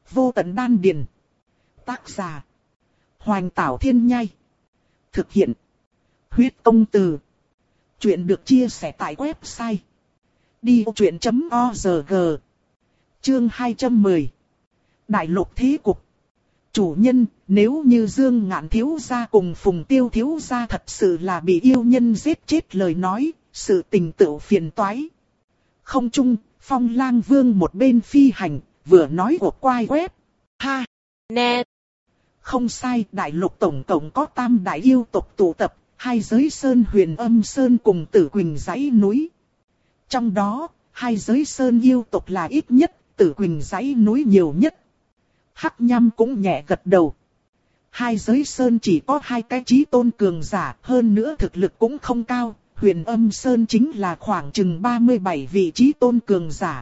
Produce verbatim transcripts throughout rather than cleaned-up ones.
Vô tận đan điền. Tác giả. Hoành Tảo Thiên Nhai. Thực hiện. Huyết Công Từ. Chuyện được chia sẻ tại website đi vô chuyện chấm org. Chương hai trăm mười. Đại lục thế cục. Chủ nhân, nếu như Dương Ngạn thiếu gia cùng Phùng Tiêu thiếu gia thật sự là bị yêu nhân giết chết lời nói, sự tình tựu phiền toái. Không chung, Phong Lang Vương một bên phi hành, vừa nói của quai web. Ha! Nè! Không sai, đại lục tổng cộng có tam đại yêu tộc tụ tập, hai giới sơn Huyền Âm Sơn cùng Tử Quỳnh dãy núi. Trong đó, hai giới sơn yêu tộc là ít nhất, Tử Quỳnh dãy núi nhiều nhất. Hắc Nham cũng nhẹ gật đầu. Hai giới sơn chỉ có hai cái chí tôn cường giả, hơn nữa thực lực cũng không cao. Huyền Âm Sơn chính là khoảng chừng ba mươi bảy vị chí tôn cường giả.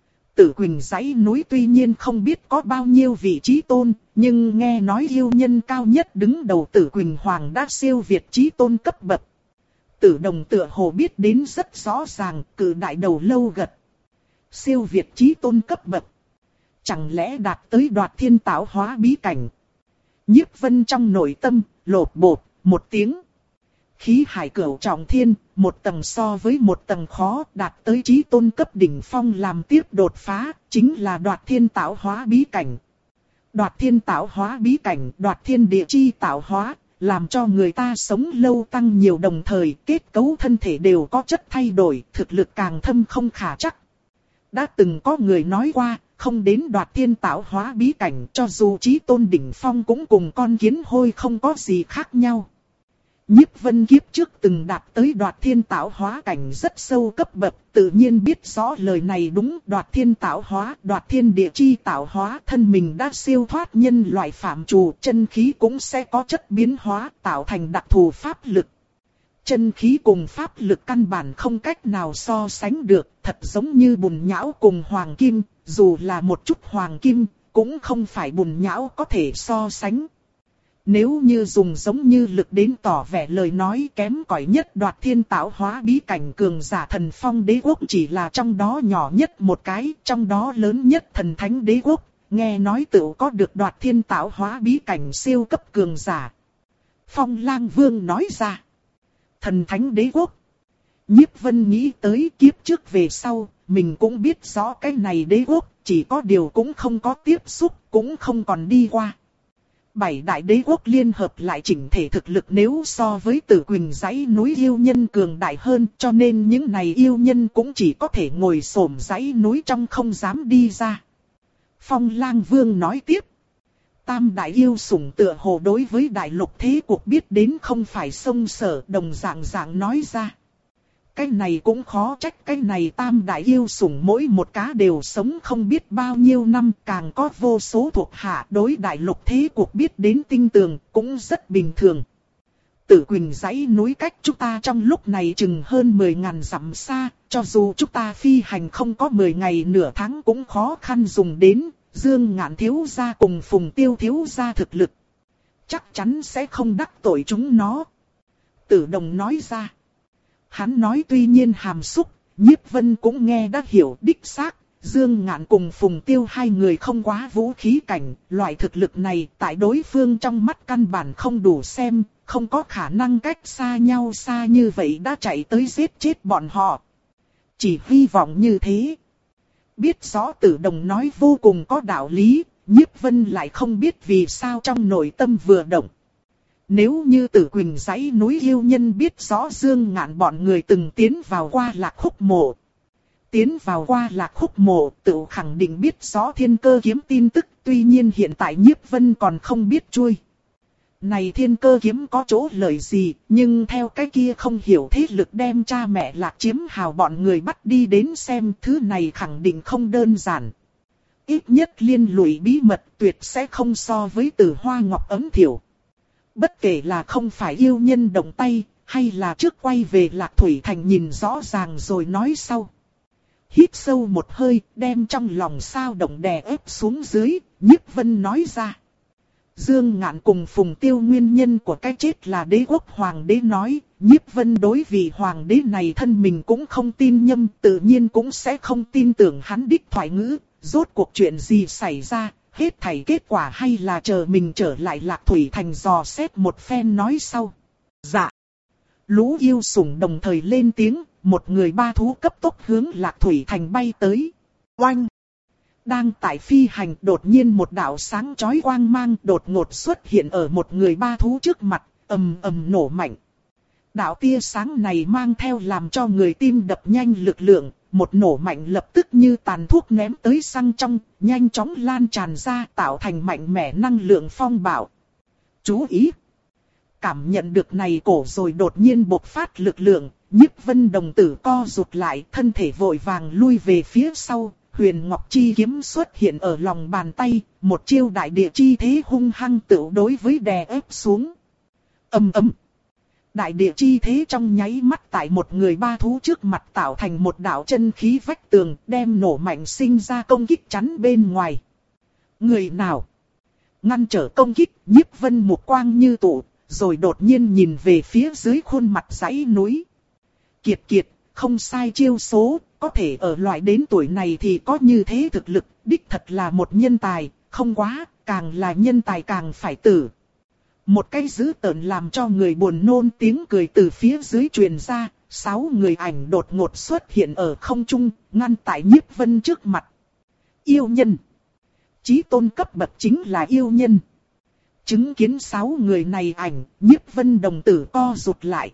Tử Quỳnh dãy núi tuy nhiên không biết có bao nhiêu vị chí tôn, nhưng nghe nói yêu nhân cao nhất đứng đầu Tử Quỳnh Hoàng đã siêu việt chí tôn cấp bậc. Tử Đồng tựa hồ biết đến rất rõ ràng, cử đại đầu lâu gật. Siêu việt chí tôn cấp bậc. Chẳng lẽ đạt tới Đoạt Thiên Tạo Hóa bí cảnh? Nhiếp Vân trong nội tâm, lột bột, một tiếng. Khí hải cửu trọng thiên, một tầng so với một tầng khó, đạt tới chí tôn cấp đỉnh phong làm tiếp đột phá, chính là Đoạt Thiên Tạo Hóa bí cảnh. Đoạt Thiên Tạo Hóa bí cảnh, đoạt thiên địa chi tạo hóa, làm cho người ta sống lâu tăng nhiều, đồng thời kết cấu thân thể đều có chất thay đổi, thực lực càng thâm không khả chắc. Đã từng có người nói qua, không đến Đoạt Thiên Tạo Hóa bí cảnh, cho dù chí tôn đỉnh phong cũng cùng con kiến hôi không có gì khác nhau. Nhiếp Vân kiếp trước từng đạt tới Đoạt Thiên Tạo Hóa cảnh rất sâu cấp bậc, tự nhiên biết rõ lời này đúng. Đoạt Thiên Tạo Hóa, đoạt thiên địa chi tạo hóa, thân mình đã siêu thoát nhân loại phạm trù, chân khí cũng sẽ có chất biến hóa, tạo thành đặc thù pháp lực. Chân khí cùng pháp lực căn bản không cách nào so sánh được, thật giống như bùn nhão cùng hoàng kim, dù là một chút hoàng kim, cũng không phải bùn nhão có thể so sánh. Nếu như dùng giống như lực đến tỏ vẻ lời nói, kém cỏi nhất Đoạt Thiên Tạo Hóa bí cảnh cường giả Thần Phong Đế Quốc chỉ là trong đó nhỏ nhất một cái, trong đó lớn nhất Thần Thánh Đế Quốc, nghe nói tựu có được Đoạt Thiên Tạo Hóa bí cảnh siêu cấp cường giả. Phong Lang Vương nói ra. Thần Thánh Đế Quốc. Nhiếp Vân nghĩ tới kiếp trước về sau, mình cũng biết rõ cái này đế quốc, chỉ có điều cũng không có tiếp xúc, cũng không còn đi qua. Bảy đại đế quốc liên hợp lại chỉnh thể thực lực nếu so với Tử Quỳnh dãy núi yêu nhân cường đại hơn, cho nên những này yêu nhân cũng chỉ có thể ngồi xổm dãy núi trong không dám đi ra. Phong Lang Vương nói tiếp. Tam đại yêu sủng tựa hồ đối với đại lục thế cuộc biết đến không phải sông sở, đồng dạng dạng nói ra. Cái này cũng khó trách, cái này tam đại yêu sủng mỗi một cá đều sống không biết bao nhiêu năm, càng có vô số thuộc hạ, đối đại lục thế cuộc biết đến tinh tường, cũng rất bình thường. Tử Quỳnh dãy núi cách chúng ta trong lúc này chừng hơn mười ngàn dặm xa, cho dù chúng ta phi hành không có mười ngày nửa tháng cũng khó khăn dùng đến. Dương Ngạn thiếu gia cùng Phùng Tiêu thiếu gia thực lực, chắc chắn sẽ không đắc tội chúng nó. Tử Đồng nói ra. Hắn nói tuy nhiên hàm xúc, Nhiếp Vân cũng nghe đã hiểu đích xác. Dương Ngạn cùng Phùng Tiêu hai người không quá vũ khí cảnh, loại thực lực này tại đối phương trong mắt căn bản không đủ xem, không có khả năng cách xa nhau xa như vậy đã chạy tới giết chết bọn họ. Chỉ hy vọng như thế. Biết rõ Tử Đồng nói vô cùng có đạo lý, Nhiếp Vân lại không biết vì sao trong nội tâm vừa động. Nếu như Tử Quỳnh dãy núi yêu nhân biết rõ Dương Ngạn bọn người từng tiến vào qua Lạc Khúc Mộ. Tiến vào qua Lạc Khúc Mộ tự khẳng định biết rõ Thiên Cơ kiếm tin tức, tuy nhiên hiện tại Nhiếp Vân còn không biết chui. Này Thiên Cơ kiếm có chỗ lợi gì, nhưng theo cái kia không hiểu thế lực đem cha mẹ Lạc Chiếm Hào bọn người bắt đi đến xem, thứ này khẳng định không đơn giản. Ít nhất liên lụy bí mật tuyệt sẽ không so với Tử Hoa Ngọc Ấm Thiểu. Bất kể là không phải yêu nhân động tay, hay là trước quay về Lạc Thủy Thành nhìn rõ ràng rồi nói sau. Hít sâu một hơi, đem trong lòng sao động đè ép xuống dưới, Nhiếp Vân nói ra. Dương Ngạn cùng Phùng Tiêu nguyên nhân của cái chết là đế quốc hoàng đế nói, Nhiếp Vân đối vị hoàng đế này thân mình cũng không tin nhâm, tự nhiên cũng sẽ không tin tưởng hắn đích thoại ngữ, rốt cuộc chuyện gì xảy ra, hết thảy kết quả hay là chờ mình trở lại Lạc Thủy Thành dò xét một phen nói sau. Dạ. Lũ yêu sủng đồng thời lên tiếng, một người ba thú cấp tốc hướng Lạc Thủy Thành bay tới. Oanh! Đang tại phi hành, đột nhiên một đạo sáng chói quang mang đột ngột xuất hiện ở một người ba thú trước mặt, ầm ầm nổ mạnh. Đạo tia sáng này mang theo làm cho người tim đập nhanh lực lượng, một nổ mạnh lập tức như tàn thuốc ném tới xăng trong, nhanh chóng lan tràn ra tạo thành mạnh mẽ năng lượng phong bạo. Chú ý! Cảm nhận được này cổ rồi đột nhiên bộc phát lực lượng, Nhiếp Vân đồng tử co rụt lại, thân thể vội vàng lui về phía sau. Huyền Ngọc Chi kiếm xuất hiện ở lòng bàn tay, một chiêu đại địa chi thế hung hăng tựu đối với đè ép xuống. Ầm ầm. Đại địa chi thế trong nháy mắt tại một người ba thú trước mặt tạo thành một đạo chân khí vách tường, đem nổ mạnh sinh ra công kích chắn bên ngoài. Người nào ngăn trở công kích? Nhiếp Vân mục quang như tụ, rồi đột nhiên nhìn về phía dưới khuôn mặt dãy núi. Kiệt kiệt, không sai chiêu số, có thể ở loại đến tuổi này thì có như thế thực lực, đích thật là một nhân tài, không quá, càng là nhân tài càng phải tử. Một cái dữ tợn làm cho người buồn nôn tiếng cười từ phía dưới truyền ra, sáu người ảnh đột ngột xuất hiện ở không trung, ngăn tại Nhiếp Vân trước mặt. Yêu nhân. Chí tôn cấp bậc chính là yêu nhân. Chứng kiến sáu người này ảnh, Nhiếp Vân đồng tử co rụt lại.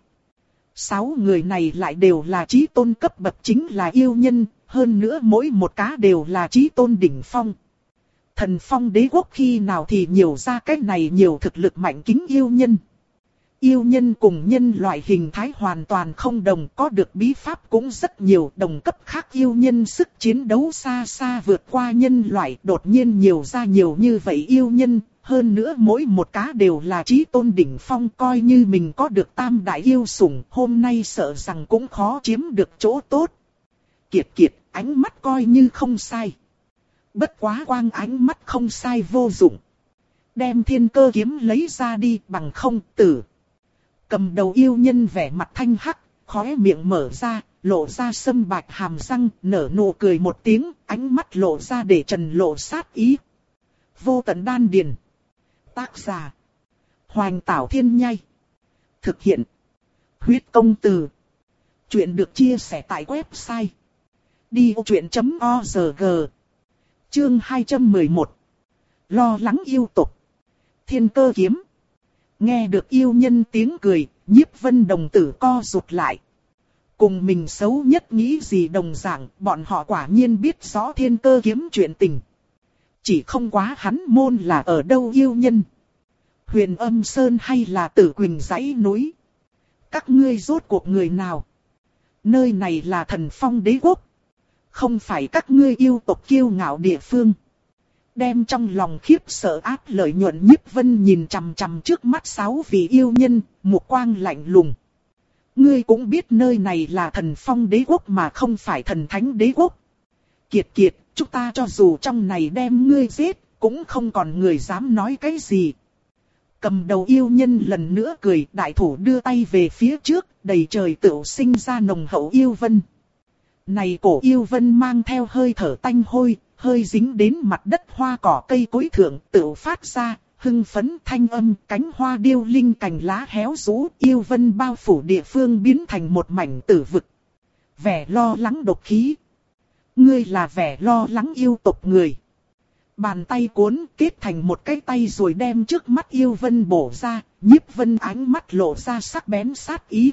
Sáu người này lại đều là chí tôn cấp bậc chính là yêu nhân, hơn nữa mỗi một cá đều là chí tôn đỉnh phong. Thần phong đế quốc khi nào thì nhiều ra cách này nhiều thực lực mạnh kính yêu nhân. Yêu nhân cùng nhân loại hình thái hoàn toàn không đồng, có được bí pháp cũng rất nhiều, đồng cấp khác yêu nhân sức chiến đấu xa xa vượt qua nhân loại, đột nhiên nhiều ra nhiều như vậy yêu nhân. Hơn nữa mỗi một cá đều là chí tôn đỉnh phong, coi như mình có được tam đại yêu sủng, hôm nay sợ rằng cũng khó chiếm được chỗ tốt. Kiệt kiệt, ánh mắt coi như không sai. Bất quá quang ánh mắt không sai vô dụng. Đem thiên cơ kiếm lấy ra đi, bằng không tử. Cầm đầu yêu nhân vẻ mặt thanh hắc, khóe miệng mở ra, lộ ra sâm bạch hàm răng, nở nụ cười một tiếng, ánh mắt lộ ra để trần lộ sát ý. Vô tận đan điền. Tác giả Hoành Tảo Thiên Nhai. Thực hiện Huyết Công Từ. Chuyện được chia sẻ tại website đi vô chuyện chấm org. Chương hai trăm mười một. Lo lắng yêu tộc. Thiên cơ kiếm. Nghe được yêu nhân tiếng cười, Nhiếp Vân đồng tử co rụt lại. Cùng mình xấu nhất nghĩ gì đồng dạng, bọn họ quả nhiên biết rõ thiên cơ kiếm chuyện tình. Chỉ không quá hắn môn là ở đâu yêu nhân. Huyền Âm Sơn hay là Tử Quỳnh dãy núi. Các ngươi rốt cuộc người nào? Nơi này là Thần Phong đế quốc. Không phải các ngươi yêu tộc kiêu ngạo địa phương. Đem trong lòng khiếp sợ áp lợi nhuận Nhiếp Vân nhìn chằm chằm trước mắt sáu vị yêu nhân, mục quang lạnh lùng. Ngươi cũng biết nơi này là Thần Phong đế quốc mà không phải Thần Thánh đế quốc. Kiệt kiệt, chúng ta cho dù trong này đem ngươi giết, cũng không còn người dám nói cái gì. Cầm đầu yêu nhân lần nữa cười, đại thủ đưa tay về phía trước, đầy trời tựu sinh ra nồng hậu yêu vân. Này cổ yêu vân mang theo hơi thở tanh hôi, hơi dính đến mặt đất hoa cỏ cây cối thượng, tựu phát ra, hưng phấn thanh âm, cánh hoa điêu linh cành lá héo rũ, yêu vân bao phủ địa phương biến thành một mảnh tử vực. Vẻ lo lắng độc khí. Ngươi là vẻ lo lắng yêu tộc người. Bàn tay cuốn kết thành một cái tay rồi đem trước mắt yêu vân bổ ra, Nhiếp Vân ánh mắt lộ ra sắc bén sát ý.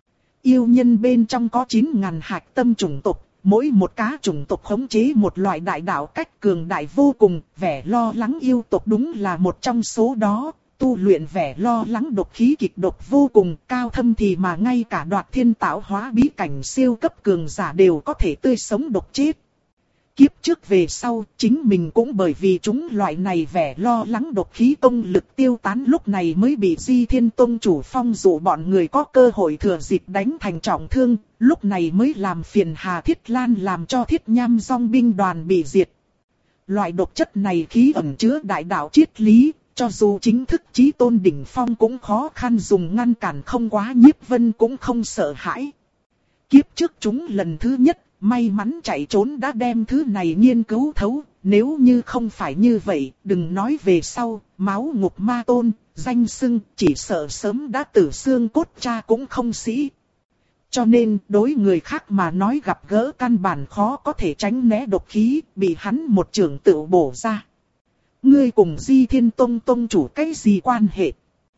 Yêu nhân bên trong có chín ngàn hạch tâm chủng tộc, mỗi một cá chủng tộc khống chế một loại đại đạo cách cường đại vô cùng, vẻ lo lắng yêu tộc đúng là một trong số đó. Tu luyện vẻ lo lắng độc khí kịch độc vô cùng cao thâm thì mà ngay cả đoạt thiên tạo hóa bí cảnh siêu cấp cường giả đều có thể tươi sống độc chết. Kiếp trước về sau, chính mình cũng bởi vì chúng loại này vẻ lo lắng độc khí công lực tiêu tán lúc này mới bị Di Thiên Tông chủ phong dụ bọn người có cơ hội thừa dịp đánh thành trọng thương, lúc này mới làm phiền Hà Thiết Lan làm cho Thiết Nham Dòng binh đoàn bị diệt. Loại độc chất này khí ẩn chứa đại đạo triết lý, cho dù chính thức chí tôn đỉnh phong cũng khó khăn dùng ngăn cản, không quá Nhiếp Vân cũng không sợ hãi. Kiếp trước chúng lần thứ nhất, may mắn chạy trốn đã đem thứ này nghiên cứu thấu, nếu như không phải như vậy, đừng nói về sau, máu ngục ma tôn, danh xưng, chỉ sợ sớm đã tử xương cốt cha cũng không sĩ. Cho nên, đối người khác mà nói gặp gỡ căn bản khó có thể tránh né độc khí, bị hắn một trường tự bổ ra. Ngươi cùng Di Thiên Tông Tông chủ cái gì quan hệ?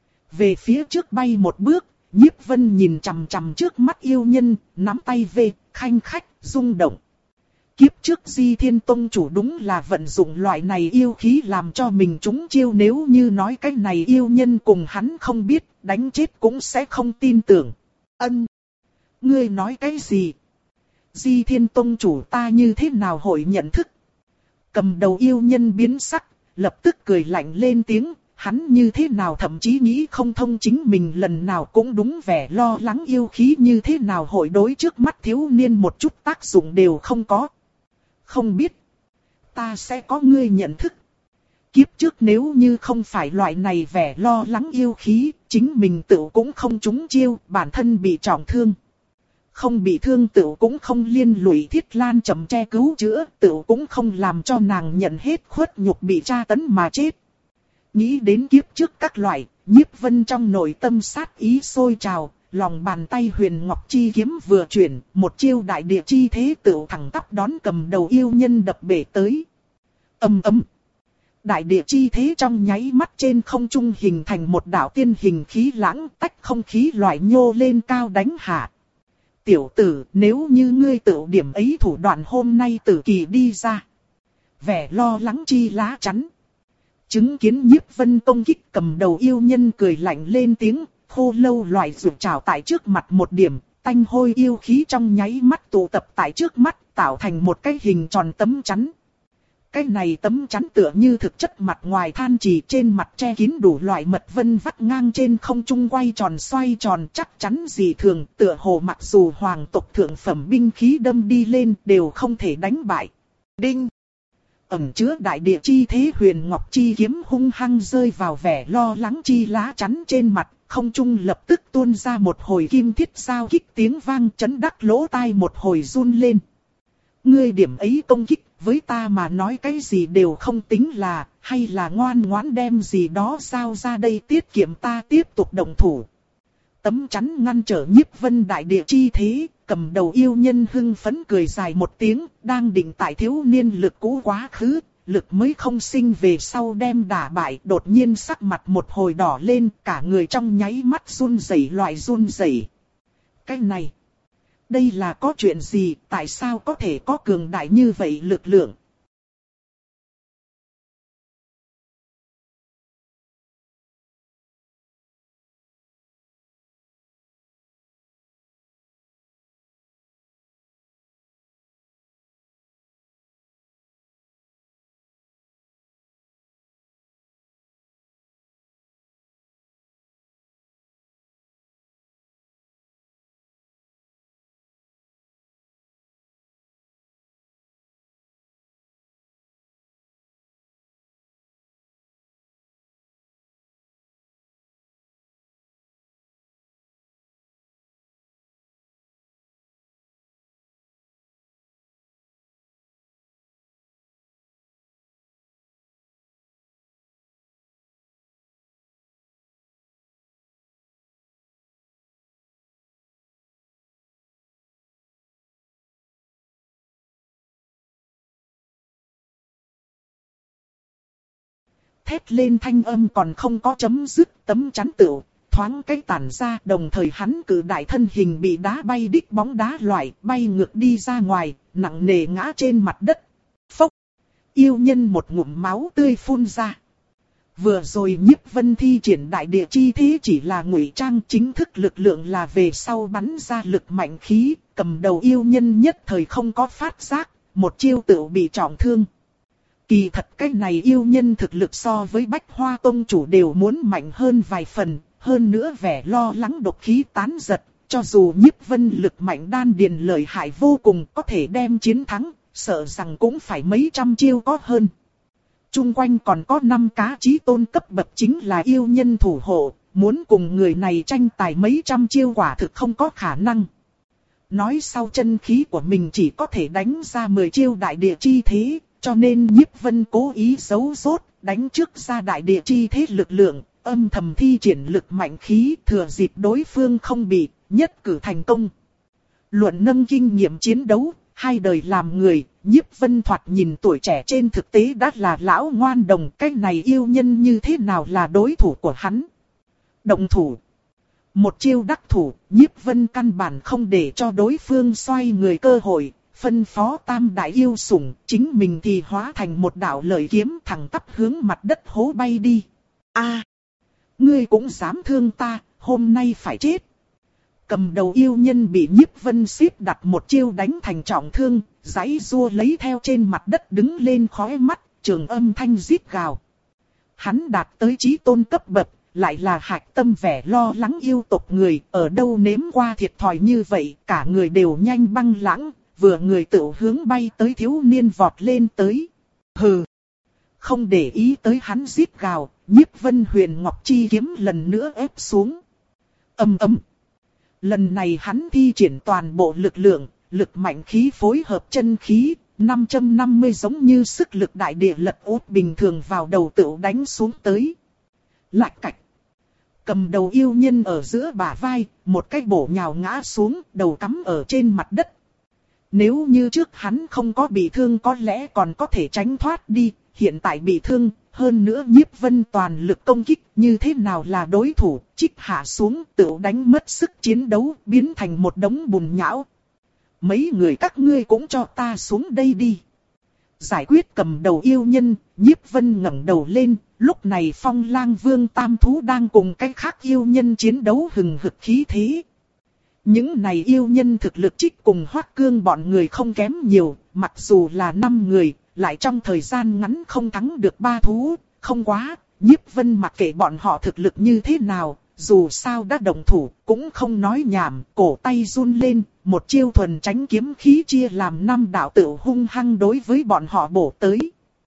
Về phía trước bay một bước, Nhiếp Vân nhìn chằm chằm trước mắt yêu nhân, nắm tay về, khanh khách, rung động. Kiếp trước Di Thiên Tông chủ đúng là vận dụng loại này yêu khí làm cho mình trúng chiêu, nếu như nói cái này yêu nhân cùng hắn không biết, đánh chết cũng sẽ không tin tưởng. Ân! Ngươi nói cái gì? Di Thiên Tông chủ ta như thế nào hội nhận thức? Cầm đầu yêu nhân biến sắc, lập tức cười lạnh lên tiếng, hắn như thế nào thậm chí nghĩ không thông chính mình lần nào cũng đúng vẻ lo lắng yêu khí như thế nào hội đối trước mắt thiếu niên một chút tác dụng đều không có. Không biết. Ta sẽ có ngươi nhận thức. Kiếp trước nếu như không phải loại này vẻ lo lắng yêu khí, chính mình tự cũng không trúng chiêu, bản thân bị trọng thương. Không bị thương tự cũng không liên lụy Thiết Lan chậm che cứu chữa, tự cũng không làm cho nàng nhận hết khuất nhục bị tra tấn mà chết. Nghĩ đến kiếp trước các loại, Nhiếp Vân trong nội tâm sát ý sôi trào, lòng bàn tay huyền ngọc chi kiếm vừa chuyển, một chiêu đại địa chi thế tự thẳng tắp đón cầm đầu yêu nhân đập bể tới. Ầm ầm. Đại địa chi thế trong nháy mắt trên không trung hình thành một đạo tiên hình khí lãng, tách không khí loại nhô lên cao đánh hạ. Tiểu tử, nếu như ngươi tự điểm ấy thủ đoạn hôm nay tử kỳ đi ra. Vẻ lo lắng chi lá chắn. Chứng kiến Nhiếp Vân công kích, cầm đầu yêu nhân cười lạnh lên tiếng, khô lâu loại rụt trào tại trước mặt một điểm, tanh hôi yêu khí trong nháy mắt tụ tập tại trước mắt, tạo thành một cái hình tròn tấm chắn. Cái này tấm chắn tựa như thực chất mặt ngoài than trì, trên mặt che kín đủ loại mật vân vắt ngang trên không trung quay tròn xoay tròn, chắc chắn dị thường, tựa hồ mặc dù hoàng tộc thượng phẩm binh khí đâm đi lên đều không thể đánh bại. Đinh! Ẩn chứa đại địa chi thế huyền ngọc chi kiếm hung hăng rơi vào vẻ lo lắng chi lá chắn trên mặt, không trung lập tức tuôn ra một hồi kim thiết giao kích tiếng vang, chấn đắc lỗ tai một hồi run lên. Ngươi điểm ấy công kích, với ta mà nói cái gì đều không tính là, hay là ngoan ngoãn đem gì đó giao ra đây tiết kiệm ta tiếp tục động thủ. Tấm chắn ngăn trở Nhiếp Vân đại địa chi thế, cầm đầu yêu nhân hưng phấn cười dài một tiếng, đang định tại thiếu niên lực cũ quá khứ, lực mới không sinh về sau đem đả bại, đột nhiên sắc mặt một hồi đỏ lên, cả người trong nháy mắt run rẩy loại run rẩy. Cái này, đây là có chuyện gì, tại sao có thể có cường đại như vậy lực lượng? Thét lên thanh âm còn không có chấm dứt, tấm chắn tựu thoáng cái tản ra, đồng thời hắn cử đại thân hình bị đá bay đích bóng đá loại, bay ngược đi ra ngoài, nặng nề ngã trên mặt đất. Phốc! Yêu nhân một ngụm máu tươi phun ra. Vừa rồi Nhiếp Vân thi triển đại địa chi thế chỉ là ngụy trang, chính thức lực lượng là về sau bắn ra lực mạnh khí, cầm đầu yêu nhân nhất thời không có phát giác, một chiêu tựu bị trọng thương. Kỳ thật cái này yêu nhân thực lực so với Bách Hoa Tông chủ đều muốn mạnh hơn vài phần, hơn nữa vẻ lo lắng độc khí tán giật, cho dù Nhiếp Vân lực mạnh đan điền lợi hại vô cùng có thể đem chiến thắng, sợ rằng cũng phải mấy trăm chiêu có hơn. Trung quanh còn có năm cá chí tôn cấp bậc chính là yêu nhân thủ hộ, muốn cùng người này tranh tài mấy trăm chiêu quả thực không có khả năng. Nói sau chân khí của mình chỉ có thể đánh ra mười chiêu đại địa chi thế, cho nên Nhiếp Vân cố ý giấu rốt, đánh trước ra đại địa chi thế lực lượng, âm thầm thi triển lực mạnh khí thừa dịp đối phương không bị, nhất cử thành công. Luận nâng kinh nghiệm chiến đấu, hai đời làm người, Nhiếp Vân thoạt nhìn tuổi trẻ trên thực tế đã là lão ngoan đồng, cái này yêu nhân như thế nào là đối thủ của hắn. Động thủ. Một chiêu đắc thủ, Nhiếp Vân căn bản không để cho đối phương xoay người cơ hội, phân phó tam đại yêu sủng, chính mình thì hóa thành một đạo lợi kiếm thẳng tắp hướng mặt đất hố bay đi. A, ngươi cũng dám thương ta, hôm nay phải chết. Cầm đầu yêu nhân bị Nhiếp Vân xếp đặt một chiêu đánh thành trọng thương, giãy giụa lấy theo trên mặt đất đứng lên khóe mắt, trường âm thanh rít gào. Hắn đạt tới chí tôn cấp bậc, lại là hạch tâm vẻ lo lắng yêu tộc người, ở đâu nếm qua thiệt thòi như vậy, cả người đều nhanh băng lãng, vừa người tự hướng bay tới thiếu niên vọt lên tới. Hừ! Không để ý tới hắn rít gào, Nhiếp Vân huyền ngọc chi kiếm lần nữa ép xuống. Ầm ầm! Lần này hắn thi triển toàn bộ lực lượng, lực mạnh khí phối hợp chân khí, năm trăm năm mươi giống như sức lực đại địa lật úp bình thường vào đầu tựu đánh xuống tới. Lạch cạch! Cầm đầu yêu nhân ở giữa bả vai, một cái bổ nhào ngã xuống, đầu cắm ở trên mặt đất. Nếu như trước hắn không có bị thương có lẽ còn có thể tránh thoát đi, hiện tại bị thương, hơn nữa Nhiếp Vân toàn lực công kích, như thế nào là đối thủ, chích hạ xuống, tự đánh mất sức chiến đấu, biến thành một đống bùn nhão. Mấy người các ngươi cũng cho ta xuống đây đi. Giải quyết cầm đầu yêu nhân, Nhiếp Vân ngẩng đầu lên, lúc này Phong Lang Vương Tam Thú đang cùng cái khác yêu nhân chiến đấu hừng hực khí thế. Những này yêu nhân thực lực trích cùng Hoắc Cương bọn người không kém nhiều, mặc dù là năm người, lại trong thời gian ngắn không thắng được ba thú, không quá, Nhiếp Vân mặc kệ bọn họ thực lực như thế nào, dù sao đã đồng thủ, cũng không nói nhảm, cổ tay run lên, một chiêu thuần tránh kiếm khí chia làm năm đạo tự hung hăng đối với bọn họ bổ tới.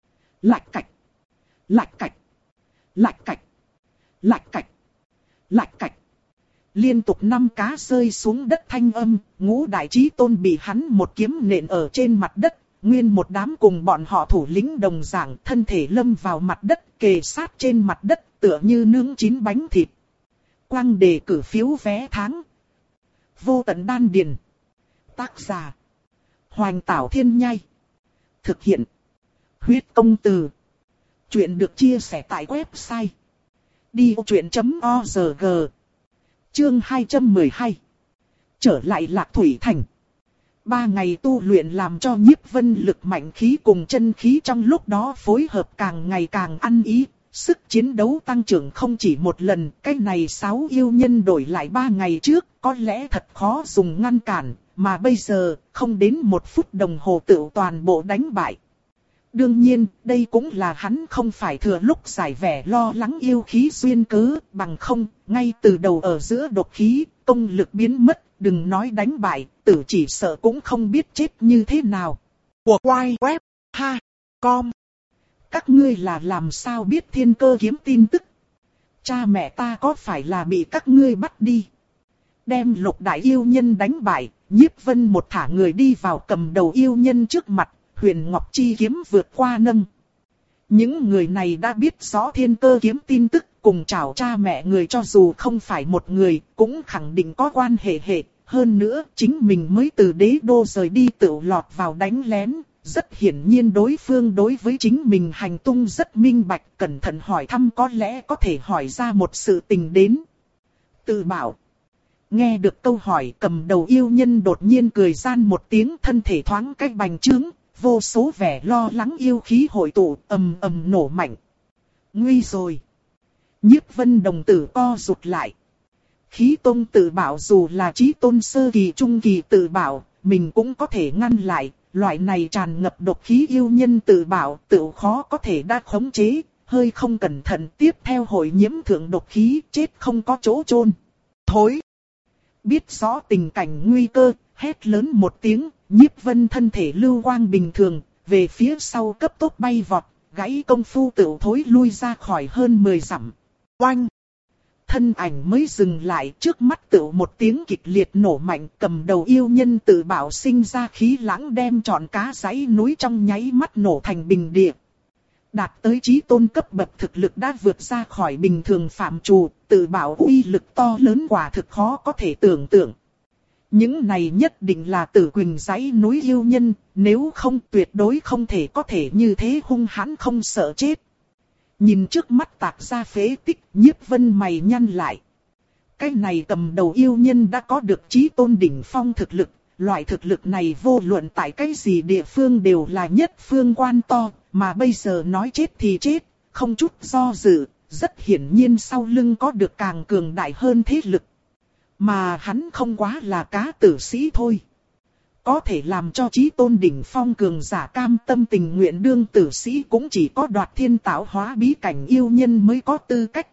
Lạch cạch, lạch cạch, lạch cạch, lạch cạch, lạch cạch. Liên tục năm cá rơi xuống đất thanh âm, ngũ đại chí tôn bị hắn một kiếm nện ở trên mặt đất, nguyên một đám cùng bọn họ thủ lĩnh đồng dạng, thân thể lâm vào mặt đất, kề sát trên mặt đất, tựa như nướng chín bánh thịt. Quang đề cử phiếu vé tháng. Vô tận đan điền. Tác giả: Hoành Tảo Thiên Nhai. Thực hiện: Huyết Công Từ. Chuyện được chia sẻ tại website đi ô chuyện chấm org. Chương hai trăm mười hai. Trở lại Lạc Thủy Thành. Ba ngày tu luyện làm cho Nhiếp Vân lực mạnh khí cùng chân khí trong lúc đó phối hợp càng ngày càng ăn ý. Sức chiến đấu tăng trưởng không chỉ một lần, cái này sáu yêu nhân đổi lại ba ngày trước, có lẽ thật khó dùng ngăn cản, mà bây giờ, không đến một phút đồng hồ tự toàn bộ đánh bại. Đương nhiên, đây cũng là hắn không phải thừa lúc giải vẻ lo lắng yêu khí duyên cớ, bằng không, ngay từ đầu ở giữa độc khí, công lực biến mất, đừng nói đánh bại, tử chỉ sợ cũng không biết chết như thế nào. Của quay web, ha, com. Các ngươi là làm sao biết Thiên Cơ kiếm tin tức? Cha mẹ ta có phải là bị các ngươi bắt đi? Đem lục đại yêu nhân đánh bại, Nhiếp Vân một thả người đi vào cầm đầu yêu nhân trước mặt, huyền ngọc chi kiếm vượt qua nâng. Những người này đã biết rõ Thiên Cơ kiếm tin tức, cùng chào cha mẹ người cho dù không phải một người, cũng khẳng định có quan hệ hệ. Hơn nữa, chính mình mới từ đế đô rời đi tự lọt vào đánh lén. Rất hiển nhiên đối phương đối với chính mình hành tung rất minh bạch, cẩn thận hỏi thăm có lẽ có thể hỏi ra một sự tình đến. Tự bảo. Nghe được câu hỏi, cầm đầu yêu nhân đột nhiên cười gian một tiếng, thân thể thoáng cách bành trướng, vô số vẻ lo lắng yêu khí hội tụ, ầm ầm nổ mạnh. Nguy rồi. Nhiếp Vân đồng tử co rụt lại. Khí tôn tự bảo dù là chí tôn sơ kỳ trung kỳ tự bảo, mình cũng có thể ngăn lại. Loại này tràn ngập độc khí yêu nhân tự bảo, tự khó có thể đã khống chế, hơi không cẩn thận tiếp theo hội nhiễm thượng độc khí, chết không có chỗ chôn. Thối! Biết rõ tình cảnh nguy cơ, hét lớn một tiếng, Nhiếp Vân thân thể lưu quang bình thường, về phía sau cấp tốc bay vọt, gãy công phu tự thối lui ra khỏi hơn mười dặm. Oanh! thân ảnh mới dừng lại, trước mắt tựu một tiếng kịch liệt nổ mạnh, cầm đầu yêu nhân tự bảo sinh ra khí lãng đem trọn cá dãy núi trong nháy mắt nổ thành bình địa. Đạt tới chí tôn cấp bậc thực lực đã vượt ra khỏi bình thường phạm trù, tự bảo uy lực to lớn quả thực khó có thể tưởng tượng. Những này nhất định là Tử Quỳnh dãy núi yêu nhân, nếu không tuyệt đối không thể có thể như thế hung hãn không sợ chết. Nhìn trước mắt tạc ra phế tích, Nhiếp Vân mày nhăn lại. Cái này cầm đầu yêu nhân đã có được chí tôn đỉnh phong thực lực, loại thực lực này vô luận tại cái gì địa phương đều là nhất phương quan to, mà bây giờ nói chết thì chết, không chút do dự, rất hiển nhiên sau lưng có được càng cường đại hơn thế lực. Mà hắn không quá là cá tử sĩ thôi. Có thể làm cho chí tôn đỉnh phong cường giả cam tâm tình nguyện đương tử sĩ cũng chỉ có đoạt thiên tạo hóa bí cảnh yêu nhân mới có tư cách.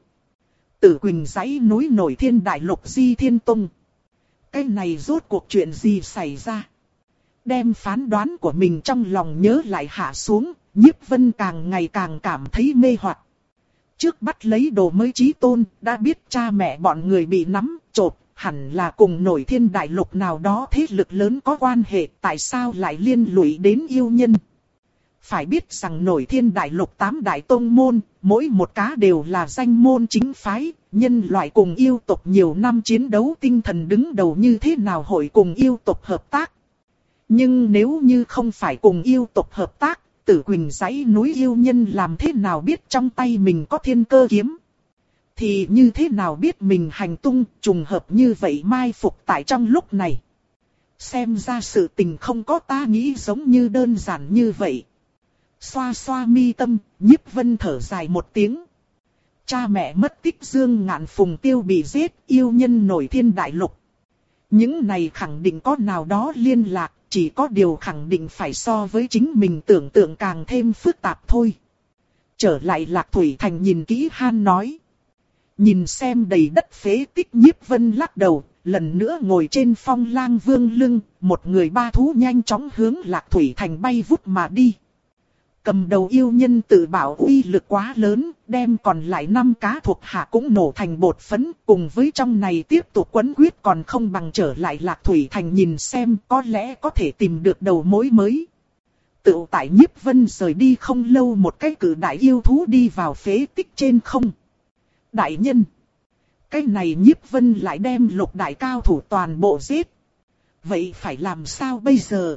Tử Quỳnh dãy núi nổi thiên đại lục Di Thiên Tông. Cái này rốt cuộc chuyện gì xảy ra? Đem phán đoán của mình trong lòng nhớ lại hạ xuống, Nhiếp Vân càng ngày càng cảm thấy mê hoặc. Trước bắt lấy đồ mới chí tôn, đã biết cha mẹ bọn người bị nắm, chộp, hẳn là cùng nổi thiên đại lục nào đó thế lực lớn có quan hệ, tại sao lại liên lụy đến yêu nhân. Phải biết rằng nổi thiên đại lục tám đại tông môn, mỗi một cá đều là danh môn chính phái, nhân loại cùng yêu tộc nhiều năm chiến đấu tinh thần đứng đầu như thế nào hội cùng yêu tộc hợp tác. Nhưng nếu như không phải cùng yêu tộc hợp tác, Tử Quỳnh dãy núi yêu nhân làm thế nào biết trong tay mình có thiên cơ kiếm? Thì như thế nào biết mình hành tung trùng hợp như vậy mai phục tại trong lúc này? Xem ra sự tình không có ta nghĩ giống như đơn giản như vậy. Xoa xoa mi tâm, Nhiếp Vân thở dài một tiếng. Cha mẹ mất tích, Dương Ngạn Phùng Tiêu bị giết, yêu nhân nổi thiên đại lục. Những này khẳng định có nào đó liên lạc, chỉ có điều khẳng định phải so với chính mình tưởng tượng càng thêm phức tạp thôi. Trở lại Lạc Thủy Thành nhìn kỹ Han nói. Nhìn xem đầy đất phế tích, Nhiếp Vân lắc đầu, lần nữa ngồi trên Phong Lang Vương lưng, một người ba thú nhanh chóng hướng Lạc Thủy Thành bay vút mà đi. Cầm đầu yêu nhân tự bảo uy lực quá lớn, đem còn lại năm cá thuộc hạ cũng nổ thành bột phấn, cùng với trong này tiếp tục quấn quyết còn không bằng trở lại Lạc Thủy Thành nhìn xem có lẽ có thể tìm được đầu mối mới. Tự tại Nhiếp Vân rời đi không lâu, một cái cử đại yêu thú đi vào phế tích trên không. Đại nhân, cái này Nhiếp Vân lại đem lục đại cao thủ toàn bộ giết. Vậy phải làm sao bây giờ?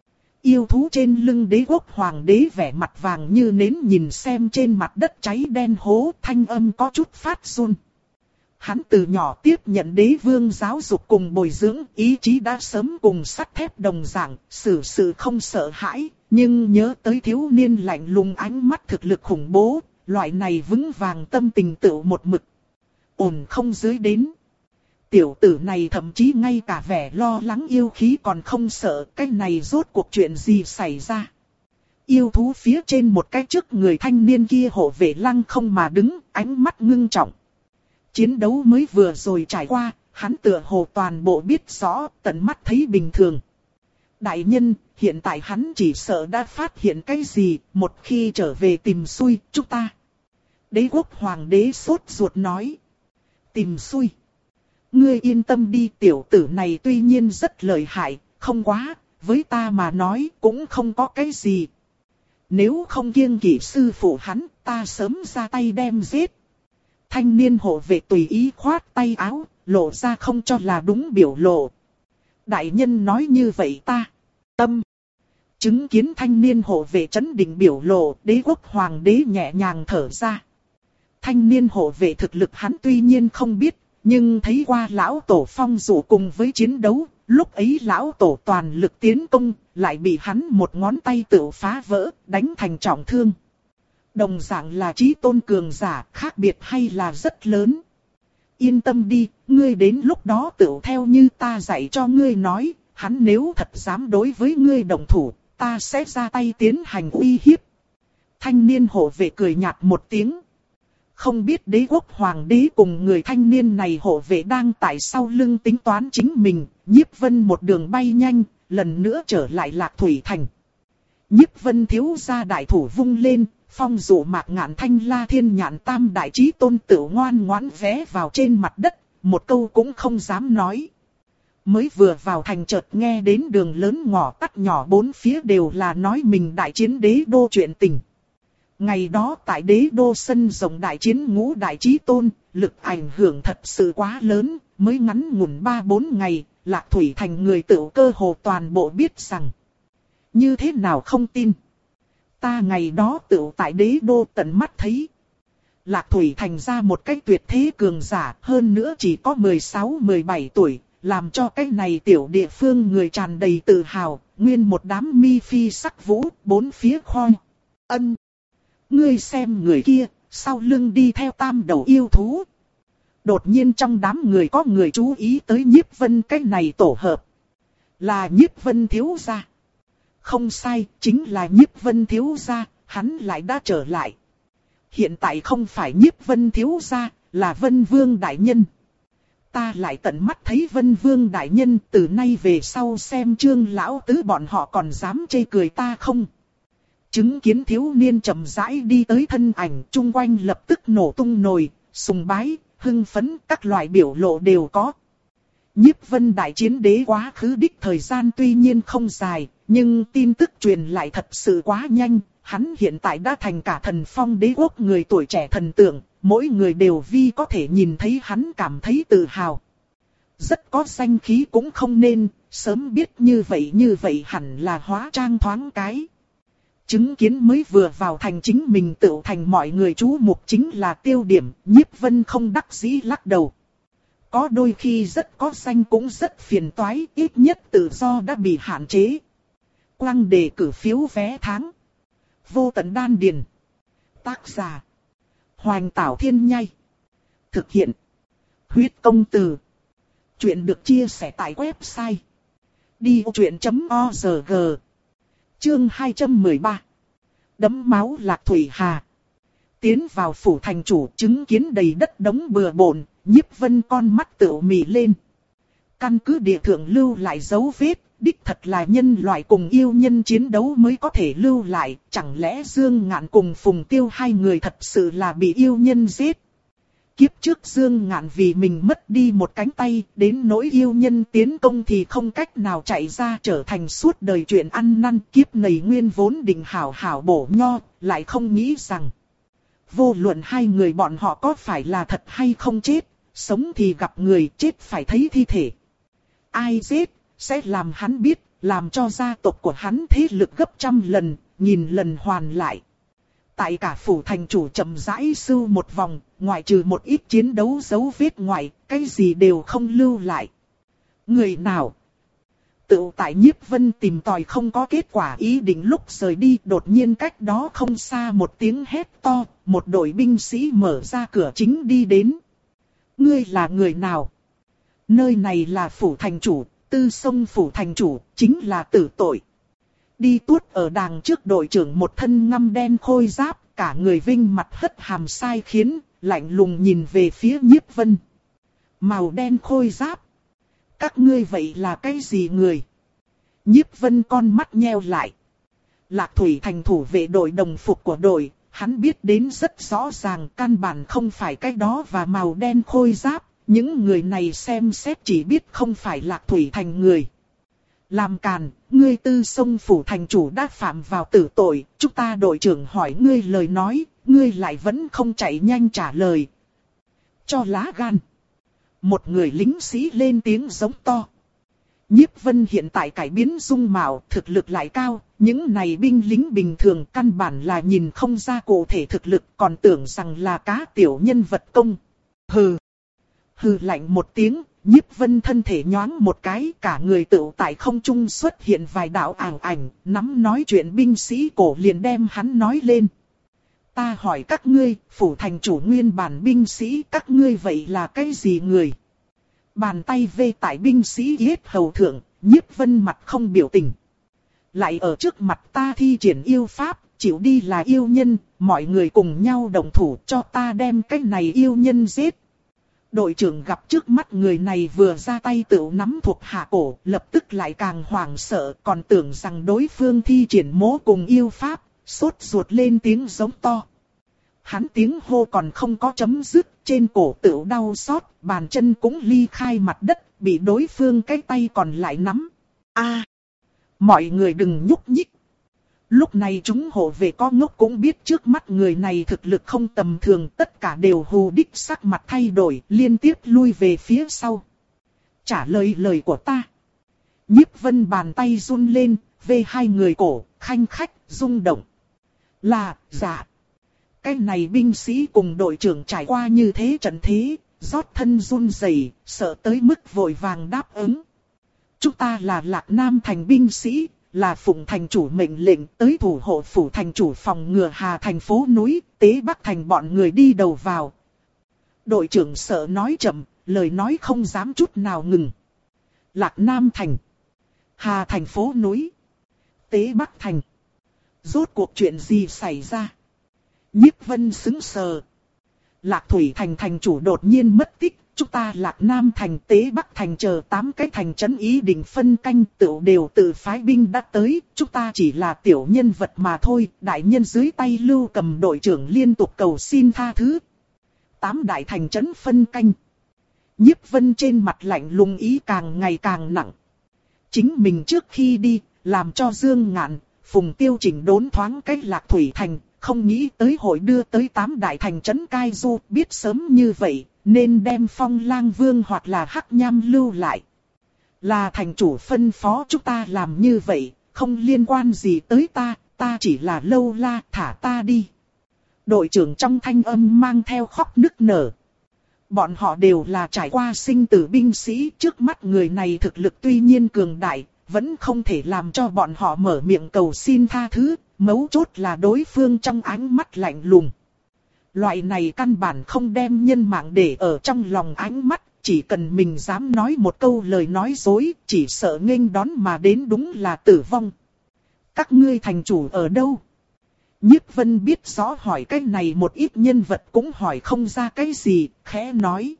Yêu thú trên lưng đế quốc hoàng đế vẻ mặt vàng như nến nhìn xem trên mặt đất cháy đen hố, thanh âm có chút phát run. Hắn từ nhỏ tiếp nhận đế vương giáo dục cùng bồi dưỡng, ý chí đã sớm cùng sắt thép đồng dạng, xử sự không sợ hãi, nhưng nhớ tới thiếu niên lạnh lùng ánh mắt thực lực khủng bố, loại này vững vàng tâm tình tự một mực. Ổn không dưới đến. Tiểu tử này thậm chí ngay cả vẻ lo lắng yêu khí còn không sợ, cái này rốt cuộc chuyện gì xảy ra. Yêu thú phía trên một cái trước người thanh niên kia hộ vệ lăng không mà đứng, ánh mắt ngưng trọng. Chiến đấu mới vừa rồi trải qua, hắn tựa hồ toàn bộ biết rõ, tận mắt thấy bình thường. Đại nhân, hiện tại hắn chỉ sợ đã phát hiện cái gì, một khi trở về tìm xui, chúng ta. Đế quốc hoàng đế sốt ruột nói. Tìm xui. Ngươi yên tâm đi, tiểu tử này tuy nhiên rất lợi hại, không quá, với ta mà nói cũng không có cái gì. Nếu không kiêng kỵ sư phụ hắn, ta sớm ra tay đem giết. Thanh niên hộ vệ tùy ý khoát tay áo, lộ ra không cho là đúng biểu lộ. Đại nhân nói như vậy ta, tâm. Chứng kiến thanh niên hộ vệ trấn định biểu lộ, đế quốc hoàng đế nhẹ nhàng thở ra. Thanh niên hộ vệ thực lực hắn tuy nhiên không biết, nhưng thấy qua lão tổ phong dụ cùng với chiến đấu, lúc ấy lão tổ toàn lực tiến công, lại bị hắn một ngón tay tự phá vỡ, đánh thành trọng thương. Đồng dạng là chí tôn cường giả, khác biệt hay là rất lớn. Yên tâm đi, ngươi đến lúc đó tự theo như ta dạy cho ngươi nói, hắn nếu thật dám đối với ngươi đồng thủ, ta sẽ ra tay tiến hành uy hiếp. Thanh niên hộ vệ cười nhạt một tiếng. Không biết đế quốc hoàng đế cùng người thanh niên này hộ vệ đang tại sau lưng tính toán chính mình, Nhiếp Vân một đường bay nhanh, lần nữa trở lại Lạc Thủy Thành. Nhiếp Vân thiếu gia đại thủ vung lên, phong dụ mạc ngạn thanh la thiên nhạn tam đại chí tôn tự ngoan ngoãn vé vào trên mặt đất, một câu cũng không dám nói. Mới vừa vào thành chợt nghe đến đường lớn ngõ tắt nhỏ bốn phía đều là nói mình đại chiến đế đô chuyện tình. Ngày đó tại đế đô sân rộng đại chiến ngũ đại chí tôn, lực ảnh hưởng thật sự quá lớn, mới ngắn ngủn ba bốn ngày, Lạc Thủy Thành người tự cơ hồ toàn bộ biết rằng. Như thế nào không tin? Ta ngày đó tự tại đế đô tận mắt thấy. Lạc Thủy Thành ra một cách tuyệt thế cường giả, hơn nữa chỉ có mười sáu mười bảy tuổi, làm cho cái này tiểu địa phương người tràn đầy tự hào, nguyên một đám mi phi sắc vũ, bốn phía khoi. Ân! Ngươi xem người kia, sau lưng đi theo tam đầu yêu thú. Đột nhiên trong đám người có người chú ý tới Nhiếp Vân cái này tổ hợp. Là Nhiếp Vân thiếu gia. Không sai, chính là Nhiếp Vân thiếu gia, hắn lại đã trở lại. Hiện tại không phải Nhiếp Vân thiếu gia, là Vân Vương đại nhân. Ta lại tận mắt thấy Vân Vương đại nhân, từ nay về sau xem Trương lão tứ bọn họ còn dám chê cười ta không. Chứng kiến thiếu niên chậm rãi đi tới thân ảnh, chung quanh lập tức nổ tung nồi, sùng bái, hưng phấn, các loại biểu lộ đều có. Nhiếp Vân đại chiến đế quá khứ đích thời gian tuy nhiên không dài, nhưng tin tức truyền lại thật sự quá nhanh. Hắn hiện tại đã thành cả thần phong đế quốc người tuổi trẻ thần tượng, mỗi người đều vi có thể nhìn thấy hắn cảm thấy tự hào. Rất có danh khí cũng không nên, sớm biết như vậy như vậy hẳn là hóa trang thoáng cái. Chứng kiến mới vừa vào thành chính mình tự thành mọi người chú mục chính là tiêu điểm, Nhiếp Vân không đắc dĩ lắc đầu. Có đôi khi rất có danh cũng rất phiền toái, ít nhất tự do đã bị hạn chế. Quang đề cử phiếu vé tháng. Vô tận đan điền. Tác giả. Hoành Tảo Thiên Nhai. Thực hiện. Huyết công từ. Chuyện được chia sẻ tại website. đi ô chuyện chấm o rờ giê. Chương hai trăm mười ba. Đấm máu Lạc Thủy Hà. Tiến vào phủ thành chủ chứng kiến đầy đất đống bừa bộn, Nhiếp Vân con mắt tựa mị lên. Căn cứ địa thượng lưu lại dấu vết, đích thật là nhân loại cùng yêu nhân chiến đấu mới có thể lưu lại, chẳng lẽ Dương Ngạn cùng Phùng Tiêu hai người thật sự là bị yêu nhân giết. Kiếp trước Dương Ngạn vì mình mất đi một cánh tay, đến nỗi yêu nhân tiến công thì không cách nào chạy ra, trở thành suốt đời chuyện ăn năn. Kiếp này nguyên vốn định hảo hảo bổ nho, lại không nghĩ rằng vô luận hai người bọn họ có phải là thật hay không chết, sống thì gặp người, chết phải thấy thi thể. Ai giết, sẽ làm hắn biết, làm cho gia tộc của hắn thế lực gấp trăm lần, nghìn lần hoàn lại. Tại cả phủ thành chủ chậm rãi sưu một vòng, ngoại trừ một ít chiến đấu dấu vết ngoài, cái gì đều không lưu lại. Người nào? Tự tại Nhiếp Vân tìm tòi không có kết quả ý định lúc rời đi, đột nhiên cách đó không xa một tiếng hét to, một đội binh sĩ mở ra cửa chính đi đến. Ngươi là người nào? Nơi này là phủ thành chủ, Tư Sông phủ thành chủ, chính là tử tội. Đi tuốt ở đàng trước đội trưởng một thân ngăm đen khôi giáp, cả người vinh mặt hất hàm sai khiến, lạnh lùng nhìn về phía Nhiếp Vân. Màu đen khôi giáp. Các ngươi vậy là cái gì người? Nhiếp Vân con mắt nheo lại. Lạc Thủy Thành thủ vệ đội đồng phục của đội, hắn biết đến rất rõ ràng, căn bản không phải cái đó và màu đen khôi giáp. Những người này xem xét chỉ biết không phải Lạc Thủy Thành người. Làm càn, ngươi Tư Sông phủ thành chủ đã phạm vào tử tội, chúng ta đội trưởng hỏi ngươi lời nói, ngươi lại vẫn không chạy nhanh trả lời. Cho lá gan. Một người lính sĩ lên tiếng giống to. Nhiếp Vân hiện tại cải biến dung mạo, thực lực lại cao, những này binh lính bình thường căn bản là nhìn không ra cụ thể thực lực, còn tưởng rằng là cá tiểu nhân vật công. Hừ. Hừ lạnh một tiếng, Nhiếp Vân thân thể nhoáng một cái, cả người tự tại không trung xuất hiện vài đạo ảo ảnh, nắm nói chuyện binh sĩ cổ liền đem hắn nói lên. Ta hỏi các ngươi, phủ thành chủ nguyên bản binh sĩ, các ngươi vậy là cái gì người? Bàn tay vê tại binh sĩ yết hầu thượng, Nhiếp Vân mặt không biểu tình. Lại ở trước mặt ta thi triển yêu pháp, chịu đi là yêu nhân, mọi người cùng nhau đồng thủ cho ta đem cái này yêu nhân giết. Đội trưởng gặp trước mắt người này vừa ra tay tự nắm thuộc hạ cổ, lập tức lại càng hoảng sợ, còn tưởng rằng đối phương thi triển mố cùng yêu pháp, sốt ruột lên tiếng giống to. Hắn tiếng hô còn không có chấm dứt, trên cổ tự đau xót, bàn chân cũng ly khai mặt đất, bị đối phương cái tay còn lại nắm. A, mọi người đừng nhúc nhích. Lúc này chúng hộ vệ có ngốc cũng biết trước mắt người này thực lực không tầm thường, tất cả đều hù đích sắc mặt thay đổi, liên tiếp lui về phía sau. Trả lời lời của ta. Nhiếp Vân bàn tay run lên, về hai người cổ, khanh khách, rung động. Là, dạ. Cái này binh sĩ cùng đội trưởng trải qua như thế trận thế, rót thân run rẩy, sợ tới mức vội vàng đáp ứng. Chúng ta là Lạc Nam thành binh sĩ, là phụng thành chủ mệnh lệnh tới thủ hộ phủ thành chủ phòng ngừa Hà thành phố núi, Tế Bắc thành bọn người đi đầu vào. Đội trưởng sợ nói chậm, lời nói không dám chút nào ngừng. Lạc Nam thành, Hà thành phố núi, Tế Bắc thành. Rốt cuộc chuyện gì xảy ra? Nhiếp Vân sững sờ. Lạc Thủy thành thành chủ đột nhiên mất tích. Chúng ta Lạc Nam thành, Tế Bắc thành chờ tám cái thành trấn ý định phân canh tựu đều tự phái binh đã tới. Chúng ta chỉ là tiểu nhân vật mà thôi. Đại nhân dưới tay Lưu Cầm đội trưởng liên tục cầu xin tha thứ. Tám đại thành trấn phân canh. Nhiếp Vân trên mặt lạnh lùng ý càng ngày càng nặng. Chính mình trước khi đi, làm cho Dương Ngạn, Phùng Tiêu chỉnh đốn thoáng cách Lạc Thủy thành. Không nghĩ tới hội đưa tới tám đại thành trấn cai du, biết sớm như vậy, nên đem Phong Lang Vương hoặc là Hắc Nham lưu lại. Là thành chủ phân phó chúng ta làm như vậy, không liên quan gì tới ta, ta chỉ là lâu la, thả ta đi. Đội trưởng trong thanh âm mang theo khóc nức nở. Bọn họ đều là trải qua sinh tử binh sĩ, trước mắt người này thực lực tuy nhiên cường đại, vẫn không thể làm cho bọn họ mở miệng cầu xin tha thứ. Mấu chốt là đối phương trong ánh mắt lạnh lùng. Loại này căn bản không đem nhân mạng để ở trong lòng ánh mắt, chỉ cần mình dám nói một câu lời nói dối, chỉ sợ nghênh đón mà đến đúng là tử vong. Các ngươi thành chủ ở đâu? Nhiếp Vân biết rõ hỏi cái này một ít nhân vật cũng hỏi không ra cái gì, khẽ nói.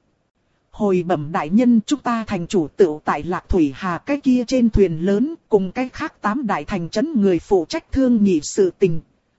Hồi bẩm đại nhân, chúng ta thành chủ tựu tại Lạc Thủy Hà cái kia trên thuyền lớn, cùng cái khác tám đại thành trấn người phụ trách thương nghị sự tình.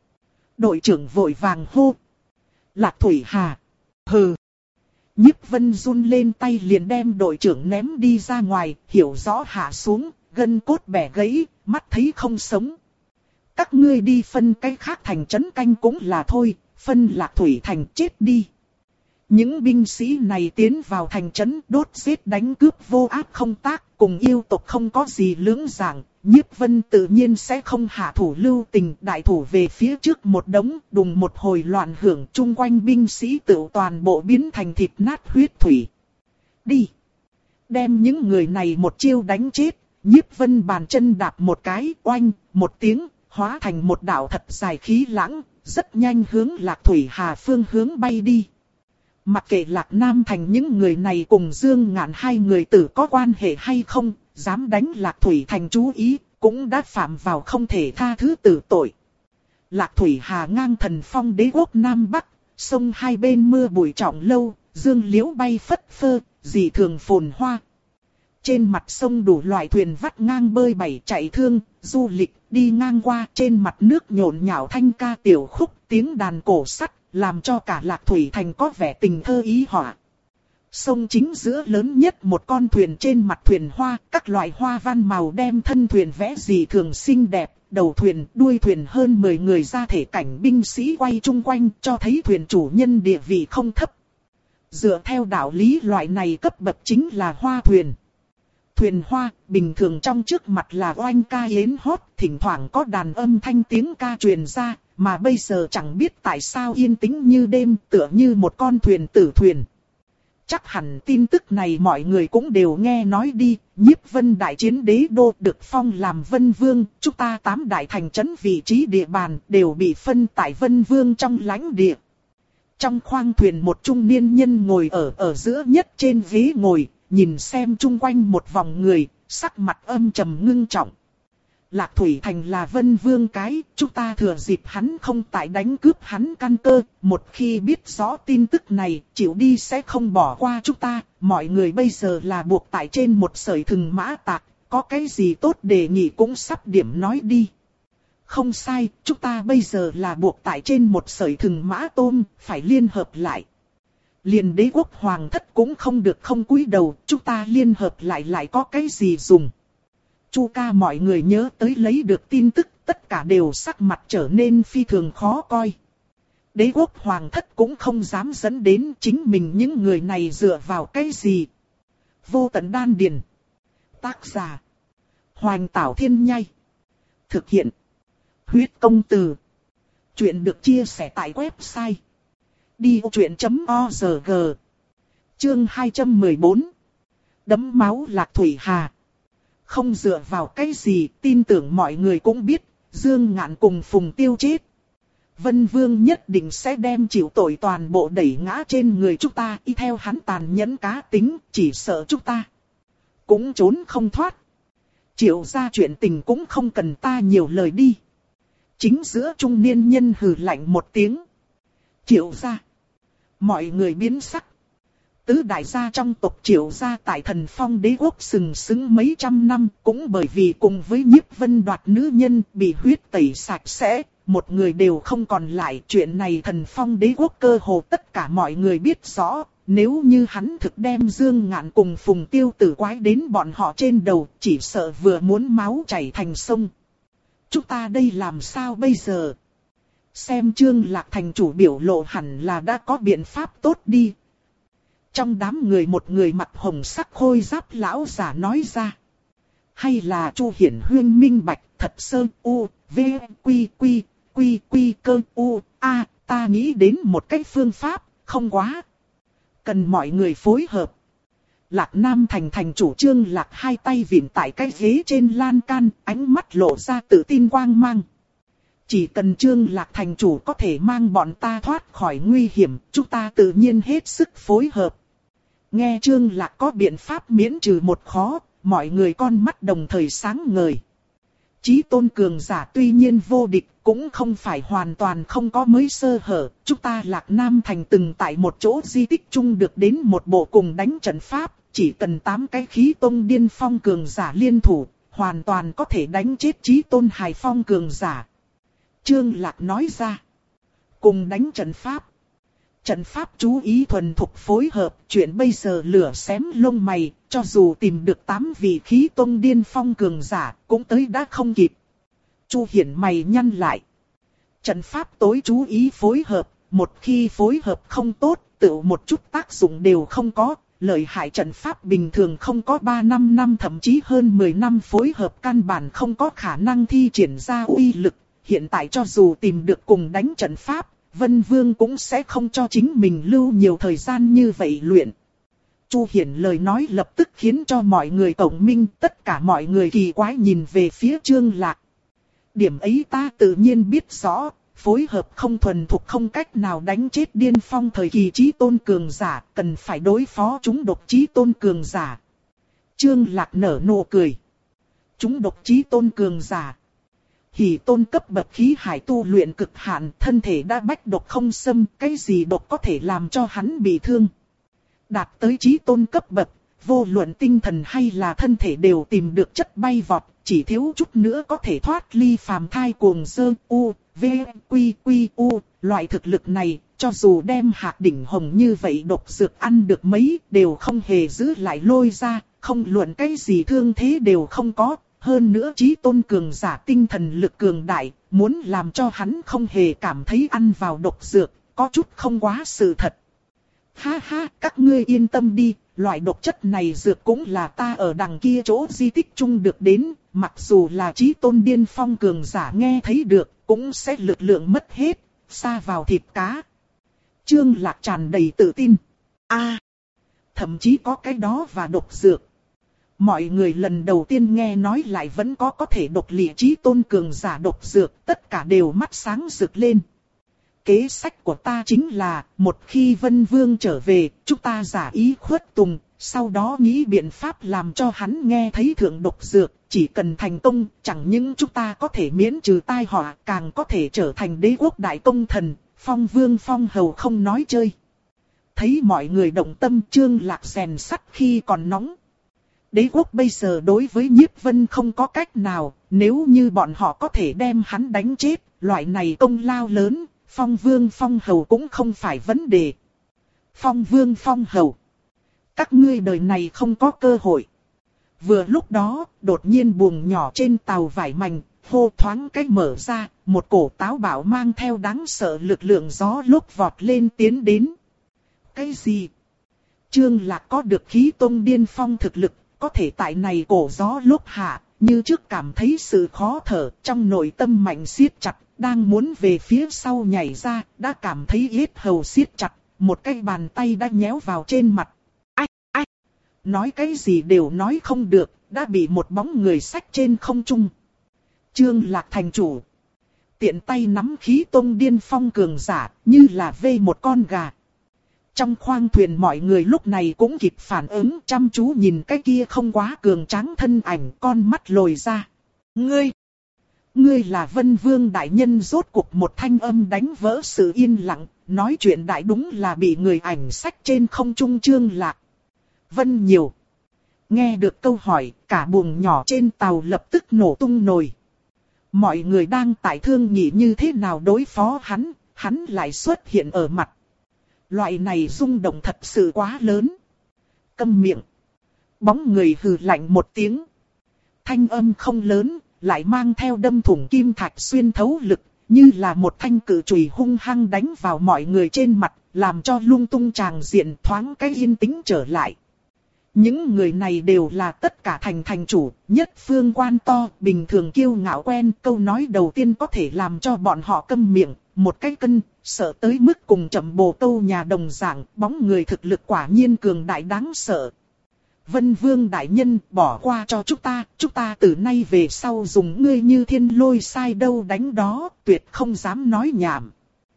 Đội trưởng vội vàng hô. Lạc Thủy Hà. Hừ. Nhiếp Vân run lên tay liền đem đội trưởng ném đi ra ngoài, hiểu rõ hạ xuống, gân cốt bẻ gãy, mắt thấy không sống. Các ngươi đi phân cái khác thành trấn canh cũng là thôi, phân Lạc Thủy thành chết đi. Những binh sĩ này tiến vào thành trấn đốt giết đánh cướp vô ác không tác, cùng yêu tộc không có gì lưỡng dạng. Nhiếp Vân tự nhiên sẽ không hạ thủ lưu tình, đại thủ về phía trước một đống, đùng một hồi loạn hưởng, chung quanh binh sĩ tự toàn bộ biến thành thịt nát huyết thủy. Đi! Đem những người này một chiêu đánh chết, Nhiếp Vân bàn chân đạp một cái, oanh, một tiếng, hóa thành một đạo thật dài khí lãng, rất nhanh hướng Lạc Thủy Hà phương hướng bay đi. Mặc kệ Lạc Nam thành những người này cùng Dương Ngạn hai người tử có quan hệ hay không, dám đánh Lạc Thủy thành chú ý, cũng đã phạm vào không thể tha thứ tử tội. Lạc Thủy Hà ngang thần phong đế quốc Nam Bắc, sông hai bên mưa bụi trọng lâu, dương liễu bay phất phơ, dị thường phồn hoa. Trên mặt sông đủ loại thuyền vắt ngang bơi bày chạy thương, du lịch, đi ngang qua trên mặt nước nhộn nhạo thanh ca tiểu khúc, tiếng đàn cổ sắt, làm cho cả Lạc Thủy thành có vẻ tình thơ ý họa. Sông chính giữa lớn nhất một con thuyền, trên mặt thuyền hoa, các loại hoa văn màu đem thân thuyền vẽ dị thường xinh đẹp, đầu thuyền, đuôi thuyền hơn mười người ra thể cảnh binh sĩ quay chung quanh, cho thấy thuyền chủ nhân địa vị không thấp. Dựa theo đạo lý loại này cấp bậc chính là hoa thuyền. Thuyền hoa, bình thường trong trước mặt là oanh ca yến hót, thỉnh thoảng có đàn âm thanh tiếng ca truyền ra, mà bây giờ chẳng biết tại sao yên tĩnh như đêm, tựa như một con thuyền tử thuyền. Chắc hẳn tin tức này mọi người cũng đều nghe nói đi, Nhiếp Vân đại chiến đế đô được phong làm Vân Vương, chúng ta tám đại thành trấn vị trí địa bàn đều bị phân tại Vân Vương trong lãnh địa. Trong khoang thuyền một trung niên nhân ngồi ở ở giữa nhất trên ghế ngồi, nhìn xem chung quanh một vòng người, sắc mặt âm trầm ngưng trọng. Lạc Thủy Thành là Vân Vương cái, chúng ta thừa dịp hắn không tại đánh cướp hắn căn cơ, một khi biết rõ tin tức này, chịu đi sẽ không bỏ qua chúng ta, mọi người bây giờ là buộc tại trên một sợi thừng mã tạc, có cái gì tốt đề nghị cũng sắp điểm nói đi. Không sai, chúng ta bây giờ là buộc tại trên một sợi thừng mã tôm, phải liên hợp lại. Liền đế quốc hoàng thất cũng không được không cúi đầu, chúng ta liên hợp lại lại có cái gì dùng. Chu ca mọi người nhớ tới lấy được tin tức, tất cả đều sắc mặt trở nên phi thường khó coi. Đế quốc hoàng thất cũng không dám dẫn đến chính mình những người này dựa vào cái gì. Vô tận đan điền. Tác giả. Hoành Tảo Thiên Nhai. Thực hiện. Huyết công từ. Chuyện được chia sẻ tại website. đi ô chuyện chấm o rờ giê. Chương hai trăm mười bốn. Đấm máu Lạc Thủy Hà. Không dựa vào cái gì, tin tưởng mọi người cũng biết, Dương Ngạn cùng Phùng Tiêu chết. Vân Vương nhất định sẽ đem chịu tội toàn bộ đẩy ngã trên người chúng ta, y theo hắn tàn nhẫn cá tính, chỉ sợ chúng ta cũng trốn không thoát. Triệu gia chuyện tình cũng không cần ta nhiều lời đi. Chính giữa trung niên nhân hừ lạnh một tiếng. Triệu gia. Mọi người biến sắc. Tứ đại gia trong tộc Triệu gia tại Thần Phong đế quốc sừng sững mấy trăm năm, cũng bởi vì cùng với Nhiếp Vân đoạt nữ nhân bị huyết tẩy sạch sẽ, một người đều không còn lại. Chuyện này Thần Phong đế quốc cơ hồ tất cả mọi người biết rõ, nếu như hắn thực đem Dương Ngạn cùng Phùng Tiêu tử quái đến bọn họ trên đầu, chỉ sợ vừa muốn máu chảy thành sông. Chúng ta đây làm sao bây giờ? Xem Trương Lạc thành chủ biểu lộ hẳn là đã có biện pháp tốt đi. Trong đám người một người mặt hồng sắc khôi giáp lão giả nói ra. Hay là Chu Hiển Huyên minh bạch, thật sơ u, v, quy quy, quy quy cơ u, a, ta nghĩ đến một cách phương pháp, không quá. Cần mọi người phối hợp. Lạc Nam thành thành chủ Trương Lạc hai tay vịn tại cái ghế trên lan can, ánh mắt lộ ra tự tin quang mang. Chỉ cần Trương Lạc thành chủ có thể mang bọn ta thoát khỏi nguy hiểm, chúng ta tự nhiên hết sức phối hợp. Nghe Trương Lạc có biện pháp miễn trừ một khó, mọi người con mắt đồng thời sáng ngời. Chí tôn cường giả tuy nhiên vô địch, cũng không phải hoàn toàn không có mới sơ hở. Chúng ta Lạc Nam thành từng tại một chỗ di tích chung được đến một bộ cùng đánh trận pháp, chỉ cần tám cái khí tôn điên phong cường giả liên thủ, hoàn toàn có thể đánh chết chí tôn hài phong cường giả. Trương Lạc nói ra, cùng đánh trận pháp. Trận pháp chú ý thuần thục phối hợp, chuyện bây giờ lửa xém lông mày, cho dù tìm được tám vị khí tôn điên phong cường giả, cũng tới đã không kịp. Chu Hiển mày nhăn lại. Trận pháp tối chú ý phối hợp, một khi phối hợp không tốt, tự một chút tác dụng đều không có. Lợi hại trận pháp bình thường không có ba năm năm thậm chí hơn mười năm phối hợp căn bản không có khả năng thi triển ra uy lực. Hiện tại cho dù tìm được cùng đánh trận pháp, Vân Vương cũng sẽ không cho chính mình lưu nhiều thời gian như vậy luyện. Chu Hiển lời nói lập tức khiến cho mọi người cộng minh, tất cả mọi người kỳ quái nhìn về phía Trương Lạc. Điểm ấy ta tự nhiên biết rõ, phối hợp không thuần thục không cách nào đánh chết điên phong thời kỳ chí tôn cường giả, cần phải đối phó chúng độc chí tôn cường giả. Trương Lạc nở nụ cười. Chúng độc chí tôn cường giả. Hỉ tôn cấp bậc khí hải tu luyện cực hạn, thân thể đã bách độc không xâm, cái gì độc có thể làm cho hắn bị thương. Đạt tới chí tôn cấp bậc, vô luận tinh thần hay là thân thể đều tìm được chất bay vọt, chỉ thiếu chút nữa có thể thoát ly phàm thai cuồng dơ u, v, quy quy u, loại thực lực này, cho dù đem hạt đỉnh hồng như vậy độc dược ăn được mấy, đều không hề giữ lại lôi ra, không luận cái gì thương thế đều không có. Hơn nữa chí tôn cường giả tinh thần lực cường đại, muốn làm cho hắn không hề cảm thấy ăn vào độc dược, có chút không quá sự thật. Ha ha, các ngươi yên tâm đi, loại độc chất này dược cũng là ta ở đằng kia chỗ di tích chung được đến, mặc dù là chí tôn điên phong cường giả nghe thấy được, cũng sẽ lực lượng mất hết, sa vào thịt cá. Trương Lạc tràn đầy tự tin. A, thậm chí có cái đó và độc dược. Mọi người lần đầu tiên nghe nói lại vẫn có có thể độc lìa chí tôn cường giả độc dược, tất cả đều mắt sáng rực lên. Kế sách của ta chính là, một khi Vân Vương trở về, chúng ta giả ý khuất tùng, Sau đó nghĩ biện pháp làm cho hắn nghe thấy thượng độc dược, chỉ cần thành công, chẳng những chúng ta có thể miễn trừ tai họa, càng có thể trở thành đế quốc đại công thần, Phong Vương Phong Hầu không nói chơi. Thấy mọi người động tâm, Trương Lạc rèn sắt khi còn nóng. Đế quốc bây giờ đối với Nhiếp Vân không có cách nào, nếu như bọn họ có thể đem hắn đánh chết, loại này công lao lớn, Phong Vương Phong Hầu cũng không phải vấn đề. Phong Vương Phong Hầu, các ngươi đời này không có cơ hội. Vừa lúc đó, đột nhiên buồng nhỏ trên tàu vải mảnh, hô thoáng cách mở ra, một cổ táo bạo mang theo đáng sợ lực lượng gió lúc vọt lên tiến đến. Cái gì? Trương Lạc có được khí tông điên phong thực lực, có thể tại này cổ gió lúc hạ, như trước cảm thấy sự khó thở, trong nội tâm mạnh siết chặt, đang muốn về phía sau nhảy ra, đã cảm thấy yết hầu siết chặt, một cái bàn tay đã nhéo vào trên mặt. Ách, ách, nói cái gì đều nói không được, đã bị một bóng người xách trên không trung. Trương Lạc thành chủ, tiện tay nắm khí tông điên phong cường giả, như là vây một con gà. Trong khoang thuyền mọi người lúc này cũng kịp phản ứng, chăm chú nhìn cái kia không quá cường tráng thân ảnh, con mắt lồi ra. Ngươi, ngươi là Vân Vương đại nhân. Rốt cuộc một thanh âm đánh vỡ sự yên lặng, nói chuyện đại đúng là bị người ảnh xách trên không trung Trương Lạc. Vân Nhiều. Nghe được câu hỏi, cả buồng nhỏ trên tàu lập tức nổ tung nồi. Mọi người đang tại thương nghị như thế nào đối phó hắn, hắn lại xuất hiện ở mặt. Loại này rung động thật sự quá lớn. Câm miệng. Bóng người hừ lạnh một tiếng. Thanh âm không lớn, lại mang theo đâm thủng kim thạch xuyên thấu lực, như là một thanh cự chùy hung hăng đánh vào mọi người trên mặt, làm cho lung tung tràng diện thoáng cái yên tĩnh trở lại. Những người này đều là tất cả thành thành chủ, nhất phương quan to, bình thường kiêu ngạo quen, câu nói đầu tiên có thể làm cho bọn họ câm miệng, một cái cân, sợ tới mức cùng chậm bồ câu nhà đồng dạng, bóng người thực lực quả nhiên cường đại đáng sợ. Vân Vương đại nhân, bỏ qua cho chúng ta, chúng ta từ nay về sau dùng ngươi như thiên lôi sai đâu đánh đó, tuyệt không dám nói nhảm.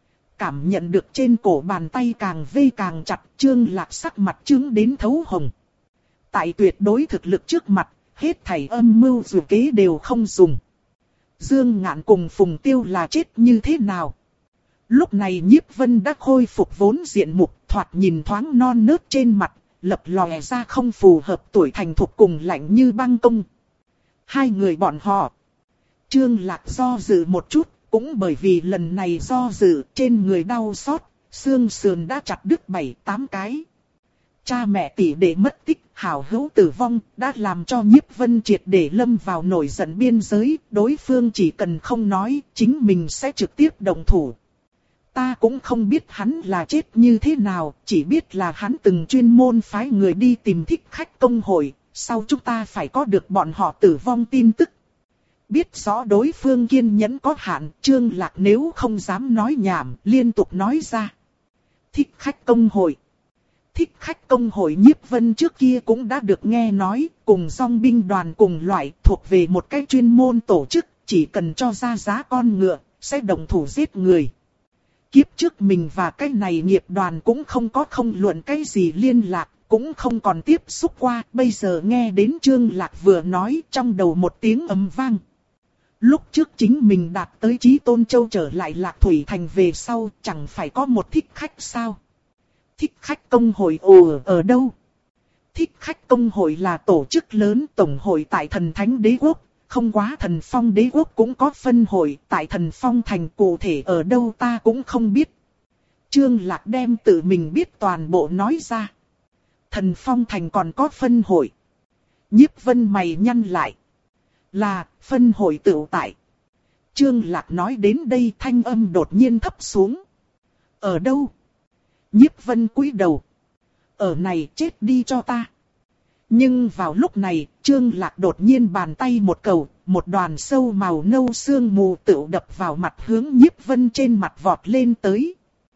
Cảm nhận được trên cổ bàn tay càng vây càng chặt, Trương Lạc sắc mặt trướng đến thấu hồng. Tại tuyệt đối thực lực trước mặt, hết thảy âm mưu dù kế đều không dùng. Dương Ngạn cùng Phùng Tiêu là chết như thế nào? Lúc này Nhiếp Vân đã khôi phục vốn diện mục, thoạt nhìn thoáng non nớt trên mặt, lập lòe ra không phù hợp tuổi thành thục cùng lạnh như băng công. Hai người bọn họ. Trương Lạc do dự một chút, cũng bởi vì lần này do dự, trên người đau xót, xương sườn đã chặt đứt bảy tám cái. Cha mẹ tỷ đệ mất tích, hảo hữu tử vong, đã làm cho Nhiếp Vân triệt để lâm vào nổi giận biên giới, đối phương chỉ cần không nói, chính mình sẽ trực tiếp động thủ. Ta cũng không biết hắn là chết như thế nào, chỉ biết là hắn từng chuyên môn phái người đi tìm thích khách công hội, sau chúng ta phải có được bọn họ tử vong tin tức. Biết rõ đối phương kiên nhẫn có hạn, Trương Lạc nếu không dám nói nhảm, liên tục nói ra. Thích khách công hội. Thích khách công hội Nhiếp Vân trước kia cũng đã được nghe nói, cùng dòng binh đoàn cùng loại, thuộc về một cái chuyên môn tổ chức, chỉ cần cho ra giá con ngựa, sẽ động thủ giết người. Kiếp trước mình và cái này nghiệp đoàn cũng không có không luận cái gì liên lạc, cũng không còn tiếp xúc qua, bây giờ nghe đến Trương Lạc vừa nói trong đầu một tiếng ầm vang. Lúc trước chính mình đạt tới Chí Tôn Châu trở lại Lạc Thủy Thành về sau, chẳng phải có một thích khách sao? Thích khách công hội ồ ở đâu? Thích khách công hội là tổ chức lớn tổng hội tại Thần Thánh Đế Quốc, không quá Thần Phong Đế Quốc cũng có phân hội, tại Thần Phong Thành cụ thể ở đâu ta cũng không biết. Trương Lạc đem tự mình biết toàn bộ nói ra. Thần Phong Thành còn có phân hội. Nhiếp Vân mày nhăn lại. Là, phân hội tựu tại. Trương Lạc nói đến đây thanh âm đột nhiên thấp xuống. Ở đâu? Nhiếp Vân cúi đầu. Ở này chết đi cho ta. Nhưng vào lúc này, Trương Lạc đột nhiên bàn tay một cầu, một đoàn sâu màu nâu sương mù tựu đập vào mặt hướng Nhiếp Vân trên mặt vọt lên tới.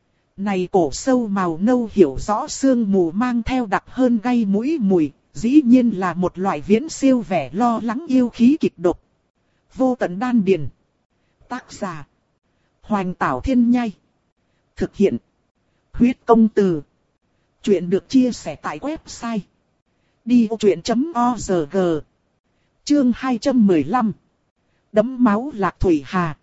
Này cổ sâu màu nâu hiểu rõ sương mù mang theo đặc hơn gây mũi mùi, dĩ nhiên là một loại viễn siêu vẻ lo lắng yêu khí kịch độc. Vô tận đan điền. Tác giả. Hoành Tảo Thiên Nhai. Thực hiện. Huyết công từ. Chuyện được chia sẻ tại website Đi vô chuyện.org. Chương hai trăm mười lăm. Đấm máu Lạc Thủy Hà.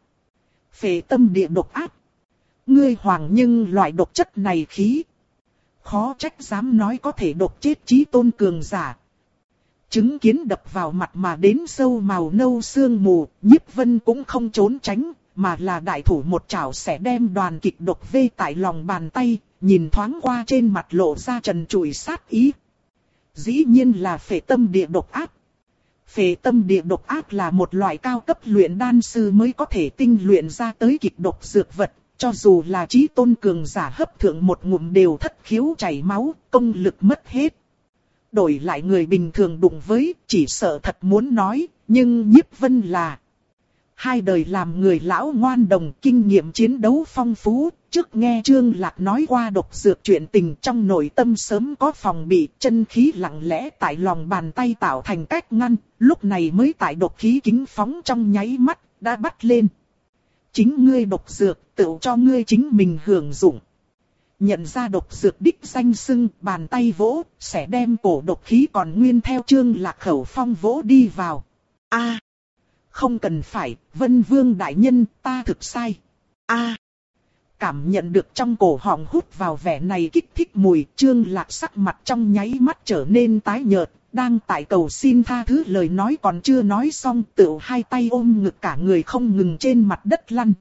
Phệ tâm địa độc ác. Ngươi hoàng nhưng loại độc chất này khí. Khó trách dám nói có thể độc chết chí tôn cường giả. Chứng kiến đập vào mặt mà đến sâu màu nâu sương mù, Nhiếp Vân cũng không trốn tránh, mà là đại thủ một chảo sẽ đem đoàn kịch độc vê tại lòng bàn tay, nhìn thoáng qua trên mặt lộ ra trần trụi sát ý. Dĩ nhiên là phệ tâm địa độc ác. Phệ tâm địa độc ác là một loại cao cấp luyện đan sư mới có thể tinh luyện ra tới kịch độc dược vật, cho dù là chí tôn cường giả hấp thượng một ngụm đều thất khiếu chảy máu, công lực mất hết. Đổi lại người bình thường đụng với, chỉ sợ thật muốn nói, nhưng Nhiếp Vân là hai đời làm người lão ngoan đồng, kinh nghiệm chiến đấu phong phú, trước nghe Trương Lạc nói qua độc dược chuyện tình trong nội tâm sớm có phòng bị, chân khí lặng lẽ tại lòng bàn tay tạo thành cách ngăn, lúc này mới tại độc khí kính phóng trong nháy mắt, đã bắt lên. Chính ngươi độc dược, tự cho ngươi chính mình hưởng dụng. Nhận ra độc dược đích danh xưng, bàn tay vỗ, sẽ đem cổ độc khí còn nguyên theo Trương Lạc khẩu phong vỗ đi vào. A, không cần phải, Vân Vương đại nhân, ta thực sai. A, cảm nhận được trong cổ họng hút vào vẻ này kích thích mùi, Trương Lạc sắc mặt trong nháy mắt trở nên tái nhợt, đang tại cầu xin tha thứ lời nói còn chưa nói xong, tự hai tay ôm ngực cả người không ngừng trên mặt đất lăn.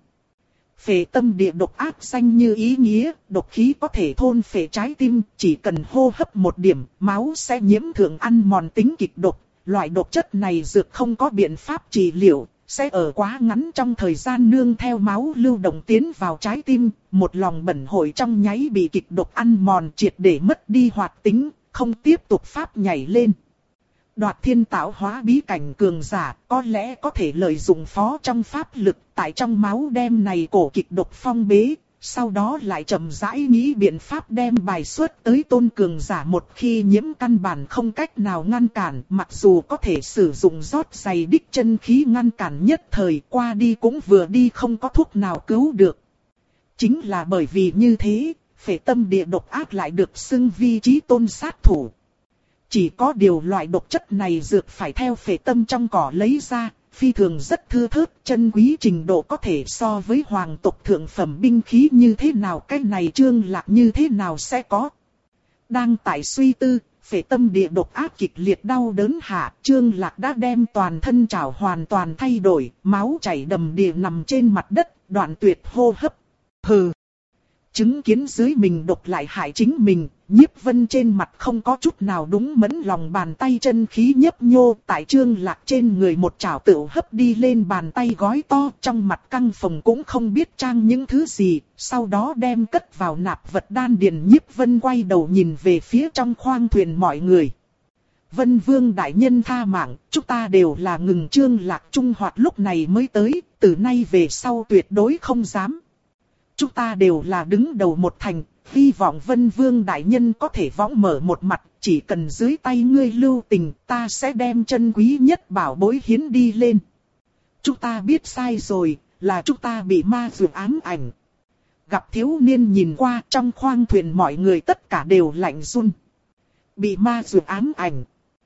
Phệ tâm địa độc ác danh như ý nghĩa, độc khí có thể thôn phệ trái tim, chỉ cần hô hấp một điểm, máu sẽ nhiễm thượng ăn mòn tính kịch độc. Loại độc chất này dược không có biện pháp trị liệu, sẽ ở quá ngắn trong thời gian nương theo máu lưu động tiến vào trái tim, một lòng bẩn hội trong nháy bị kịch độc ăn mòn triệt để mất đi hoạt tính, không tiếp tục pháp nhảy lên. Đoạt thiên tạo hóa bí cảnh cường giả, có lẽ có thể lợi dụng phó trong pháp lực, tại trong máu đem này cổ kịch độc phong bế, sau đó lại chậm rãi nghĩ biện pháp đem bài xuất tới tôn cường giả một khi nhiễm căn bản không cách nào ngăn cản, mặc dù có thể sử dụng rót dày đích chân khí ngăn cản nhất thời, qua đi cũng vừa đi không có thuốc nào cứu được. Chính là bởi vì như thế, phệ tâm địa độc ác lại được xưng vi chí tôn sát thủ. Chỉ có điều loại độc chất này dược phải theo phệ tâm trong cỏ lấy ra, phi thường rất thưa thớt, chân quý trình độ có thể so với hoàng tộc thượng phẩm binh khí như thế nào, cái này Trương Lạc như thế nào sẽ có. Đang tại suy tư, phệ tâm địa độc ác kịch liệt đau đớn hạ, Trương Lạc đã đem toàn thân trảo hoàn toàn thay đổi, máu chảy đầm đìa nằm trên mặt đất, đoạn tuyệt hô hấp. Hừ! Chứng kiến dưới mình độc lại hại chính mình, Nhiếp Vân trên mặt không có chút nào đúng mẫn, lòng bàn tay chân khí nhấp nhô, tại Trương Lạc trên người một chảo tựu hấp đi lên bàn tay gói to, trong mặt căng phồng cũng không biết trang những thứ gì, sau đó đem cất vào nạp vật đan điền. Nhiếp Vân quay đầu nhìn về phía trong khoang thuyền mọi người. Vân Vương đại nhân tha mạng, chúng ta đều là ngừng. Trương Lạc trung hoạt lúc này mới tới, từ nay về sau tuyệt đối không dám. Chúng ta đều là đứng đầu một thành, hy vọng Vân Vương đại nhân có thể võng mở một mặt, chỉ cần dưới tay ngươi lưu tình, ta sẽ đem chân quý nhất bảo bối hiến đi lên. Chúng ta biết sai rồi, là chúng ta bị ma dược ám ảnh. Gặp thiếu niên nhìn qua, trong khoang thuyền mọi người tất cả đều lạnh run. Bị ma dược ám ảnh.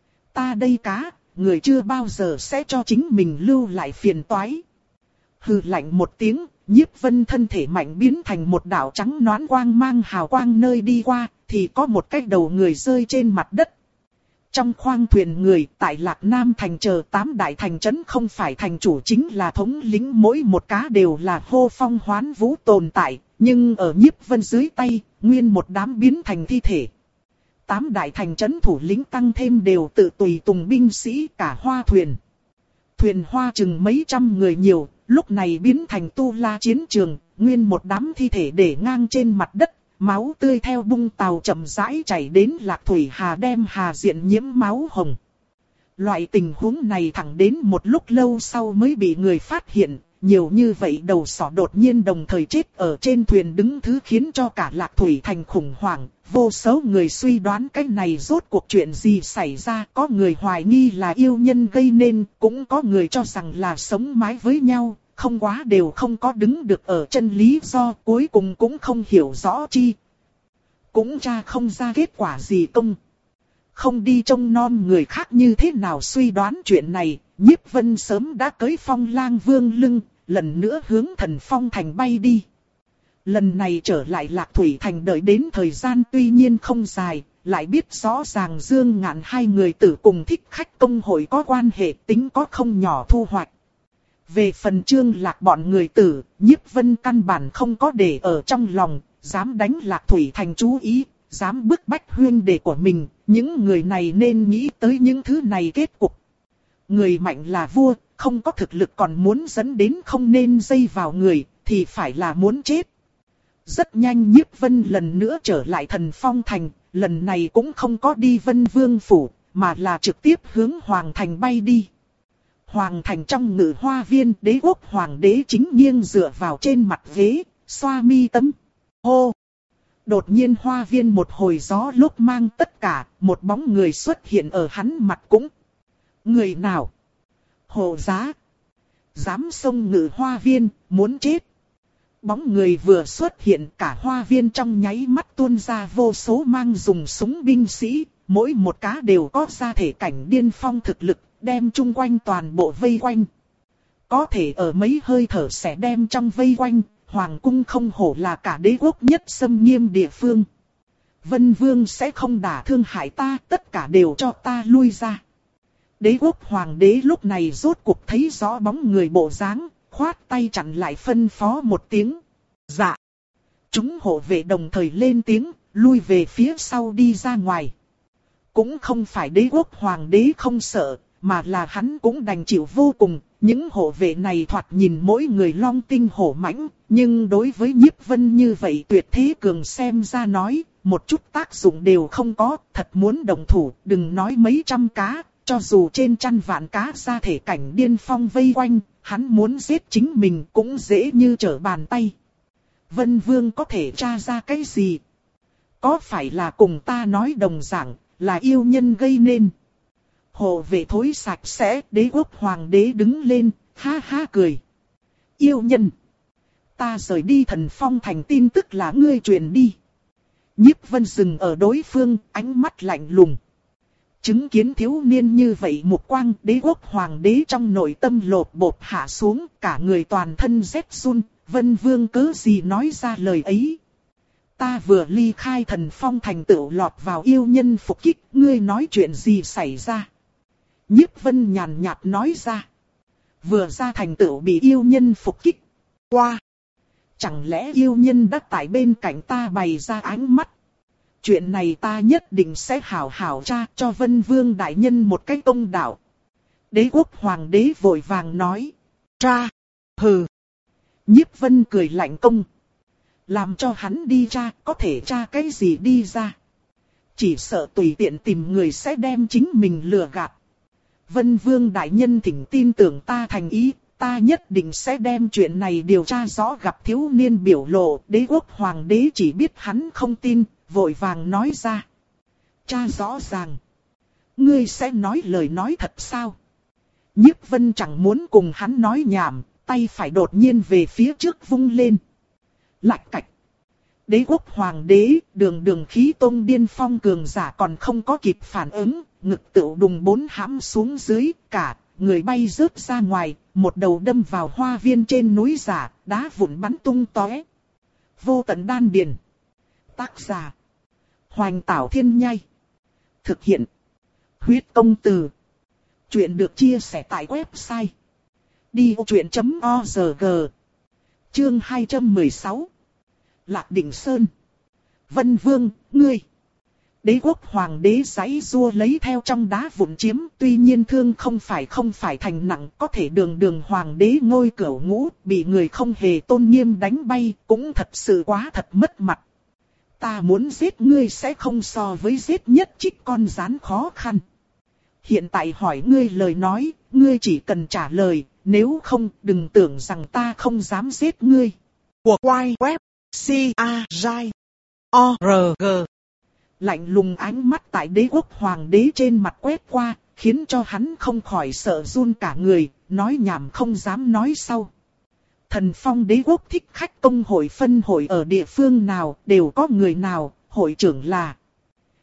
Ta đây cá, người chưa bao giờ sẽ cho chính mình lưu lại phiền toái. Hừ lạnh một tiếng. Nhiếp Vân thân thể mạnh biến thành một đạo trắng nõn quang mang hào quang, nơi đi qua, thì có một cái đầu người rơi trên mặt đất. Trong khoang thuyền người, tại Lạc Nam thành chờ tám đại thành trấn không phải thành chủ chính là thống lĩnh, mỗi một cá đều là hô phong hoán vũ tồn tại, nhưng ở Nhiếp Vân dưới tay, nguyên một đám biến thành thi thể. Tám đại thành trấn thủ lĩnh tăng thêm đều tự tùy tùng binh sĩ cả hoa thuyền. Thuyền hoa chừng mấy trăm người nhiều. Lúc này biến thành tu la chiến trường, nguyên một đám thi thể để ngang trên mặt đất, máu tươi theo bung tàu chậm rãi chảy đến Lạc Thủy Hà, đem hà diện nhiễm máu hồng. Loại tình huống này thẳng đến một lúc lâu sau mới bị người phát hiện, nhiều như vậy đầu sỏ đột nhiên đồng thời chết ở trên thuyền đứng thứ khiến cho cả Lạc Thủy thành khủng hoảng. Vô số người suy đoán cái này rốt cuộc chuyện gì xảy ra, có người hoài nghi là yêu nhân gây nên, cũng có người cho rằng là sống mái với nhau. Không quá đều không có đứng được ở chân lý do, cuối cùng cũng không hiểu rõ chi. Cũng tra không ra kết quả gì công. không đi trông nom người khác như thế nào suy đoán chuyện này, Nhiếp Vân sớm đã cưỡi Phong Lang Vương lưng, lần nữa hướng Thần Phong Thành bay đi. Lần này trở lại Lạc Thủy Thành đợi đến thời gian tuy nhiên không dài, lại biết rõ ràng Dương Ngạn hai người tử cùng Thích Khách công hội có quan hệ tính có không nhỏ thu hoạch. Về phần Trương Lạc bọn người tử, Nhiếp Vân căn bản không có để ở trong lòng, dám đánh Lạc Thủy Thành chú ý, dám bức bách huyên đệ của mình, những người này nên nghĩ tới những thứ này kết cục. Người mạnh là vua, không có thực lực còn muốn dẫn đến không nên dây vào người, thì phải là muốn chết. Rất nhanh Nhiếp Vân lần nữa trở lại Thần Phong Thành, lần này cũng không có đi Vân Vương Phủ, mà là trực tiếp hướng Hoàng Thành bay đi. Hoàng Thành trong ngự hoa viên, đế quốc hoàng đế chính nghiêng dựa vào trên mặt ghế, xoa mi tâm. Hô! Đột nhiên hoa viên một hồi gió lốc mang tất cả, một bóng người xuất hiện ở hắn mặt cũng. Người nào? Hộ giá! Dám xông ngự hoa viên, muốn chết! Bóng người vừa xuất hiện, cả hoa viên trong nháy mắt tuôn ra vô số mang dùng súng binh sĩ, mỗi một cá đều có ra thể cảnh điên phong thực lực, đem chung quanh toàn bộ vây quanh. Có thể ở mấy hơi thở sẽ đem trong vây quanh, Hoàng cung không hổ là cả đế quốc nhất xâm nghiêm địa phương. Vân Vương sẽ không đả thương hại ta, tất cả đều cho ta lui ra. Đế quốc hoàng đế lúc này rốt cuộc thấy rõ bóng người bộ dáng, khoát tay chặn lại phân phó một tiếng. Dạ. Chúng hộ vệ đồng thời lên tiếng, lui về phía sau đi ra ngoài. Cũng không phải đế quốc hoàng đế không sợ, mà là hắn cũng đành chịu vô cùng. Những hộ vệ này thoạt nhìn mỗi người long tinh hổ mãnh, nhưng đối với Nhiếp Vân như vậy tuyệt thế cường xem ra nói, một chút tác dụng đều không có, thật muốn đồng thủ, đừng nói mấy trăm cá, cho dù trên trăm vạn cá ra thể cảnh điên phong vây quanh, hắn muốn giết chính mình cũng dễ như trở bàn tay. Vân Vương có thể tra ra cái gì? Có phải là cùng ta nói đồng dạng, là yêu nhân gây nên? Hộ vệ thối sạch sẽ, đế quốc hoàng đế đứng lên, ha ha cười. Yêu nhân! Ta rời đi Thần Phong Thành tin tức là ngươi truyền đi. Nhiếp Vân dừng ở đối phương, ánh mắt lạnh lùng. Chứng kiến thiếu niên như vậy mục quang, đế quốc hoàng đế trong nội tâm lột bột hạ xuống, cả người toàn thân rét run. Vân Vương cớ gì nói ra lời ấy? Ta vừa ly khai Thần Phong Thành tựu lọt vào yêu nhân phục kích, ngươi nói chuyện gì xảy ra? Nhiếp Vân nhàn nhạt nói ra. Vừa ra thành tựu bị yêu nhân phục kích. Qua! Chẳng lẽ yêu nhân đã tại bên cạnh ta bày ra ánh mắt? Chuyện này ta nhất định sẽ hảo hảo tra cho Vân Vương đại nhân một cái công đạo. Đế quốc hoàng đế vội vàng nói. Tra! Hừ! Nhiếp Vân cười lạnh công. Làm cho hắn đi tra, có thể tra cái gì đi ra? Chỉ sợ tùy tiện tìm người sẽ đem chính mình lừa gạt. Vân Vương đại nhân thỉnh tin tưởng ta thành ý, ta nhất định sẽ đem chuyện này điều tra rõ. Gặp thiếu niên biểu lộ, đế quốc hoàng đế chỉ biết hắn không tin, vội vàng nói ra. Tra rõ ràng. Ngươi sẽ nói lời nói thật sao? Nhiếp Vân chẳng muốn cùng hắn nói nhảm, tay phải đột nhiên về phía trước vung lên. Lạch cạch. Đế quốc hoàng đế, đường đường khí tôn điên phong cường giả còn không có kịp phản ứng, ngực tựu đùng bốn hãm xuống dưới, cả người bay rớt ra ngoài, một đầu đâm vào hoa viên trên núi giả, đá vụn bắn tung tóe. Vô tận đan điền. Tác giả: Hoành Tảo Thiên Nhai. Thực hiện: Huyết Công Từ. Chuyện được chia sẻ tại website đi ô chuyện chấm org. Chương hai trăm mười sáu. Lạc Đỉnh Sơn. Vân Vương, ngươi. Đế quốc hoàng đế giãy giụa lấy theo trong đá vụn chiếm, tuy nhiên thương không phải không phải thành nặng, có thể đường đường hoàng đế ngôi cửu ngũ, bị người không hề tôn nghiêm đánh bay, cũng thật sự quá thật mất mặt. Ta muốn giết ngươi sẽ không so với giết nhất trích con rắn khó khăn. Hiện tại hỏi ngươi lời nói, ngươi chỉ cần trả lời, nếu không đừng tưởng rằng ta không dám giết ngươi. Của Quai Web C A R O R G. Lạnh lùng ánh mắt tại đế quốc hoàng đế trên mặt quét qua, khiến cho hắn không khỏi sợ run cả người, nói nhảm không dám nói sau. Thần Phong đế quốc thích khách công hội phân hội ở địa phương nào, đều có người nào, hội trưởng là.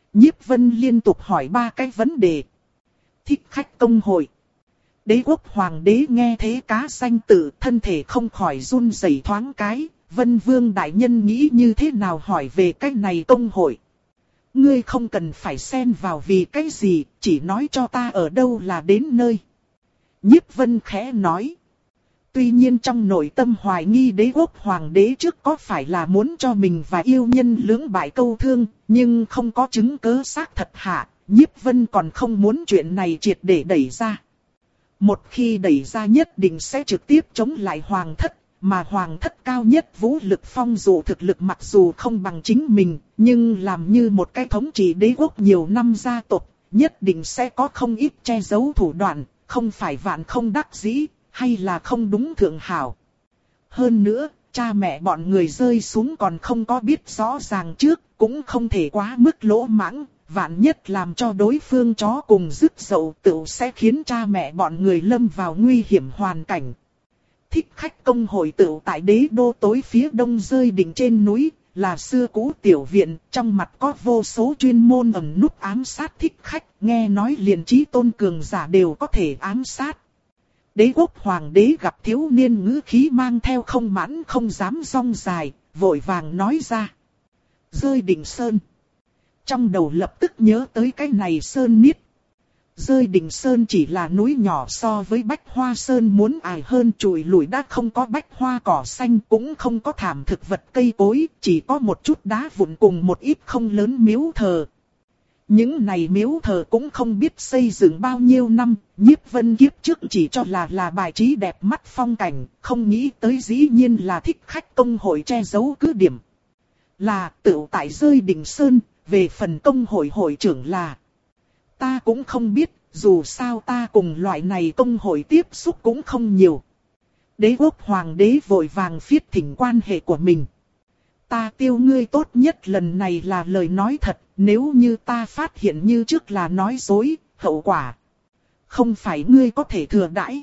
Nhiếp Vân liên tục hỏi ba cái vấn đề. Thích khách công hội. Đế quốc hoàng đế nghe thế cá danh tự, thân thể không khỏi run rẩy thoáng cái. Vân Vương đại nhân nghĩ như thế nào hỏi về cái này công hội. Ngươi không cần phải xen vào vì cái gì, chỉ nói cho ta ở đâu là đến nơi. Nhiếp Vân khẽ nói. Tuy nhiên trong nội tâm hoài nghi đế quốc hoàng đế trước có phải là muốn cho mình và yêu nhân lưỡng bại câu thương, nhưng không có chứng cứ xác thật hạ, Nhiếp Vân còn không muốn chuyện này triệt để đẩy ra. Một khi đẩy ra nhất định sẽ trực tiếp chống lại hoàng thất, mà hoàng thất cao nhất vũ lực phong dụ thực lực mặc dù không bằng chính mình, nhưng làm như một cái thống trị đế quốc nhiều năm gia tộc, nhất định sẽ có không ít che giấu thủ đoạn, không phải vạn không đắc dĩ, hay là không đúng thượng hảo. Hơn nữa, cha mẹ bọn người rơi xuống còn không có biết rõ ràng trước, cũng không thể quá mức lỗ mãng, vạn nhất làm cho đối phương chó cùng rứt dậu tựu sẽ khiến cha mẹ bọn người lâm vào nguy hiểm hoàn cảnh. Thích khách công hội tựu tại đế đô tối phía đông rơi đỉnh trên núi, là xưa cũ tiểu viện, trong mặt có vô số chuyên môn ẩn núp ám sát thích khách, nghe nói liền chí tôn cường giả đều có thể ám sát. Đế quốc hoàng đế gặp thiếu niên ngữ khí mang theo không mãn không dám rong dài, vội vàng nói ra. Rơi đỉnh sơn. Trong đầu lập tức nhớ tới cái này sơn niết. Rơi đỉnh sơn chỉ là núi nhỏ so với Bách Hoa Sơn muốn ải hơn, trụi lủi đã không có bách hoa cỏ xanh, cũng không có thảm thực vật cây cối, chỉ có một chút đá vụn cùng một ít không lớn miếu thờ. Những này miếu thờ cũng không biết xây dựng bao nhiêu năm, Nhiếp Vân kiếp trước chỉ cho là là bài trí đẹp mắt phong cảnh, không nghĩ tới dĩ nhiên là thích khách công hội che giấu cứ điểm. Là tựu tại rơi đỉnh sơn, về phần công hội hội trưởng là... Ta cũng không biết, dù sao ta cùng loại này công hội tiếp xúc cũng không nhiều. Đế quốc hoàng đế vội vàng phiết thỉnh quan hệ của mình. Ta tiêu ngươi tốt nhất lần này là lời nói thật, nếu như ta phát hiện như trước là nói dối, hậu quả. Không phải ngươi có thể thừa đãi.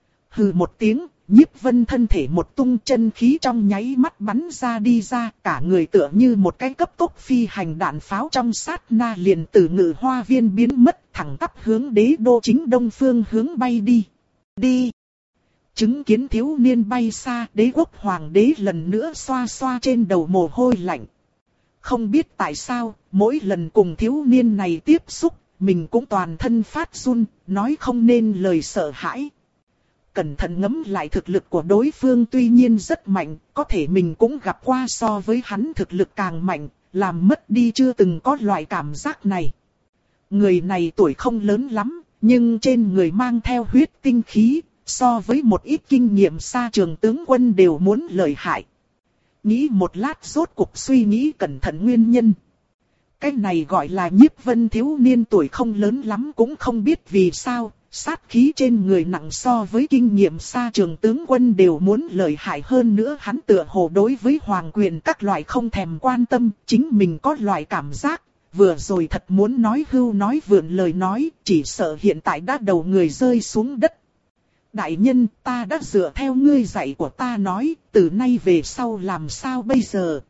Hừ một tiếng, Nhiếp Vân thân thể một tung, chân khí trong nháy mắt bắn ra đi ra, cả người tựa như một cái cấp tốc phi hành đạn pháo trong sát na liền từ ngự hoa viên biến mất, thẳng tắp hướng đế đô chính đông phương hướng bay đi. Đi! Chứng kiến thiếu niên bay xa, đế quốc hoàng đế lần nữa xoa xoa trên đầu mồ hôi lạnh. Không biết tại sao, mỗi lần cùng thiếu niên này tiếp xúc, mình cũng toàn thân phát run, nói không nên lời sợ hãi. Cẩn thận ngẫm lại thực lực của đối phương tuy nhiên rất mạnh, có thể mình cũng gặp qua so với hắn thực lực càng mạnh, làm mất đi chưa từng có loại cảm giác này. Người này tuổi không lớn lắm, nhưng trên người mang theo huyết tinh khí, so với một ít kinh nghiệm xa trường tướng quân đều muốn lợi hại. Nghĩ một lát rốt cục suy nghĩ cẩn thận nguyên nhân. Cái này gọi là Nhiếp Vân thiếu niên tuổi không lớn lắm cũng không biết vì sao, sát khí trên người nặng so với kinh nghiệm xa trường tướng quân đều muốn lợi hại hơn nữa, hắn tựa hồ đối với hoàng quyền các loại không thèm quan tâm, chính mình có loại cảm giác, vừa rồi thật muốn nói hưu nói vượn lời nói, chỉ sợ hiện tại đã đầu người rơi xuống đất. Đại nhân, ta đã dựa theo ngươi dạy của ta nói, từ nay về sau làm sao bây giờ?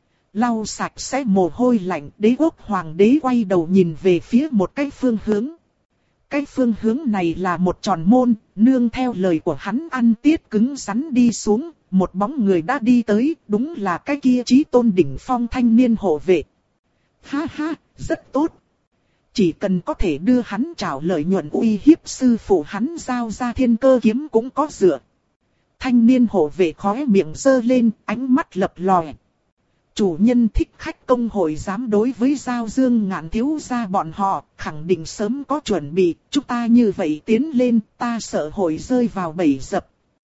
Lau sạch sẽ mồ hôi lạnh, đế quốc hoàng đế quay đầu nhìn về phía một cái phương hướng. Cái phương hướng này là một tròn môn, nương theo lời của hắn ăn tiết cứng rắn đi xuống, một bóng người đã đi tới, đúng là cái kia chí tôn đỉnh phong thanh niên hộ vệ. Ha ha, rất tốt. Chỉ cần có thể đưa hắn trảo lợi nhuận uy hiếp sư phụ hắn giao ra thiên cơ kiếm cũng có dựa. Thanh niên hộ vệ khóe miệng giơ lên, ánh mắt lập lòe. Chủ nhân thích khách công hội dám đối với Giao Dương Ngạn thiếu gia bọn họ, khẳng định sớm có chuẩn bị, chúng ta như vậy tiến lên, ta sợ hội rơi vào bẫy dập.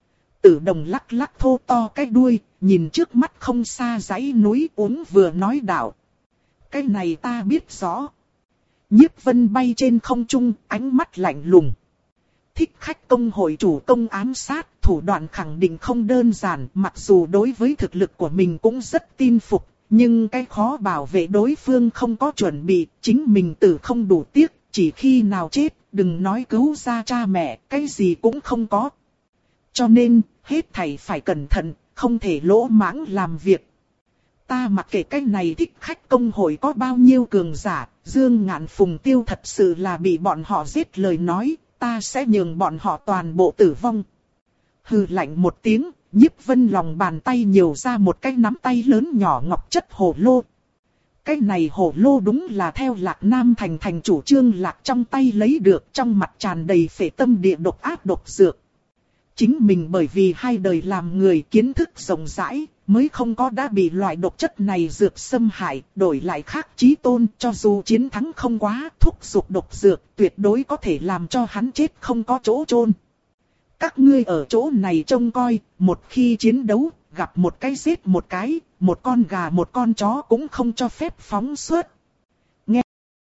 Tử Đồng lắc lắc thô to cái đuôi, nhìn trước mắt không xa dãy núi uống vừa nói đạo. Cái này ta biết rõ. Nhiếp Vân bay trên không trung, ánh mắt lạnh lùng. Thích khách công hội chủ công ám sát, thủ đoạn khẳng định không đơn giản, mặc dù đối với thực lực của mình cũng rất tin phục, nhưng cái khó bảo vệ đối phương không có chuẩn bị, chính mình tử không đủ tiếc, chỉ khi nào chết, đừng nói cứu ra cha mẹ, cái gì cũng không có. Cho nên, hết thảy phải cẩn thận, không thể lỗ mãng làm việc. Ta mặc kệ cái này thích khách công hội có bao nhiêu cường giả, Dương Ngạn Phùng Tiêu thật sự là bị bọn họ giết lời nói, ta sẽ nhường bọn họ toàn bộ tử vong. Hừ lạnh một tiếng, Nhiếp Vân lòng bàn tay nhiều ra một cái nắm tay lớn nhỏ ngọc chất hồ lô. Cái này hồ lô đúng là theo Lạc Nam thành thành chủ Trương Lạc trong tay lấy được, trong mặt tràn đầy phệ tâm địa độc ác độc dược. Chính mình bởi vì hai đời làm người kiến thức rộng rãi, mới không có đã bị loại độc chất này dược xâm hại, đổi lại khác chí tôn, cho dù chiến thắng không quá, thúc giục độc dược, tuyệt đối có thể làm cho hắn chết không có chỗ chôn. Các ngươi ở chỗ này trông coi, một khi chiến đấu, gặp một cái giết một cái, một con gà một con chó cũng không cho phép phóng xuất. Nghe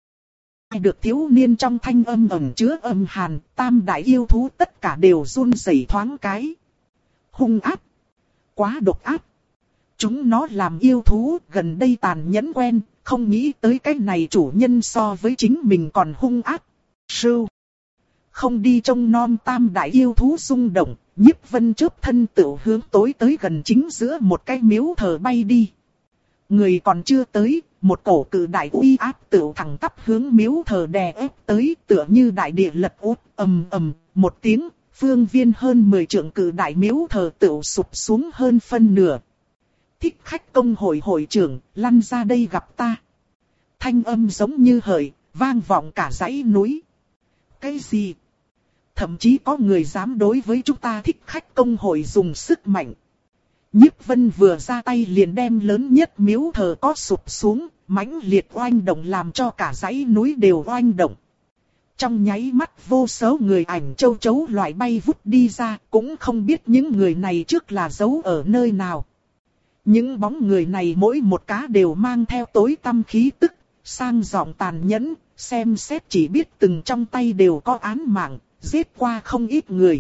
được thiếu niên trong thanh âm ẩn chứa âm hàn, tam đại yêu thú tất cả đều run rẩy thoáng cái. Hung ác, quá độc ác. Chúng nó làm yêu thú gần đây tàn nhẫn quen, không nghĩ tới cái này chủ nhân so với chính mình còn hung ác. Sưu. Không đi trông nom tam đại yêu thú rung động, Nhiếp Vân chớp thân tựu hướng tối tới gần chính giữa một cái miếu thờ bay đi. Người còn chưa tới, một cổ cự đại uy áp tựu thẳng tắp hướng miếu thờ đè ép tới, tựa như đại địa lật úp, ầm ầm, một tiếng, phương viên hơn mười trượng cự đại miếu thờ tựu sụp xuống hơn phân nửa. Thích khách công hội hội trưởng, lăn ra đây gặp ta. Thanh âm giống như hời, vang vọng cả dãy núi. Cái gì? Thậm chí có người dám đối với chúng ta thích khách công hội dùng sức mạnh. Nhiếp Vân vừa ra tay liền đem lớn nhất miếu thờ có sụp xuống, mãnh liệt oanh động làm cho cả dãy núi đều oanh động. Trong nháy mắt vô số người ảnh châu chấu loại bay vút đi ra, cũng không biết những người này trước là giấu ở nơi nào. Những bóng người này mỗi một cá đều mang theo tối tăm khí tức, sang giọng tàn nhẫn, xem xét chỉ biết từng trong tay đều có án mạng, giết qua không ít người.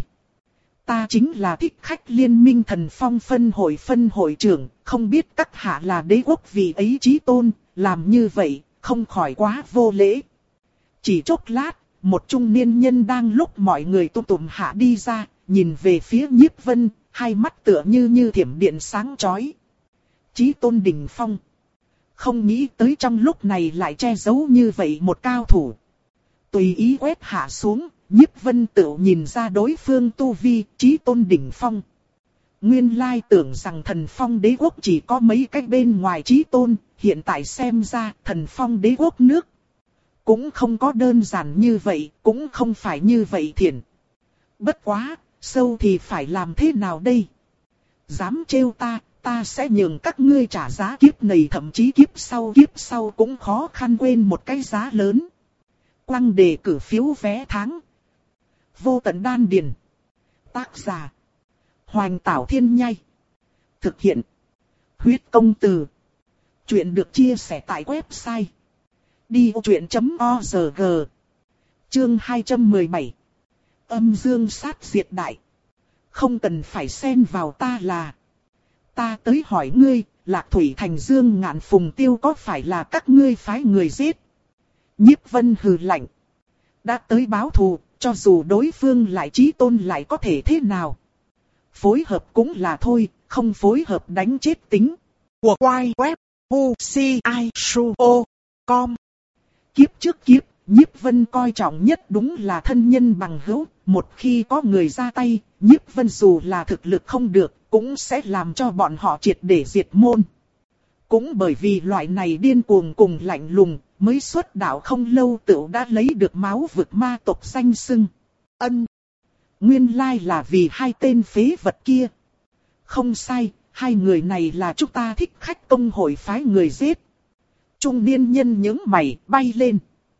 Ta chính là thích khách liên minh thần phong phân hội phân hội trưởng, không biết các hạ là đế quốc vì ấy chí tôn, làm như vậy, không khỏi quá vô lễ. Chỉ chốc lát, một trung niên nhân đang lúc mọi người tụm tụm hạ đi ra, nhìn về phía Nhiếp Vân, hai mắt tựa như như thiểm điện sáng chói. Chí tôn đỉnh phong. Không nghĩ tới trong lúc này lại che giấu như vậy một cao thủ. Tùy ý quét hạ xuống, Nhiếp Vân tự nhìn ra đối phương tu vi, chí tôn đỉnh phong. Nguyên lai tưởng rằng thần phong đế quốc chỉ có mấy cái bên ngoài chí tôn, hiện tại xem ra thần phong đế quốc nước. Cũng không có đơn giản như vậy, cũng không phải như vậy thiện. Bất quá, sâu thì phải làm thế nào đây? Dám trêu ta, ta sẽ nhường các ngươi trả giá kiếp này, thậm chí kiếp sau kiếp sau cũng khó khăn quên một cái giá lớn. Quăng đề cử phiếu vé tháng. Vô tận đan điền. Tác giả. Hoành Tảo Thiên Nhai. Thực hiện. Huyết công từ. Chuyện được chia sẻ tại website. đi ô chuyện chấm org. Chương hai trăm mười bảy. Âm dương sát diệt đại. Không cần phải xen vào ta là. Ta tới hỏi ngươi, Lạc Thủy Thành Dương Ngạn Phùng Tiêu có phải là các ngươi phái người giết? Nhiếp Vân hừ lạnh. Đã tới báo thù, cho dù đối phương lại chí tôn lại có thể thế nào? Phối hợp cũng là thôi, không phối hợp đánh chết tính. Của quay web u xi i su o com. Kiếp trước kiếp, Nhiếp Vân coi trọng nhất đúng là thân nhân bằng hữu. Một khi có người ra tay, Nhiếp Vân dù là thực lực không được, cũng sẽ làm cho bọn họ triệt để diệt môn. Cũng bởi vì loại này điên cuồng cùng lạnh lùng, mới xuất đạo không lâu tựu đã lấy được máu vực ma tộc danh xưng. Ân. Nguyên lai là vì hai tên phế vật kia. Không sai, hai người này là chúng ta thích khách công hội phái người giết. Trung niên nhân nhướng mày bay lên.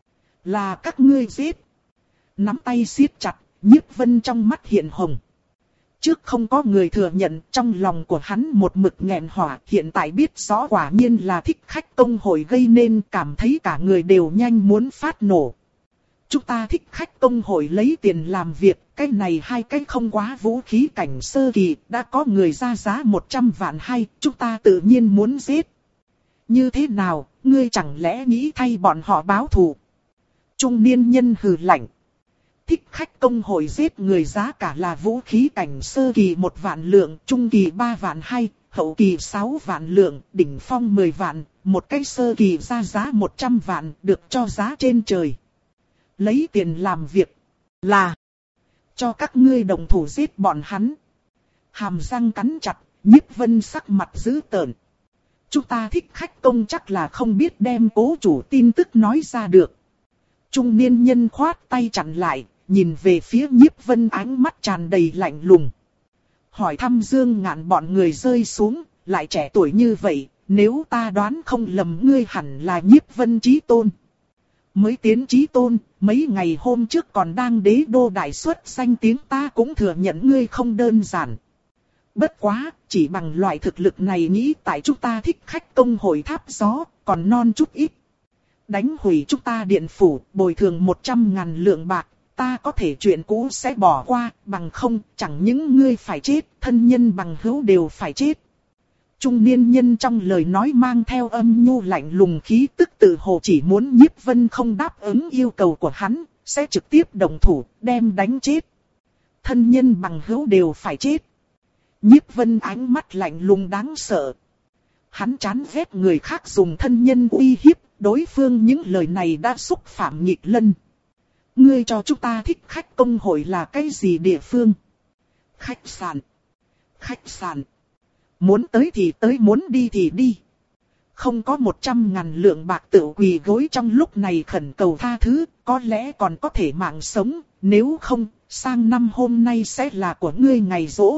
Là các ngươi giết. Nắm tay siết chặt, Nhiếp Vân trong mắt hiện hồng. Trước không có người thừa nhận, trong lòng của hắn một mực nghẹn hỏa, hiện tại biết rõ quả nhiên là thích khách công hội gây nên, cảm thấy cả người đều nhanh muốn phát nổ. Chúng ta thích khách công hội lấy tiền làm việc, cái này hai cái không quá vũ khí cảnh sơ kỳ, đã có người ra giá một trăm vạn hay, chúng ta tự nhiên muốn giết. Như thế nào, ngươi chẳng lẽ nghĩ thay bọn họ báo thù? Trung niên nhân hừ lạnh. Thích khách công hội giết người giá cả là vũ khí cảnh sơ kỳ một vạn lượng, trung kỳ ba vạn hay, hậu kỳ sáu vạn lượng, đỉnh phong mười vạn, một cái sơ kỳ ra giá một trăm vạn, được cho giá trên trời. Lấy tiền làm việc, là cho các ngươi đồng thủ giết bọn hắn. Hàm răng cắn chặt, Nhiếp Vân sắc mặt dữ tợn. Chúng ta thích khách công chắc là không biết đem cố chủ tin tức nói ra được. Trung niên nhân khoát tay chặn lại, nhìn về phía Nhiếp Vân ánh mắt tràn đầy lạnh lùng. Hỏi thăm Dương Ngạn bọn người rơi xuống, lại trẻ tuổi như vậy, nếu ta đoán không lầm ngươi hẳn là Nhiếp Vân Chí Tôn. Mới tiến Chí Tôn, mấy ngày hôm trước còn đang đế đô đại xuất danh tiếng, ta cũng thừa nhận ngươi không đơn giản. Bất quá, chỉ bằng loại thực lực này nghĩ tại chúng ta thích khách công hội tháp gió, còn non chút ít. Đánh hủy chúng ta điện phủ, bồi thường một trăm ngàn lượng bạc, ta có thể chuyện cũ sẽ bỏ qua, bằng không, chẳng những ngươi phải chết, thân nhân bằng hữu đều phải chết. Trung niên nhân trong lời nói mang theo âm nhu lạnh lùng khí tức, tự hồ chỉ muốn Nhiếp Vân không đáp ứng yêu cầu của hắn, sẽ trực tiếp động thủ, đem đánh chết. Thân nhân bằng hữu đều phải chết. Nhiếp Vân ánh mắt lạnh lùng đáng sợ. Hắn chán ghét người khác dùng thân nhân uy hiếp, đối phương những lời này đã xúc phạm nghịch lân. Ngươi cho chúng ta thích khách công hội là cái gì địa phương? Khách sạn. Khách sạn. Muốn tới thì tới, muốn đi thì đi. Không có một trăm ngàn lượng bạc tự quỳ gối trong lúc này khẩn cầu tha thứ, có lẽ còn có thể mạng sống, nếu không, sang năm hôm nay sẽ là của ngươi ngày rỗ.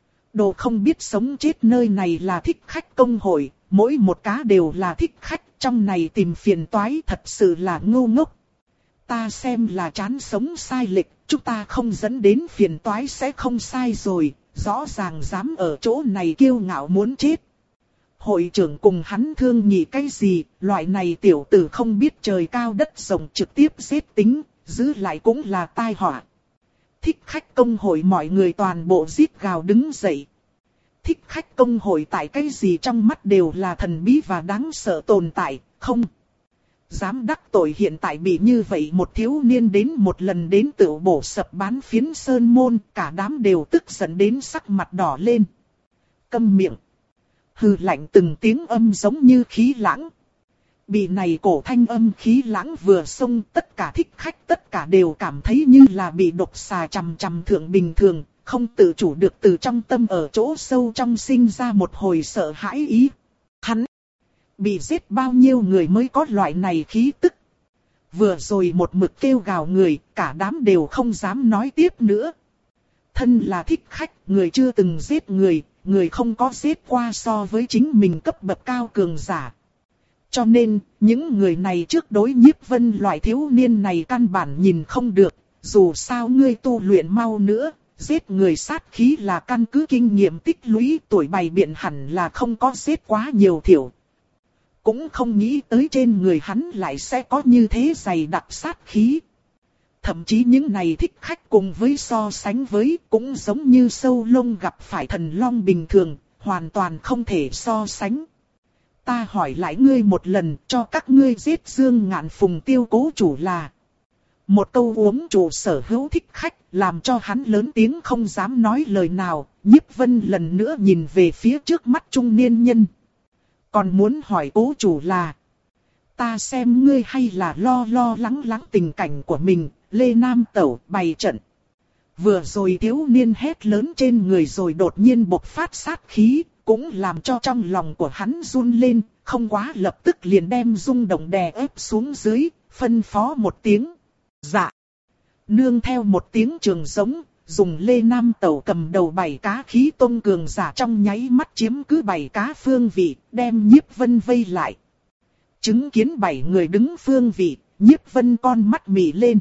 Đồ không biết sống chết, nơi này là thích khách công hội, mỗi một cá đều là thích khách, trong này tìm phiền toái thật sự là ngu ngốc. Ta xem là chán sống sai lệch, chúng ta không dẫn đến phiền toái sẽ không sai rồi, rõ ràng dám ở chỗ này kiêu ngạo muốn chết. Hội trưởng cùng hắn thương nhị cái gì, loại này tiểu tử không biết trời cao đất rộng trực tiếp giết tính, giữ lại cũng là tai họa. Thích khách công hội mọi người toàn bộ rít gào đứng dậy. Thích khách công hội tại cái gì trong mắt đều là thần bí và đáng sợ tồn tại, không dám đắc tội hiện tại bị như vậy một thiếu niên đến một lần đến tự bổ sập bán phiến sơn môn, cả đám đều tức giận đến sắc mặt đỏ lên. Câm miệng. Hừ lạnh từng tiếng âm giống như khí lãng. Bị này cổ thanh âm khí lãng vừa xông, tất cả thích khách tất cả đều cảm thấy như là bị độc xà chằm chằm thượng bình thường, không tự chủ được từ trong tâm ở chỗ sâu trong sinh ra một hồi sợ hãi ý. Hắn bị giết bao nhiêu người mới có loại này khí tức. Vừa rồi một mực kêu gào người, cả đám đều không dám nói tiếp nữa. Thân là thích khách, người chưa từng giết người, người không có giết qua so với chính mình cấp bậc cao cường giả. Cho nên, những người này trước đối Nhiếp Vân loại thiếu niên này căn bản nhìn không được, dù sao ngươi tu luyện mau nữa, giết người sát khí là căn cứ kinh nghiệm tích lũy, tuổi bày biện hẳn là không có giết quá nhiều thiểu. Cũng không nghĩ tới trên người hắn lại sẽ có như thế dày đặc sát khí. Thậm chí những này thích khách cùng với so sánh với cũng giống như sâu lông gặp phải thần long bình thường, hoàn toàn không thể so sánh. Ta hỏi lại ngươi một lần, cho các ngươi giết Dương Ngạn Phùng Tiêu cố chủ là. Một câu uống chủ sở hữu thích khách, làm cho hắn lớn tiếng không dám nói lời nào. Nhiếp Vân lần nữa nhìn về phía trước mắt trung niên nhân. Còn muốn hỏi cố chủ là. Ta xem ngươi hay là lo lo lắng lắng tình cảnh của mình, Lê Nam Tẩu bày trận. Vừa rồi thiếu niên hét lớn trên người rồi đột nhiên bộc phát sát khí, cũng làm cho trong lòng của hắn run lên, không quá lập tức liền đem rung động đè ép xuống dưới, phân phó một tiếng. Dạ. Nương theo một tiếng trường giống, dùng Lê Nam Tẩu cầm đầu bảy cá khí tôn cường giả trong nháy mắt chiếm cứ bảy cá phương vị, đem Nhiếp Vân vây lại. Chứng kiến bảy người đứng phương vị, Nhiếp Vân con mắt mị lên.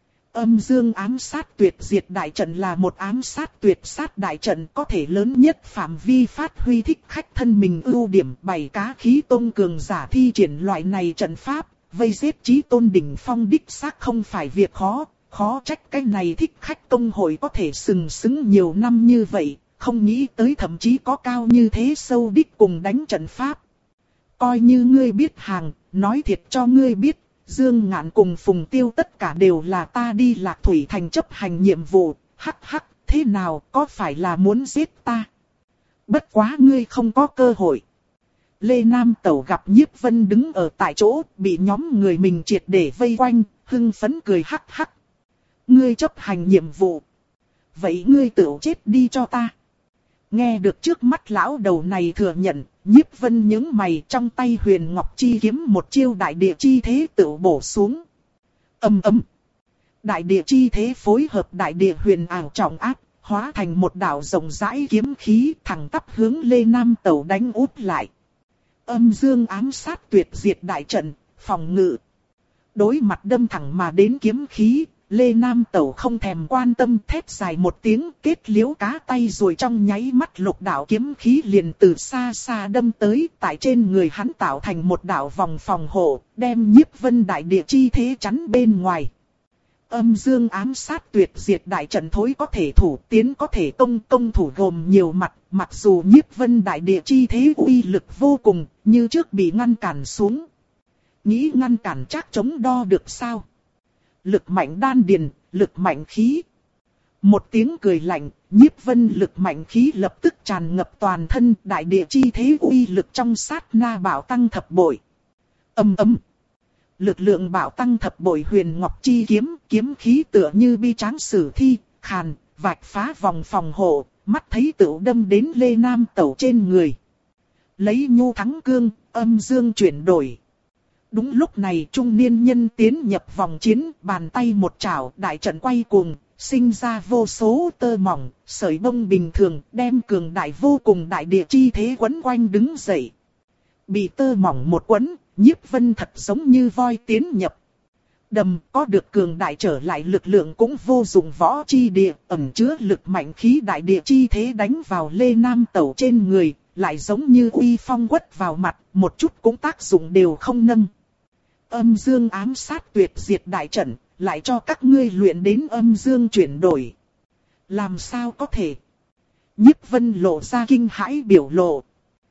Âm dương ám sát tuyệt diệt đại trận là một ám sát tuyệt sát đại trận có thể lớn nhất phạm vi phát huy thích khách thân mình ưu điểm. Bảy cá khí tôn cường giả thi triển loại này trận pháp, vây giết chí tôn đỉnh phong đích xác không phải việc khó. Khó trách cái này thích khách công hội có thể sừng sững nhiều năm như vậy, không nghĩ tới thậm chí có cao như thế sâu đích cùng đánh trận pháp. Coi như ngươi biết hàng, nói thiệt cho ngươi biết, Dương Ngạn cùng Phùng Tiêu tất cả đều là ta đi Lạc Thủy Thành chấp hành nhiệm vụ, hắc hắc, thế nào, có phải là muốn giết ta? Bất quá ngươi không có cơ hội. Lê Nam Tẩu gặp Nhiếp Vân đứng ở tại chỗ, bị nhóm người mình triệt để vây quanh, hưng phấn cười hắc hắc. Ngươi chấp hành nhiệm vụ. Vậy ngươi tự chết đi cho ta. Nghe được trước mắt lão đầu này thừa nhận, Nhiếp Vân nhướng mày, trong tay Huyền Ngọc Chi kiếm một chiêu đại địa chi thế tự bổ xuống. Ầm ầm. Đại địa chi thế phối hợp đại địa huyền ảo trọng áp, hóa thành một đạo rộng rãi kiếm khí thẳng tắp hướng Lê Nam Tẩu đánh úp lại. Âm dương ám sát tuyệt diệt đại trận, phòng ngự. Đối mặt đâm thẳng mà đến kiếm khí, Lê Nam Tẩu không thèm quan tâm, thét dài một tiếng, kết liễu cá tay rồi trong nháy mắt lục đạo kiếm khí liền từ xa xa đâm tới, tại trên người hắn tạo thành một đạo vòng phòng hộ, đem Nhiếp Vân đại địa chi thế chắn bên ngoài. Âm dương ám sát tuyệt diệt đại trận thối có thể thủ, tiến có thể công, công thủ gồm nhiều mặt, mặc dù Nhiếp Vân đại địa chi thế uy lực vô cùng, như trước bị ngăn cản xuống. Nghĩ ngăn cản chắc chống đo được sao? Lực mạnh đan điền, lực mạnh khí. Một tiếng cười lạnh, Nhiếp Vân lực mạnh khí lập tức tràn ngập toàn thân, đại địa chi thế uy lực trong sát na bảo tăng thập bội. Ầm ầm. Lực lượng bảo tăng thập bội Huyền Ngọc Chi kiếm, kiếm khí tựa như bi tráng sử thi, khàn, vạch phá vòng phòng hộ, mắt thấy tựu đâm đến Lê Nam Tẩu trên người. Lấy nhu thắng cương, âm dương chuyển đổi. Đúng lúc này trung niên nhân tiến nhập vòng chiến, bàn tay một chảo, đại trận quay cuồng, sinh ra vô số tơ mỏng, sợi bông bình thường, đem cường đại vô cùng đại địa chi thế quấn quanh đứng dậy. Bị tơ mỏng một quấn, Nhiếp Vân thật giống như voi tiến nhập. Đầm có được cường đại trở lại lực lượng cũng vô dụng võ chi địa, ẩn chứa lực mạnh khí đại địa chi thế đánh vào Lê Nam Tẩu trên người, lại giống như uy phong quất vào mặt, một chút cũng tác dụng đều không nâng. Âm dương ám sát tuyệt diệt đại trận, lại cho các ngươi luyện đến âm dương chuyển đổi. Làm sao có thể? Nhiếp Vân lộ ra kinh hãi biểu lộ.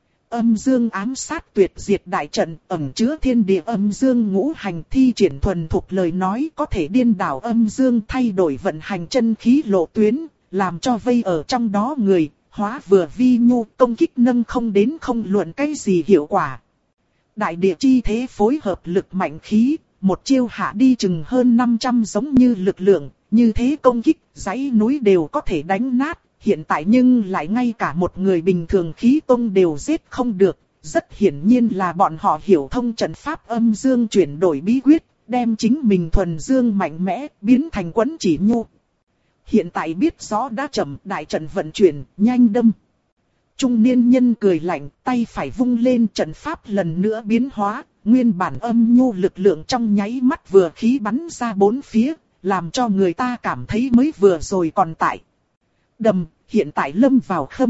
Âm dương ám sát tuyệt diệt đại trận ẩn chứa thiên địa âm dương ngũ hành, thi triển thuần thục lời nói có thể điên đảo âm dương, thay đổi vận hành chân khí lộ tuyến, làm cho vây ở trong đó người, hóa vừa vi nhu, công kích nâng không đến không luận cái gì hiệu quả. Đại địa chi thế phối hợp lực mạnh khí, một chiêu hạ đi chừng hơn năm trăm giống như lực lượng, như thế công kích, dãy núi đều có thể đánh nát. Hiện tại nhưng lại ngay cả một người bình thường khí tông đều giết không được, rất hiển nhiên là bọn họ hiểu thông trận pháp âm dương chuyển đổi bí quyết, đem chính mình thuần dương mạnh mẽ, biến thành quấn chỉ nhu. Hiện tại biết rõ đã chậm, đại trận vận chuyển, nhanh đâm. Trung niên nhân cười lạnh, tay phải vung lên, trận pháp lần nữa biến hóa, nguyên bản âm nhu lực lượng trong nháy mắt vừa khí bắn ra bốn phía, làm cho người ta cảm thấy mới vừa rồi còn tại. Đầm, hiện tại lâm vào khâm.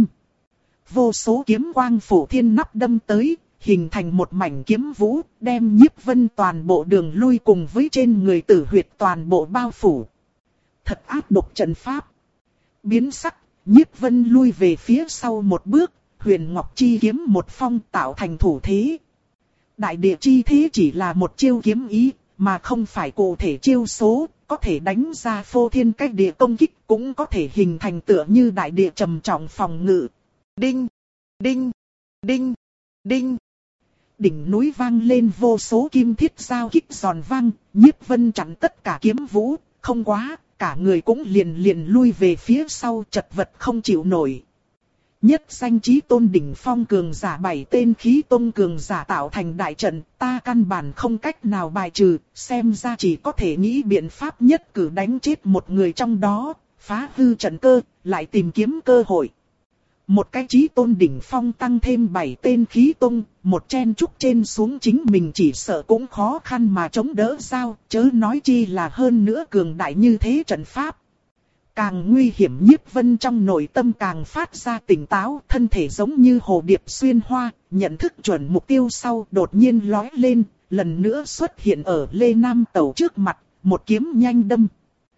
Vô số kiếm quang phủ thiên nắp đâm tới, hình thành một mảnh kiếm vũ, đem Nhiếp Vân toàn bộ đường lui cùng với trên người tử huyệt toàn bộ bao phủ. Thật ác độc trận pháp. Biến sắc, Nhiếp Vân lui về phía sau một bước, Huyền Ngọc Chi kiếm một phong tạo thành thủ thế. Đại địa chi thế chỉ là một chiêu kiếm ý, mà không phải cụ thể chiêu số. Có thể đánh ra phô thiên cách địa công kích, cũng có thể hình thành tựa như đại địa trầm trọng phòng ngự. Đinh, đinh, đinh, đinh. Đỉnh núi vang lên vô số kim thiết giao kích giòn vang, Nhiếp Vân chặn tất cả kiếm vũ, không quá, cả người cũng liền liền lui về phía sau, chật vật không chịu nổi. Nhất danh chí tôn đỉnh phong cường giả bảy tên khí tôn cường giả tạo thành đại trận, ta căn bản không cách nào bài trừ, xem ra chỉ có thể nghĩ biện pháp nhất cử đánh chết một người trong đó, phá hư trận cơ, lại tìm kiếm cơ hội. Một cái chí tôn đỉnh phong tăng thêm bảy tên khí tôn, một chen trúc trên xuống chính mình chỉ sợ cũng khó khăn mà chống đỡ sao, chớ nói chi là hơn nữa cường đại như thế trận pháp. Càng nguy hiểm, Nhiếp Vân trong nội tâm càng phát ra tỉnh táo, thân thể giống như hồ điệp xuyên hoa, nhận thức chuẩn mục tiêu sau đột nhiên lói lên, lần nữa xuất hiện ở Lê Nam Tẩu trước mặt, một kiếm nhanh đâm.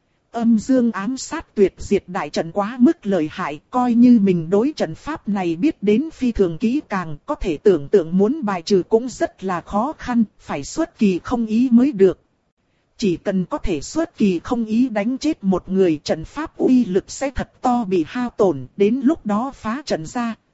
Âm dương ám sát tuyệt diệt đại trận quá mức lợi hại, coi như mình đối trận pháp này biết đến phi thường kỹ càng, có thể tưởng tượng muốn bài trừ cũng rất là khó khăn, phải xuất kỳ không ý mới được. Chỉ cần có thể xuất kỳ không ý đánh chết một người, trận pháp uy lực sẽ thật to bị hao tổn, đến lúc đó phá trận ra,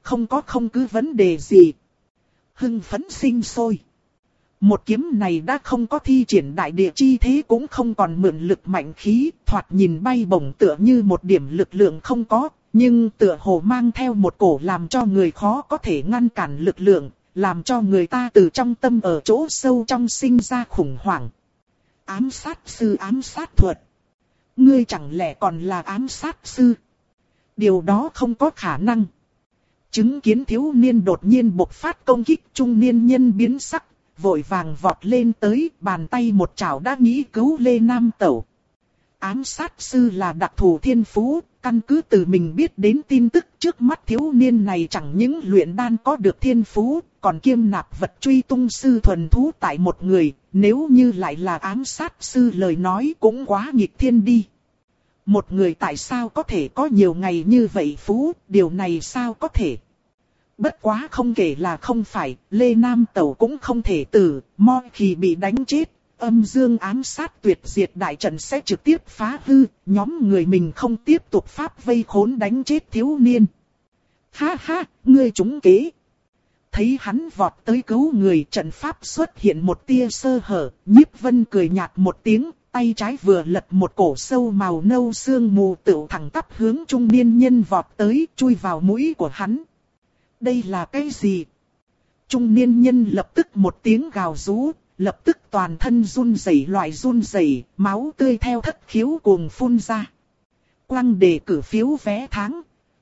không có không cứ vấn đề gì. Hưng phấn sinh sôi. Một kiếm này đã không có thi triển đại địa chi thế, cũng không còn mượn lực mạnh khí, thoạt nhìn bay bổng tựa như một điểm lực lượng không có, nhưng tựa hồ mang theo một cổ làm cho người khó có thể ngăn cản lực lượng, làm cho người ta từ trong tâm ở chỗ sâu trong sinh ra khủng hoảng. Ám sát sư ám sát thuật. Ngươi chẳng lẽ còn là ám sát sư? Điều đó không có khả năng. Chứng kiến thiếu niên đột nhiên bộc phát công kích, trung niên nhân biến sắc, vội vàng vọt lên tới, bàn tay một chảo đã nghĩ cứu Lê Nam Tẩu. Ám sát sư là đặc thù thiên phú, căn cứ từ mình biết đến tin tức, trước mắt thiếu niên này chẳng những luyện đan có được thiên phú, còn kiêm nạp vật truy tung sư thuần thú tại một người, nếu như lại là ám sát sư lời nói cũng quá nghịch thiên đi. Một người tại sao có thể có nhiều ngày như vậy phú, điều này sao có thể? Bất quá không kể là không phải, Lê Nam Tẩu cũng không thể tử, mo khi bị đánh chết, âm dương ám sát tuyệt diệt đại trận sẽ trực tiếp phá hư, nhóm người mình không tiếp tục pháp vây khốn đánh chết thiếu niên. Ha ha, ngươi trúng kế. Thấy hắn vọt tới cứu người, trận pháp xuất hiện một tia sơ hở, Nhiếp Vân cười nhạt một tiếng, tay trái vừa lật một cổ sâu màu nâu sương mù tựu thẳng tắp hướng trung niên nhân vọt tới, chui vào mũi của hắn. Đây là cái gì? Trung niên nhân lập tức một tiếng gào rú, lập tức toàn thân run rẩy, loại run rẩy, máu tươi theo thất khiếu cuồng phun ra. Quăng đề cử phiếu vé tháng.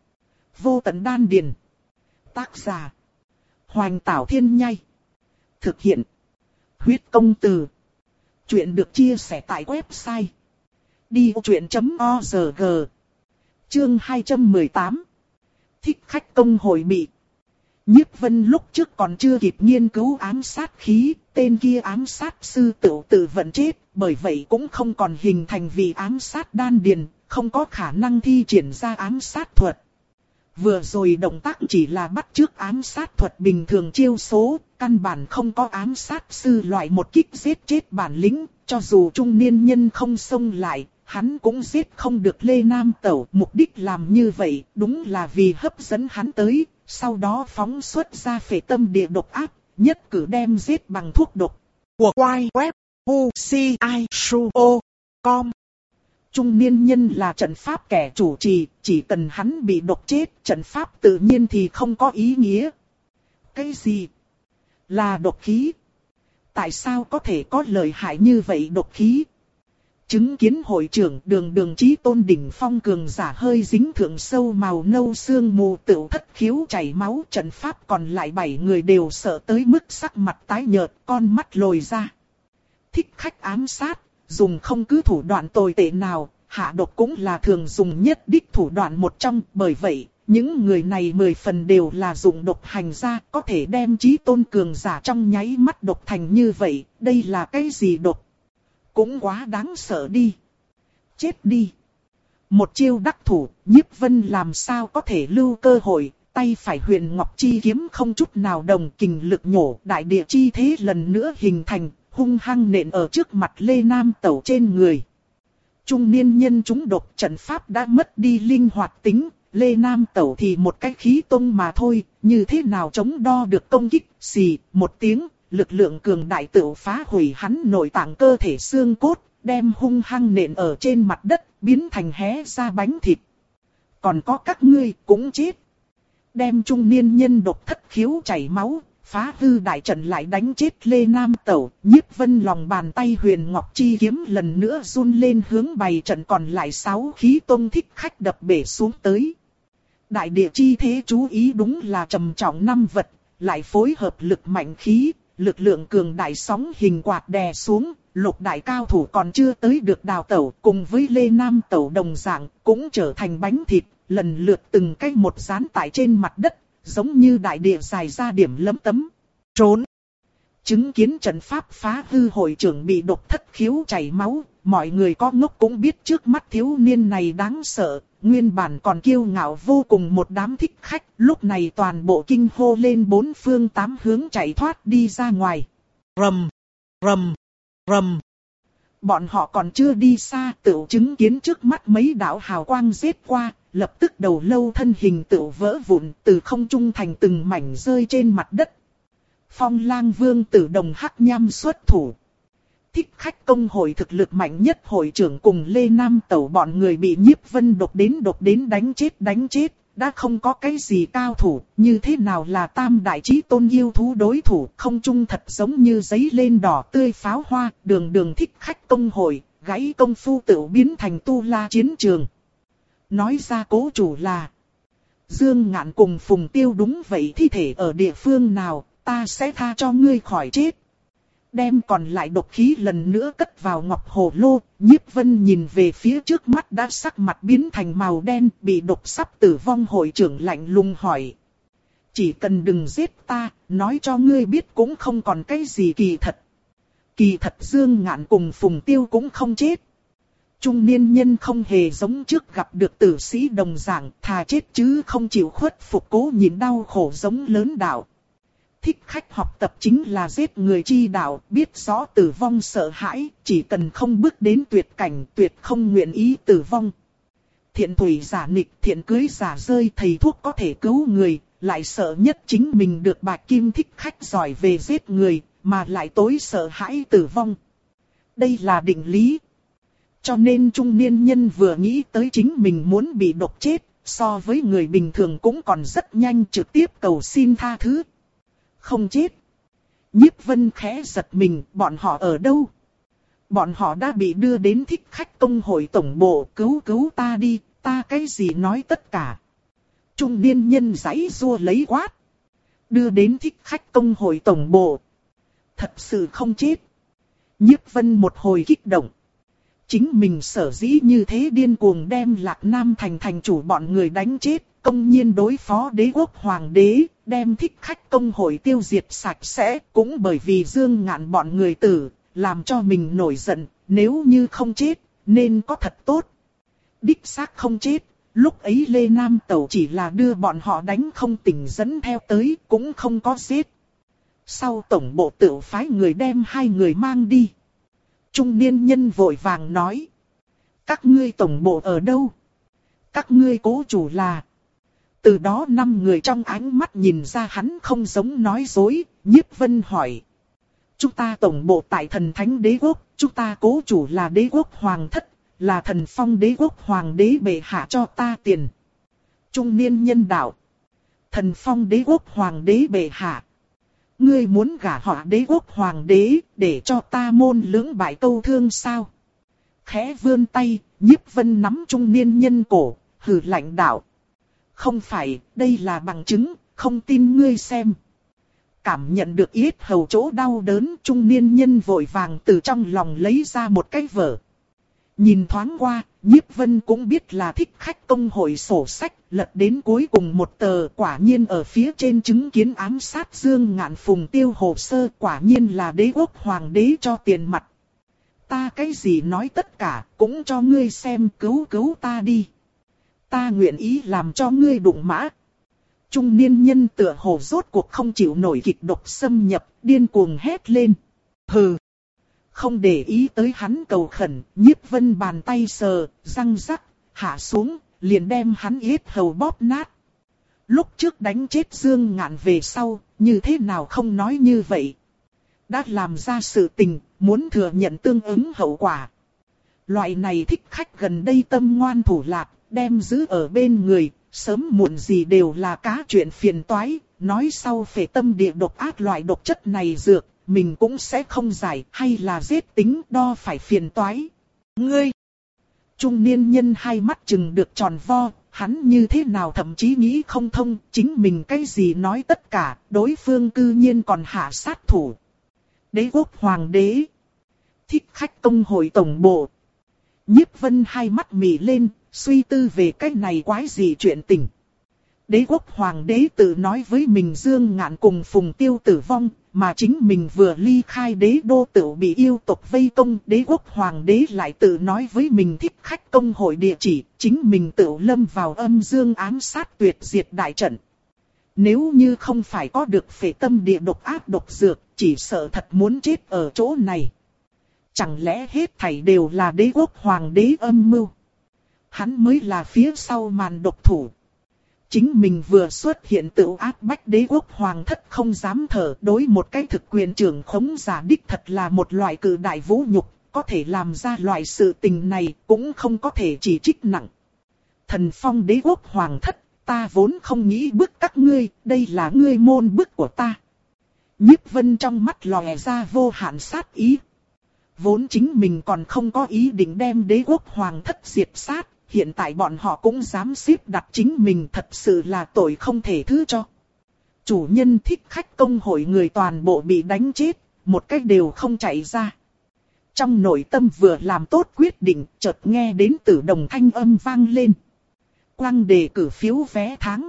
Vô tận đan điền. Tác giả: Hoành Tảo Thiên Nhai. Thực hiện: Huyết Công Từ. Chuyện được chia sẻ tại website đi vô chuyện chấm org. Chương hai trăm mười tám. Thích khách công hội bị. Nhiếp Vân lúc trước còn chưa kịp nghiên cứu ám sát khí, tên kia ám sát sư tự tự vận chết, bởi vậy cũng không còn hình thành vì ám sát đan điền, không có khả năng thi triển ra ám sát thuật. Vừa rồi động tác chỉ là bắt chước ám sát thuật bình thường chiêu số, căn bản không có ám sát sư loại một kích giết chết bản lĩnh, cho dù trung niên nhân không xông lại, hắn cũng giết không được Lê Nam Tẩu. Mục đích làm như vậy đúng là vì hấp dẫn hắn tới, sau đó phóng xuất ra phệ tâm địa độc ác, nhất cử đem giết bằng thuốc độc. Của quái web u c i s u o chấm com. Trung niên nhân là trận pháp kẻ chủ trì, chỉ cần hắn bị độc chết, trận pháp tự nhiên thì không có ý nghĩa. Cái gì? Là độc khí? Tại sao có thể có lợi hại như vậy độc khí? Chứng kiến hội trưởng Đường Đường Chí Tôn đỉnh phong cường giả hơi dính thượng sâu màu nâu sương mù tựu thất khiếu chảy máu, trận pháp còn lại bảy người đều sợ tới mức sắc mặt tái nhợt, con mắt lồi ra. Thích khách ám sát, dùng không cứ thủ đoạn tồi tệ nào, hạ độc cũng là thường dùng nhất đích thủ đoạn một trong, bởi vậy, những người này mười phần đều là dùng độc hành ra, có thể đem Chí Tôn cường giả trong nháy mắt độc thành như vậy, đây là cái gì độc? Cũng quá đáng sợ đi. Chết đi. Một chiêu đắc thủ, Nhiếp Vân làm sao có thể lưu cơ hội, tay phải Huyền Ngọc Chi kiếm không chút nào đồng, kình lực nhổ, đại địa chi thế lần nữa hình thành, hung hăng nện ở trước mặt Lê Nam Tẩu trên người. Trung niên nhân chúng độc, trận pháp đã mất đi linh hoạt tính, Lê Nam Tẩu thì một cái khí tông mà thôi, như thế nào chống đo được công kích. Xì, một tiếng, lực lượng cường đại tự phá hủy hắn nội tạng cơ thể xương cốt, đem hung hăng nện ở trên mặt đất, biến thành hé ra bánh thịt. Còn có các ngươi cũng chết. Đem trung niên nhân độc thất khiếu chảy máu, phá hư đại trận lại đánh chết Lê Nam Tẩu. Nhiếp Vân lòng bàn tay Huyền Ngọc Chi kiếm lần nữa run lên hướng bày trận còn lại sáu khí tông thích khách đập bể xuống tới. Đại địa chi thế chú ý đúng là trầm trọng năm vật, lại phối hợp lực mạnh khí, lực lượng cường đại sóng hình quạt đè xuống, lục đại cao thủ còn chưa tới được đào tẩu, cùng với Lê Nam Tẩu đồng dạng, cũng trở thành bánh thịt, lần lượt từng cái một dán tại trên mặt đất, giống như đại địa dài ra điểm lấm tấm. Trốn! Chứng kiến trận pháp phá hư, hội trưởng bị độc thất khiếu chảy máu, mọi người có ngốc cũng biết trước mắt thiếu niên này đáng sợ. Nguyên bản còn kiêu ngạo vô cùng một đám thích khách, lúc này toàn bộ kinh hô lên bốn phương tám hướng chạy thoát đi ra ngoài. Rầm, rầm, rầm. Bọn họ còn chưa đi xa, tựu chứng kiến trước mắt mấy đạo hào quang giết qua, lập tức đầu lâu thân hình tựu vỡ vụn từ không trung thành từng mảnh rơi trên mặt đất. Phong Lang Vương Tử Đồng hắc nham xuất thủ. Thích khách công hội thực lực mạnh nhất hội trưởng cùng Lê Nam Tẩu bọn người bị Nhiếp Vân độc đến độc đến đánh chết đánh chết, đã không có cái gì cao thủ, như thế nào là tam đại chí tôn yêu thú đối thủ, không trung thật giống như giấy lên đỏ tươi pháo hoa, đường đường thích khách công hội, gãy công phu tự biến thành tu la chiến trường. Nói ra cố chủ là Dương Ngạn cùng Phùng Tiêu, đúng vậy, thi thể ở địa phương nào, ta sẽ tha cho ngươi khỏi chết. Đem còn lại độc khí lần nữa cất vào ngọc hồ lô, Nhiếp Vân nhìn về phía trước mắt đã sắc mặt biến thành màu đen, bị độc sắp tử vong hội trưởng lạnh lùng hỏi. Chỉ cần đừng giết ta, nói cho ngươi biết cũng không còn cái gì kỳ thật. Kỳ thật Dương Ngạn cùng Phùng Tiêu cũng không chết. Trung niên nhân không hề giống trước gặp được tử sĩ đồng dạng, thà chết chứ không chịu khuất phục, cố nhịn đau khổ giống lớn đạo. Thích khách học tập chính là giết người chi đạo, biết rõ tử vong sợ hãi, chỉ cần không bước đến tuyệt cảnh, tuyệt không nguyện ý tử vong. Thiện thủy giả nghịch, thiện cưới giả rơi, thầy thuốc có thể cứu người, lại sợ nhất chính mình được bạch kim thích khách giỏi về giết người, mà lại tối sợ hãi tử vong. Đây là định lý. Cho nên trung niên nhân vừa nghĩ tới chính mình muốn bị độc chết, so với người bình thường cũng còn rất nhanh trực tiếp cầu xin tha thứ. Không chết. Nhiếp Vân khẽ giật mình, bọn họ ở đâu? Bọn họ đã bị đưa đến thích khách công hội tổng bộ, cứu cứu ta đi, ta cái gì nói tất cả. Trung niên nhân giãy giụa lấy quát. Đưa đến thích khách công hội tổng bộ. Thật sự không chết. Nhiếp Vân một hồi kích động. Chính mình sở dĩ như thế điên cuồng đem Lạc Nam thành thành chủ bọn người đánh chết, công nhiên đối phó đế quốc hoàng đế, đem thích khách công hội tiêu diệt sạch sẽ, cũng bởi vì Dương Ngạn bọn người tử, làm cho mình nổi giận, nếu như không chết, nên có thật tốt. Đích xác không chết, lúc ấy Lê Nam Tẩu chỉ là đưa bọn họ đánh không tỉnh dẫn theo tới, cũng không có giết. Sau tổng bộ tự phái người đem hai người mang đi. Trung niên nhân vội vàng nói. Các ngươi tổng bộ ở đâu? Các ngươi cố chủ là... Từ đó năm người trong ánh mắt nhìn ra hắn không giống nói dối, Nhiếp Vân hỏi. Chúng ta tổng bộ tại thần thánh đế quốc, chúng ta cố chủ là đế quốc hoàng thất, là thần phong đế quốc hoàng đế bệ hạ cho ta tiền. Trung niên nhân đạo. Thần phong đế quốc hoàng đế bệ hạ. Ngươi muốn gả họ đế quốc hoàng đế, để cho ta môn lưỡng bại câu thương sao? Khẽ vươn tay, Nhiếp Vân nắm trung niên nhân cổ, hừ lạnh đạo. Không phải, đây là bằng chứng, không tin ngươi xem. Cảm nhận được yết hầu chỗ đau đớn, trung niên nhân vội vàng từ trong lòng lấy ra một cái vở. Nhìn thoáng qua, Nhiếp Vân cũng biết là thích khách công hội sổ sách, lật đến cuối cùng một tờ, quả nhiên ở phía trên chứng kiến ám sát Dương Ngạn Phùng Tiêu hồ sơ, quả nhiên là đế quốc hoàng đế cho tiền mặt. Ta cái gì nói tất cả, cũng cho ngươi xem, cứu cứu ta đi. Ta nguyện ý làm cho ngươi đụng mã. Trung niên nhân tựa hồ rốt cuộc không chịu nổi kịch độc xâm nhập, điên cuồng hét lên. Hừ. Không để ý tới hắn cầu khẩn, Nhiếp Vân bàn tay sờ, răng rắc, hạ xuống, liền đem hắn yết hầu bóp nát. Lúc trước đánh chết Dương Ngạn về sau, như thế nào không nói như vậy. Đã làm ra sự tình, muốn thừa nhận tương ứng hậu quả. Loại này thích khách gần đây tâm ngoan thủ lạt, đem giữ ở bên người, sớm muộn gì đều là cá chuyện phiền toái, nói sau phệ tâm địa độc ác loại độc chất này dược, mình cũng sẽ không giải, hay là giết tính đo phải phiền toái. Ngươi! Trung niên nhân hai mắt chừng được tròn vo, hắn như thế nào thậm chí nghĩ không thông, chính mình cái gì nói tất cả, đối phương cư nhiên còn hạ sát thủ. Đế quốc hoàng đế! Thích khách công hội tổng bộ! Nhiếp Vân hai mắt mì lên, suy tư về cái này quái gì chuyện tình. Đế quốc hoàng đế tự nói với mình Dương Ngạn cùng Phùng Tiêu tử vong, mà chính mình vừa ly khai đế đô tự bị yêu tộc vây công. Đế quốc hoàng đế lại tự nói với mình thích khách công hội địa chỉ, chính mình tự lâm vào âm dương ám sát tuyệt diệt đại trận. Nếu như không phải có được phệ tâm địa độc ác độc dược, chỉ sợ thật muốn chết ở chỗ này. Chẳng lẽ hết thảy đều là đế quốc hoàng đế âm mưu? Hắn mới là phía sau màn độc thủ. Chính mình vừa xuất hiện tự áp bách đế quốc hoàng thất không dám thở, đối một cái thực quyền trưởng khống giả đích thật là một loại cự đại vũ nhục, có thể làm ra loại sự tình này cũng không có thể chỉ trích nặng. Thần Phong đế quốc hoàng thất, ta vốn không nghĩ bức các ngươi, đây là ngươi môn bức của ta. Nhiếp Vân trong mắt lòe ra vô hạn sát ý. Vốn chính mình còn không có ý định đem đế quốc hoàng thất diệt sát, hiện tại bọn họ cũng dám xếp đặt chính mình, thật sự là tội không thể thứ cho. Chủ nhân thích khách công hội người toàn bộ bị đánh chết, một cách đều không chạy ra. Trong nội tâm vừa làm tốt quyết định, chợt nghe đến Tử Đồng thanh âm vang lên. Quang đề cử phiếu vé tháng.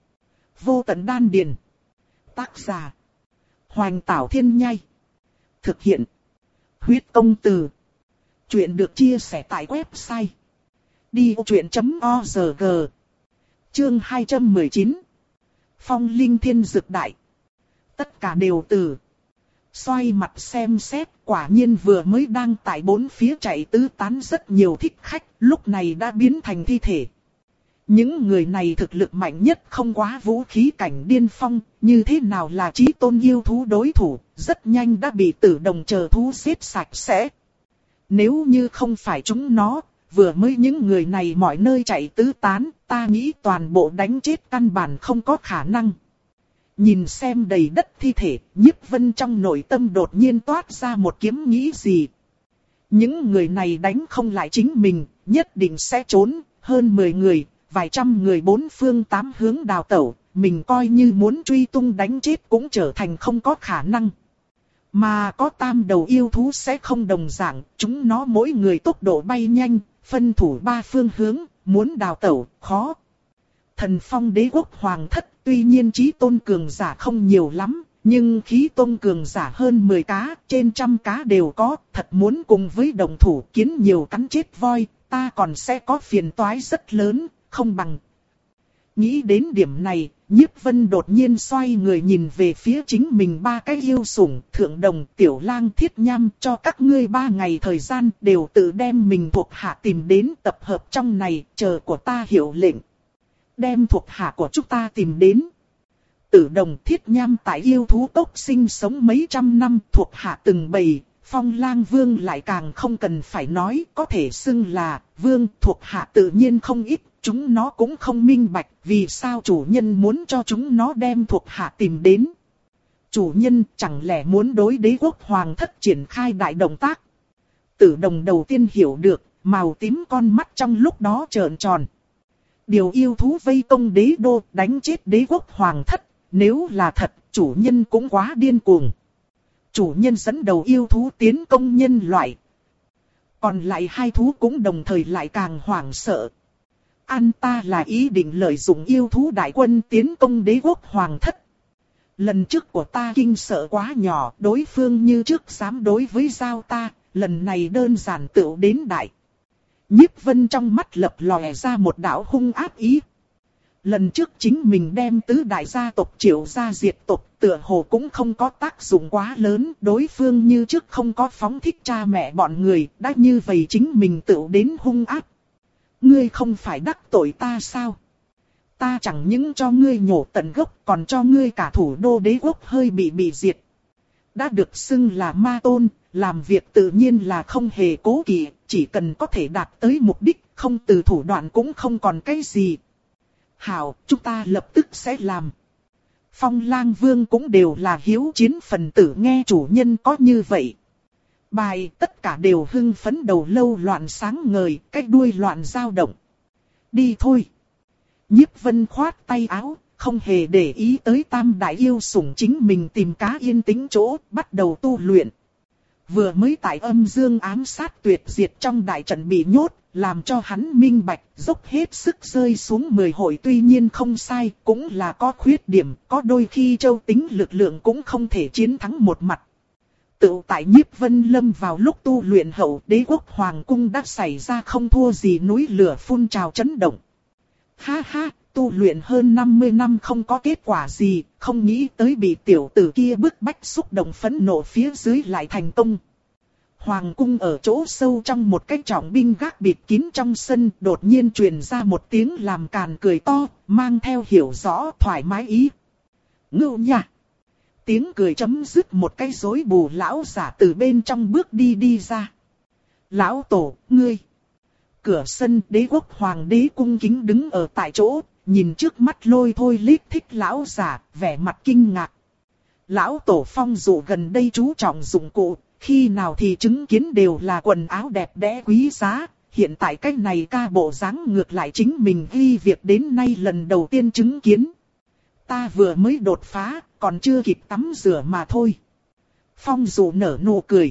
Vô tận đan điền. Tác giả. Hoành Tảo Thiên Nhai. Thực hiện. Huyết Công Từ. Chuyện được chia sẻ tại website đi ô chuyện chấm o rờ giê. Chương hai trăm mười chín. Phong linh thiên dực đại. Tất cả đều từ. Xoay mặt xem xét, quả nhiên vừa mới đang tại bốn phía chạy tứ tán rất nhiều thích khách, lúc này đã biến thành thi thể. Những người này thực lực mạnh nhất không quá vũ khí cảnh điên phong, như thế nào là chí tôn yêu thú đối thủ, rất nhanh đã bị Tử Đồng chờ thú giết sạch sẽ. Nếu như không phải chúng nó, vừa mới những người này mọi nơi chạy tứ tán, ta nghĩ toàn bộ đánh chết căn bản không có khả năng. Nhìn xem đầy đất thi thể, Nhiếp Vân trong nội tâm đột nhiên toát ra một kiếm nghĩ gì. Những người này đánh không lại chính mình, nhất định sẽ trốn, hơn mười người, vài trăm người bốn phương tám hướng đào tẩu, mình coi như muốn truy tung đánh chết cũng trở thành không có khả năng. Mà có tam đầu yêu thú sẽ không đồng dạng, chúng nó mỗi người tốc độ bay nhanh, phân thủ ba phương hướng, muốn đào tẩu, khó. Thần Phong đế quốc hoàng thất, tuy nhiên chí tôn cường giả không nhiều lắm, nhưng khí tôn cường giả hơn mười cá, trên trăm cá đều có, thật muốn cùng với đồng thủ kiến nhiều cắn chết voi, ta còn sẽ có phiền toái rất lớn, không bằng. Nghĩ đến điểm này, Nhiếp Vân đột nhiên xoay người nhìn về phía chính mình ba cái yêu sủng, Thượng Đồng, Tiểu Lang, Thiết Nham, cho các ngươi ba ngày thời gian, đều tự đem mình thuộc hạ tìm đến tập hợp trong này, chờ của ta hiệu lệnh. Đem thuộc hạ của chúng ta tìm đến. Tử Đồng, Thiết Nham tại yêu thú tộc sinh sống mấy trăm năm, thuộc hạ từng bầy, Phong Lang Vương lại càng không cần phải nói, có thể xưng là vương, thuộc hạ tự nhiên không ít. Chúng nó cũng không minh bạch vì sao chủ nhân muốn cho chúng nó đem thuộc hạ tìm đến. Chủ nhân chẳng lẽ muốn đối đế quốc hoàng thất triển khai đại động tác. Tử Đồng đầu tiên hiểu được, màu tím con mắt trong lúc đó trợn tròn. Điều yêu thú vây công đế đô đánh chết đế quốc hoàng thất, nếu là thật chủ nhân cũng quá điên cuồng. Chủ nhân dẫn đầu yêu thú tiến công nhân loại. Còn lại hai thú cũng đồng thời lại càng hoảng sợ. Anh ta là ý định lợi dụng yêu thú đại quân tiến công đế quốc hoàng thất. Lần trước của ta kinh sợ quá nhỏ, đối phương như trước dám đối với giao ta, lần này đơn giản tựu đến đại. Nhiếp Vân trong mắt lập lòe ra một đạo hung ác ý. Lần trước chính mình đem tứ đại gia tộc Triệu gia diệt tộc, tựa hồ cũng không có tác dụng quá lớn, đối phương như trước không có phóng thích cha mẹ bọn người, đã như vậy chính mình tựu đến hung ác. Ngươi không phải đắc tội ta sao? Ta chẳng những cho ngươi nhổ tận gốc, còn cho ngươi cả thủ đô đế quốc hơi bị bị diệt. Đã được xưng là ma tôn, làm việc tự nhiên là không hề cố kỵ, chỉ cần có thể đạt tới mục đích, không từ thủ đoạn cũng không còn cái gì. Hảo, chúng ta lập tức sẽ làm. Phong Lang Vương cũng đều là hiếu chiến phần tử, nghe chủ nhân có như vậy. Bài tất cả đều hưng phấn, đầu lâu loạn sáng ngời, cái đuôi loạn dao động. Đi thôi. Nhiếp Vân khoát tay áo, không hề để ý tới tam đại yêu sủng, chính mình tìm cá yên tĩnh chỗ, bắt đầu tu luyện. Vừa mới tại âm dương ám sát tuyệt diệt trong đại trận bị nhốt, làm cho hắn minh bạch, dốc hết sức rơi xuống mười hội tuy nhiên không sai, cũng là có khuyết điểm, có đôi khi châu tính lực lượng cũng không thể chiến thắng một mặt. Tự tại Nhiếp Vân lâm vào lúc tu luyện hậu, đế quốc hoàng cung đã xảy ra không thua gì núi lửa phun trào chấn động. Ha ha, tu luyện hơn năm mươi năm không có kết quả gì, không nghĩ tới bị tiểu tử kia bức bách xúc động phẫn nộ phía dưới lại thành công. Hoàng cung ở chỗ sâu trong một cái trọng binh gác bịt kín trong sân, đột nhiên truyền ra một tiếng làm càn cười to, mang theo hiểu rõ thoải mái ý. Ngưu nha! Tiếng cười chấm dứt, một cái rối bù lão giả từ bên trong bước đi đi ra. Lão tổ, ngươi! Cửa sân, đế quốc hoàng đế cung kính đứng ở tại chỗ, nhìn trước mắt lôi thôi lít thích lão giả, vẻ mặt kinh ngạc. Lão tổ Phong Dụ gần đây chú trọng dụng cụ, khi nào thì chứng kiến đều là quần áo đẹp đẽ quý giá, hiện tại cái này ca bộ dáng ngược lại chính mình ghi việc đến nay lần đầu tiên chứng kiến. Ta vừa mới đột phá, còn chưa kịp tắm rửa mà thôi. Phong Dụ nở nụ cười.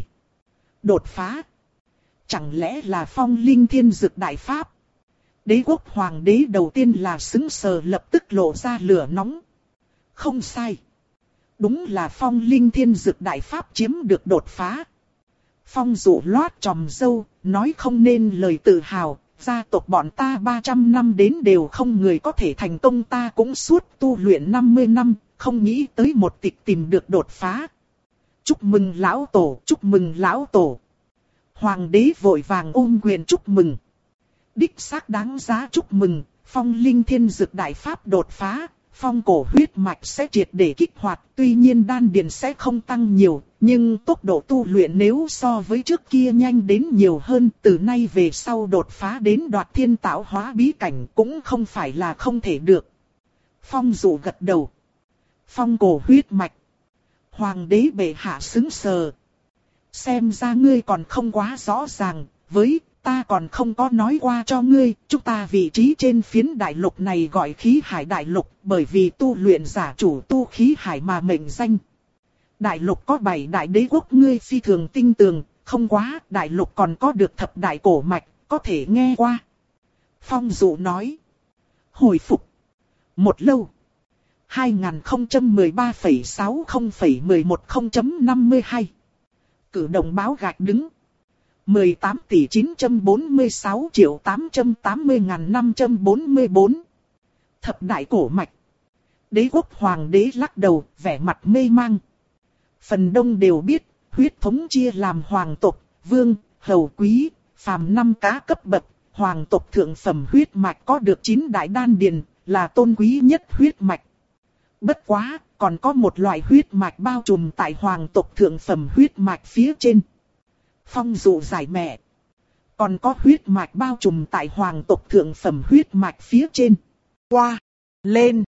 Đột phá? Chẳng lẽ là Phong Linh Thiên Dực Đại Pháp? Đế quốc hoàng đế đầu tiên là sững sờ, lập tức lộ ra lửa nóng. Không sai. Đúng là Phong Linh Thiên Dực Đại Pháp chiếm được đột phá. Phong Dụ loát tròm râu, nói không nên lời tự hào, gia tộc bọn ta ba trăm năm đến đều không người có thể thành công, ta cũng suốt tu luyện năm mươi năm, không nghĩ tới một tịch tìm được đột phá. Chúc mừng lão tổ, chúc mừng lão tổ. Hoàng đế vội vàng ôm quyền chúc mừng. Đích xác đáng giá chúc mừng, Phong Linh Thiên Dực Đại Pháp đột phá. Phong cổ huyết mạch sẽ triệt để kích hoạt, tuy nhiên đan điền sẽ không tăng nhiều, nhưng tốc độ tu luyện nếu so với trước kia nhanh đến nhiều hơn, từ nay về sau đột phá đến đoạt thiên tạo hóa bí cảnh cũng không phải là không thể được. Phong Dụ gật đầu. Phong cổ huyết mạch. Hoàng đế bệ hạ sững sờ. Xem ra ngươi còn không quá rõ ràng, với ta còn không có nói qua cho ngươi, chúng ta vị trí trên phiến đại lục này gọi khí hải đại lục, bởi vì tu luyện giả chủ tu khí hải mà mệnh danh. Đại lục có bảy đại đế quốc, ngươi phi thường tinh tường, không quá, đại lục còn có được thập đại cổ mạch, có thể nghe qua. Phong Dụ nói. Hồi phục. Một lâu. hai nghìn không trăm mười ba phẩy sáu không phẩy mười một không chấm năm mươi hai. Cử động báo gạch đứng. mười tám tỷ chín trăm bốn mươi sáu triệu tám trăm tám mươi nghìn năm trăm bốn mươi tư. Thập đại cổ mạch. Đế quốc hoàng đế lắc đầu, vẻ mặt mê mang. Phần đông đều biết, huyết thống chia làm hoàng tộc, vương, hầu, quý, phàm năm cá cấp bậc. Hoàng tộc thượng phẩm huyết mạch có được chín đại đan điền, là tôn quý nhất huyết mạch. Bất quá, còn có một loại huyết mạch bao trùm tại hoàng tộc thượng phẩm huyết mạch phía trên. Phong Dụ giải mẹ. Còn có huyết mạch bao trùm tại hoàng tộc thượng phẩm huyết mạch phía trên. Qua. Lên.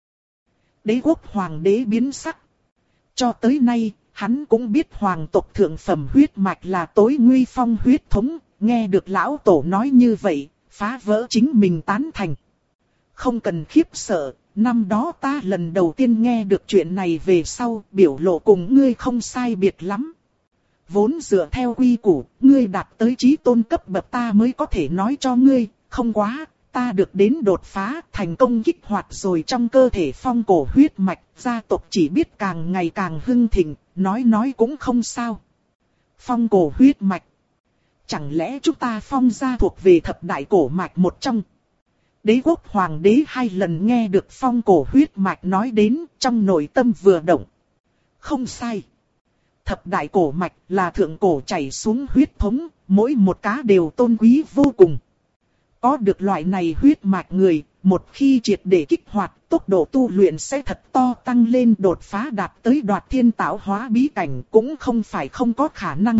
Đế quốc hoàng đế biến sắc. Cho tới nay, hắn cũng biết hoàng tộc thượng phẩm huyết mạch là tối nguy phong huyết thống. Nghe được lão tổ nói như vậy, phá vỡ chính mình tán thành. Không cần khiếp sợ, năm đó ta lần đầu tiên nghe được chuyện này về sau, biểu lộ cùng ngươi không sai biệt lắm. Vốn dựa theo quy củ, ngươi đạt tới chí tôn cấp bậc ta mới có thể nói cho ngươi, không quá, ta được đến đột phá, thành công kích hoạt rồi trong cơ thể phong cổ huyết mạch, gia tộc chỉ biết càng ngày càng hưng thịnh, nói nói cũng không sao. Phong cổ huyết mạch. Chẳng lẽ chúng ta phong gia thuộc về thập đại cổ mạch một trong? Đế quốc hoàng đế hai lần nghe được phong cổ huyết mạch nói đến, trong nội tâm vừa động. Không sai. Thập đại cổ mạch là thượng cổ chảy xuống huyết thống, mỗi một cá đều tôn quý vô cùng. Có được loại này huyết mạch người, một khi triệt để kích hoạt, tốc độ tu luyện sẽ thật to tăng lên, đột phá đạt tới đoạt thiên tạo hóa bí cảnh cũng không phải không có khả năng.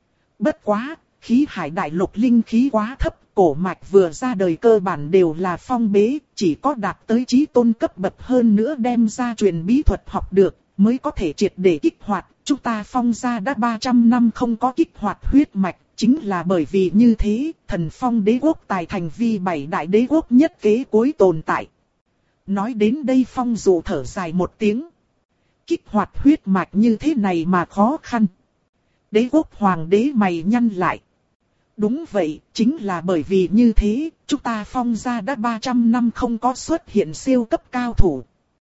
Bất quá, khí hải đại lục linh khí quá thấp, cổ mạch vừa ra đời cơ bản đều là phong bế, chỉ có đạt tới chí tôn cấp bậc hơn nữa đem ra truyền bí thuật học được, mới có thể triệt để kích hoạt. Chúng ta phong gia đã ba trăm năm không có kích hoạt huyết mạch, chính là bởi vì như thế, thần phong đế quốc tài thành vi bảy đại đế quốc nhất kế cuối tồn tại. Nói đến đây Phong Dụ thở dài một tiếng. Kích hoạt huyết mạch như thế này mà khó khăn. Đế quốc hoàng đế mày nhăn lại. Đúng vậy, chính là bởi vì như thế, chúng ta phong gia đã ba trăm năm không có xuất hiện siêu cấp cao thủ.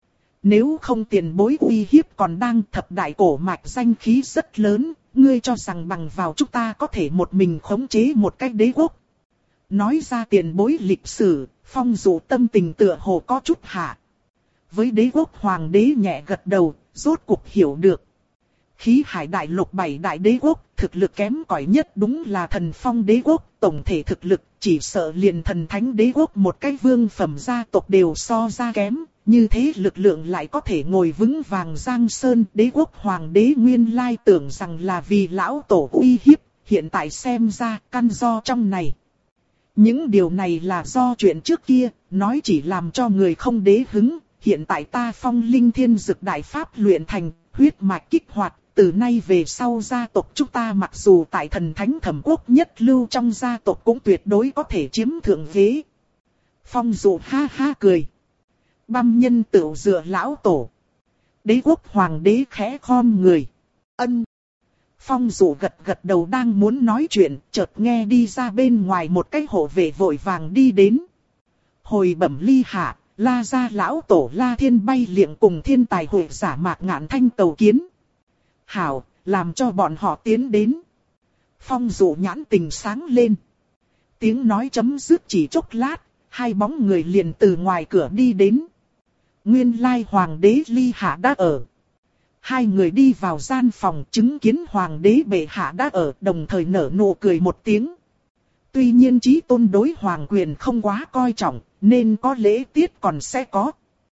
Nếu không tiền bối uy hiếp còn đang, thập đại cổ mạch danh khí rất lớn, ngươi cho rằng bằng vào chúng ta có thể một mình khống chế một cái đế quốc. Nói ra tiền bối lịch sử, Phong Dụ tâm tình tựa hồ có chút hạ. Với đế quốc hoàng đế nhẹ gật đầu, rốt cuộc hiểu được. Khí hải đại lục bảy đại đế quốc, thực lực kém cỏi nhất đúng là thần phong đế quốc, tổng thể thực lực chỉ sợ liền thần thánh đế quốc một cái vương phẩm gia tộc đều so ra kém, như thế lực lượng lại có thể ngồi vững vàng Giang Sơn. Đế quốc hoàng đế nguyên lai tưởng rằng là vì lão tổ uy hiếp, hiện tại xem ra căn do trong này. Những điều này là do chuyện trước kia, nói chỉ làm cho người không đế hứng, hiện tại ta phong linh thiên dực đại pháp luyện thành, huyết mạch kích hoạt. Từ nay về sau gia tộc chúng ta mặc dù tại thần thánh thẩm quốc nhất lưu trong gia tộc cũng tuyệt đối có thể chiếm thượng ghế. Phong Dụ ha ha cười. Băm nhân tựu dựa lão tổ. Đế quốc hoàng đế khẽ khom người. Ân. Phong Dụ gật gật đầu đang muốn nói chuyện, chợt nghe đi ra bên ngoài một cái hộ vệ vội vàng đi đến. Hồi bẩm ly hạ, La gia lão tổ La Thiên bay liệng cùng thiên tài hội giả Mạc Ngạn Thanh cầu kiến. Hảo, làm cho bọn họ tiến đến. Phong Dụ nhãn tình sáng lên. Tiếng nói chấm dứt chỉ chốc lát, hai bóng người liền từ ngoài cửa đi đến. Nguyên lai hoàng đế ly hạ đã ở. Hai người đi vào gian phòng chứng kiến hoàng đế bệ hạ đã ở, đồng thời nở nụ cười một tiếng. Tuy nhiên chí tôn đối hoàng quyền không quá coi trọng, nên có lễ tiết còn sẽ có.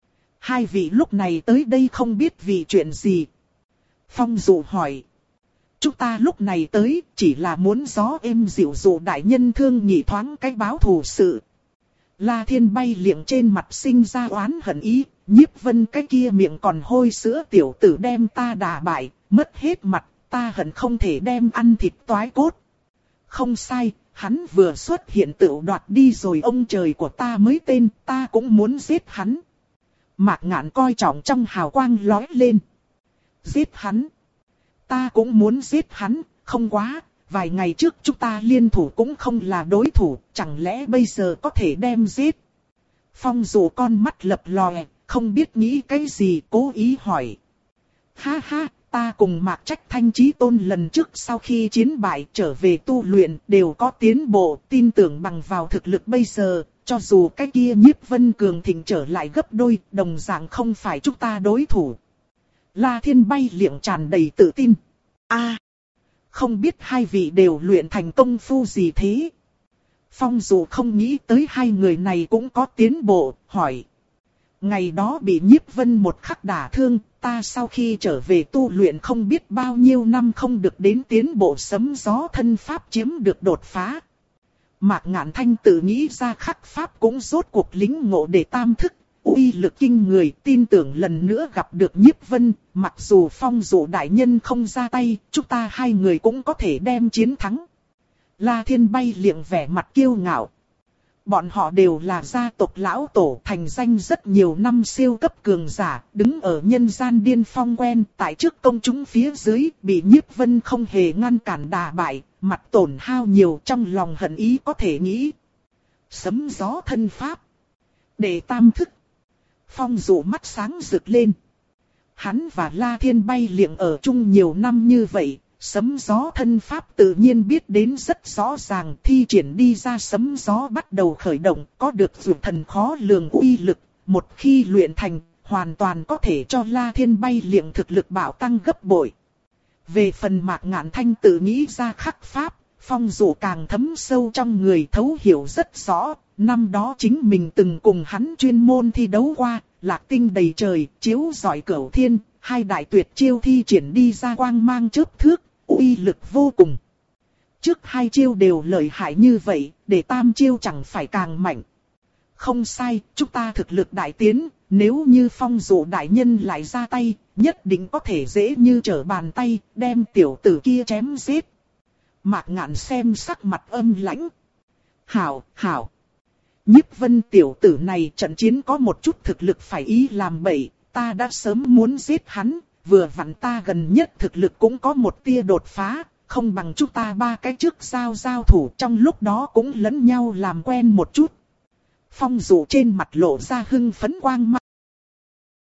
Hai vị lúc này tới đây không biết vì chuyện gì. Phong Dụ hỏi. Chúng ta lúc này tới chỉ là muốn gió êm dịu dụ đại nhân thương nhị thoáng cái báo thù sự. La Thiên bay liệng trên mặt sinh ra oán hận ý, Nhiếp Vân cái kia miệng còn hôi sữa tiểu tử đem ta đả bại, mất hết mặt, ta hận không thể đem ăn thịt toái cốt. Không sai, hắn vừa xuất hiện tự đoạt đi rồi ông trời của ta mới tên, ta cũng muốn giết hắn. Mạc Ngạn coi trọng trong hào quang lóe lên. Giết hắn. Ta cũng muốn giết hắn, không quá, vài ngày trước chúng ta liên thủ cũng không là đối thủ, chẳng lẽ bây giờ có thể đem giết. Phong Dụ con mắt lập lòe, không biết nghĩ cái gì, cố ý hỏi. Ha ha, ta cùng Mạc Trách Thanh Chí Tôn lần trước sau khi chiến bại trở về tu luyện đều có tiến bộ, tin tưởng bằng vào thực lực bây giờ, cho dù cái kia Nhiếp Vân cường thịnh trở lại gấp đôi, đồng dạng không phải chúng ta đối thủ. La Thiên bay liệng tràn đầy tự tin. A, không biết hai vị đều luyện thành công phu gì thế? Phong Dụ không nghĩ tới hai người này cũng có tiến bộ, hỏi. Ngày đó bị Nhiếp Vân một khắc đả thương, ta sau khi trở về tu luyện không biết bao nhiêu năm không được đến tiến bộ sấm gió thân pháp chiếm được đột phá. Mạc Ngạn Thanh tự nghĩ ra khắc pháp cũng rốt cuộc lính ngộ để tam thức. Uy lực kinh người, tin tưởng lần nữa gặp được Nhiếp Vân, mặc dù Phong Dụ đại nhân không ra tay, chúng ta hai người cũng có thể đem chiến thắng. La Thiên bay liệng vẻ mặt kiêu ngạo. Bọn họ đều là gia tộc lão tổ thành danh rất nhiều năm siêu cấp cường giả, đứng ở nhân gian điên phong quen, tại trước công chúng phía dưới, bị Nhiếp Vân không hề ngăn cản đả bại, mặt tổn hao nhiều trong lòng hận ý có thể nghĩ. Sấm gió thân pháp. Để tam thức. Phong Dụ mắt sáng rực lên. Hắn và La Thiên bay liệng ở chung nhiều năm như vậy, sấm gió thân pháp tự nhiên biết đến rất rõ ràng, thi triển đi ra sấm gió bắt đầu khởi động, có được dược thần khó lường uy lực, một khi luyện thành, hoàn toàn có thể cho La Thiên bay liệng thực lực bạo tăng gấp bội. Về phần Mạc Ngạn Thanh tự nghĩ ra khắc pháp, Phong Dụ càng thấm sâu trong người thấu hiểu rất rõ. Năm đó chính mình từng cùng hắn chuyên môn thi đấu qua, lạc tinh đầy trời, chiếu rọi cửu thiên, hai đại tuyệt chiêu thi triển đi ra quang mang chớp thước, uy lực vô cùng. Trước hai chiêu đều lợi hại như vậy, để tam chiêu chẳng phải càng mạnh. Không sai, chúng ta thực lực đại tiến, nếu như Phong Dụ đại nhân lại ra tay, nhất định có thể dễ như trở bàn tay, đem tiểu tử kia chém giết. Mạc Ngạn xem sắc mặt âm lãnh. Hảo, hảo. Nhiếp Vân tiểu tử này trận chiến có một chút thực lực phải ý làm bậy, ta đã sớm muốn giết hắn, vừa vặn ta gần nhất thực lực cũng có một tia đột phá, không bằng chúng ta ba cái trước giao giao thủ trong lúc đó cũng lẫn nhau làm quen một chút. Phong Dụ trên mặt lộ ra hưng phấn quang mang.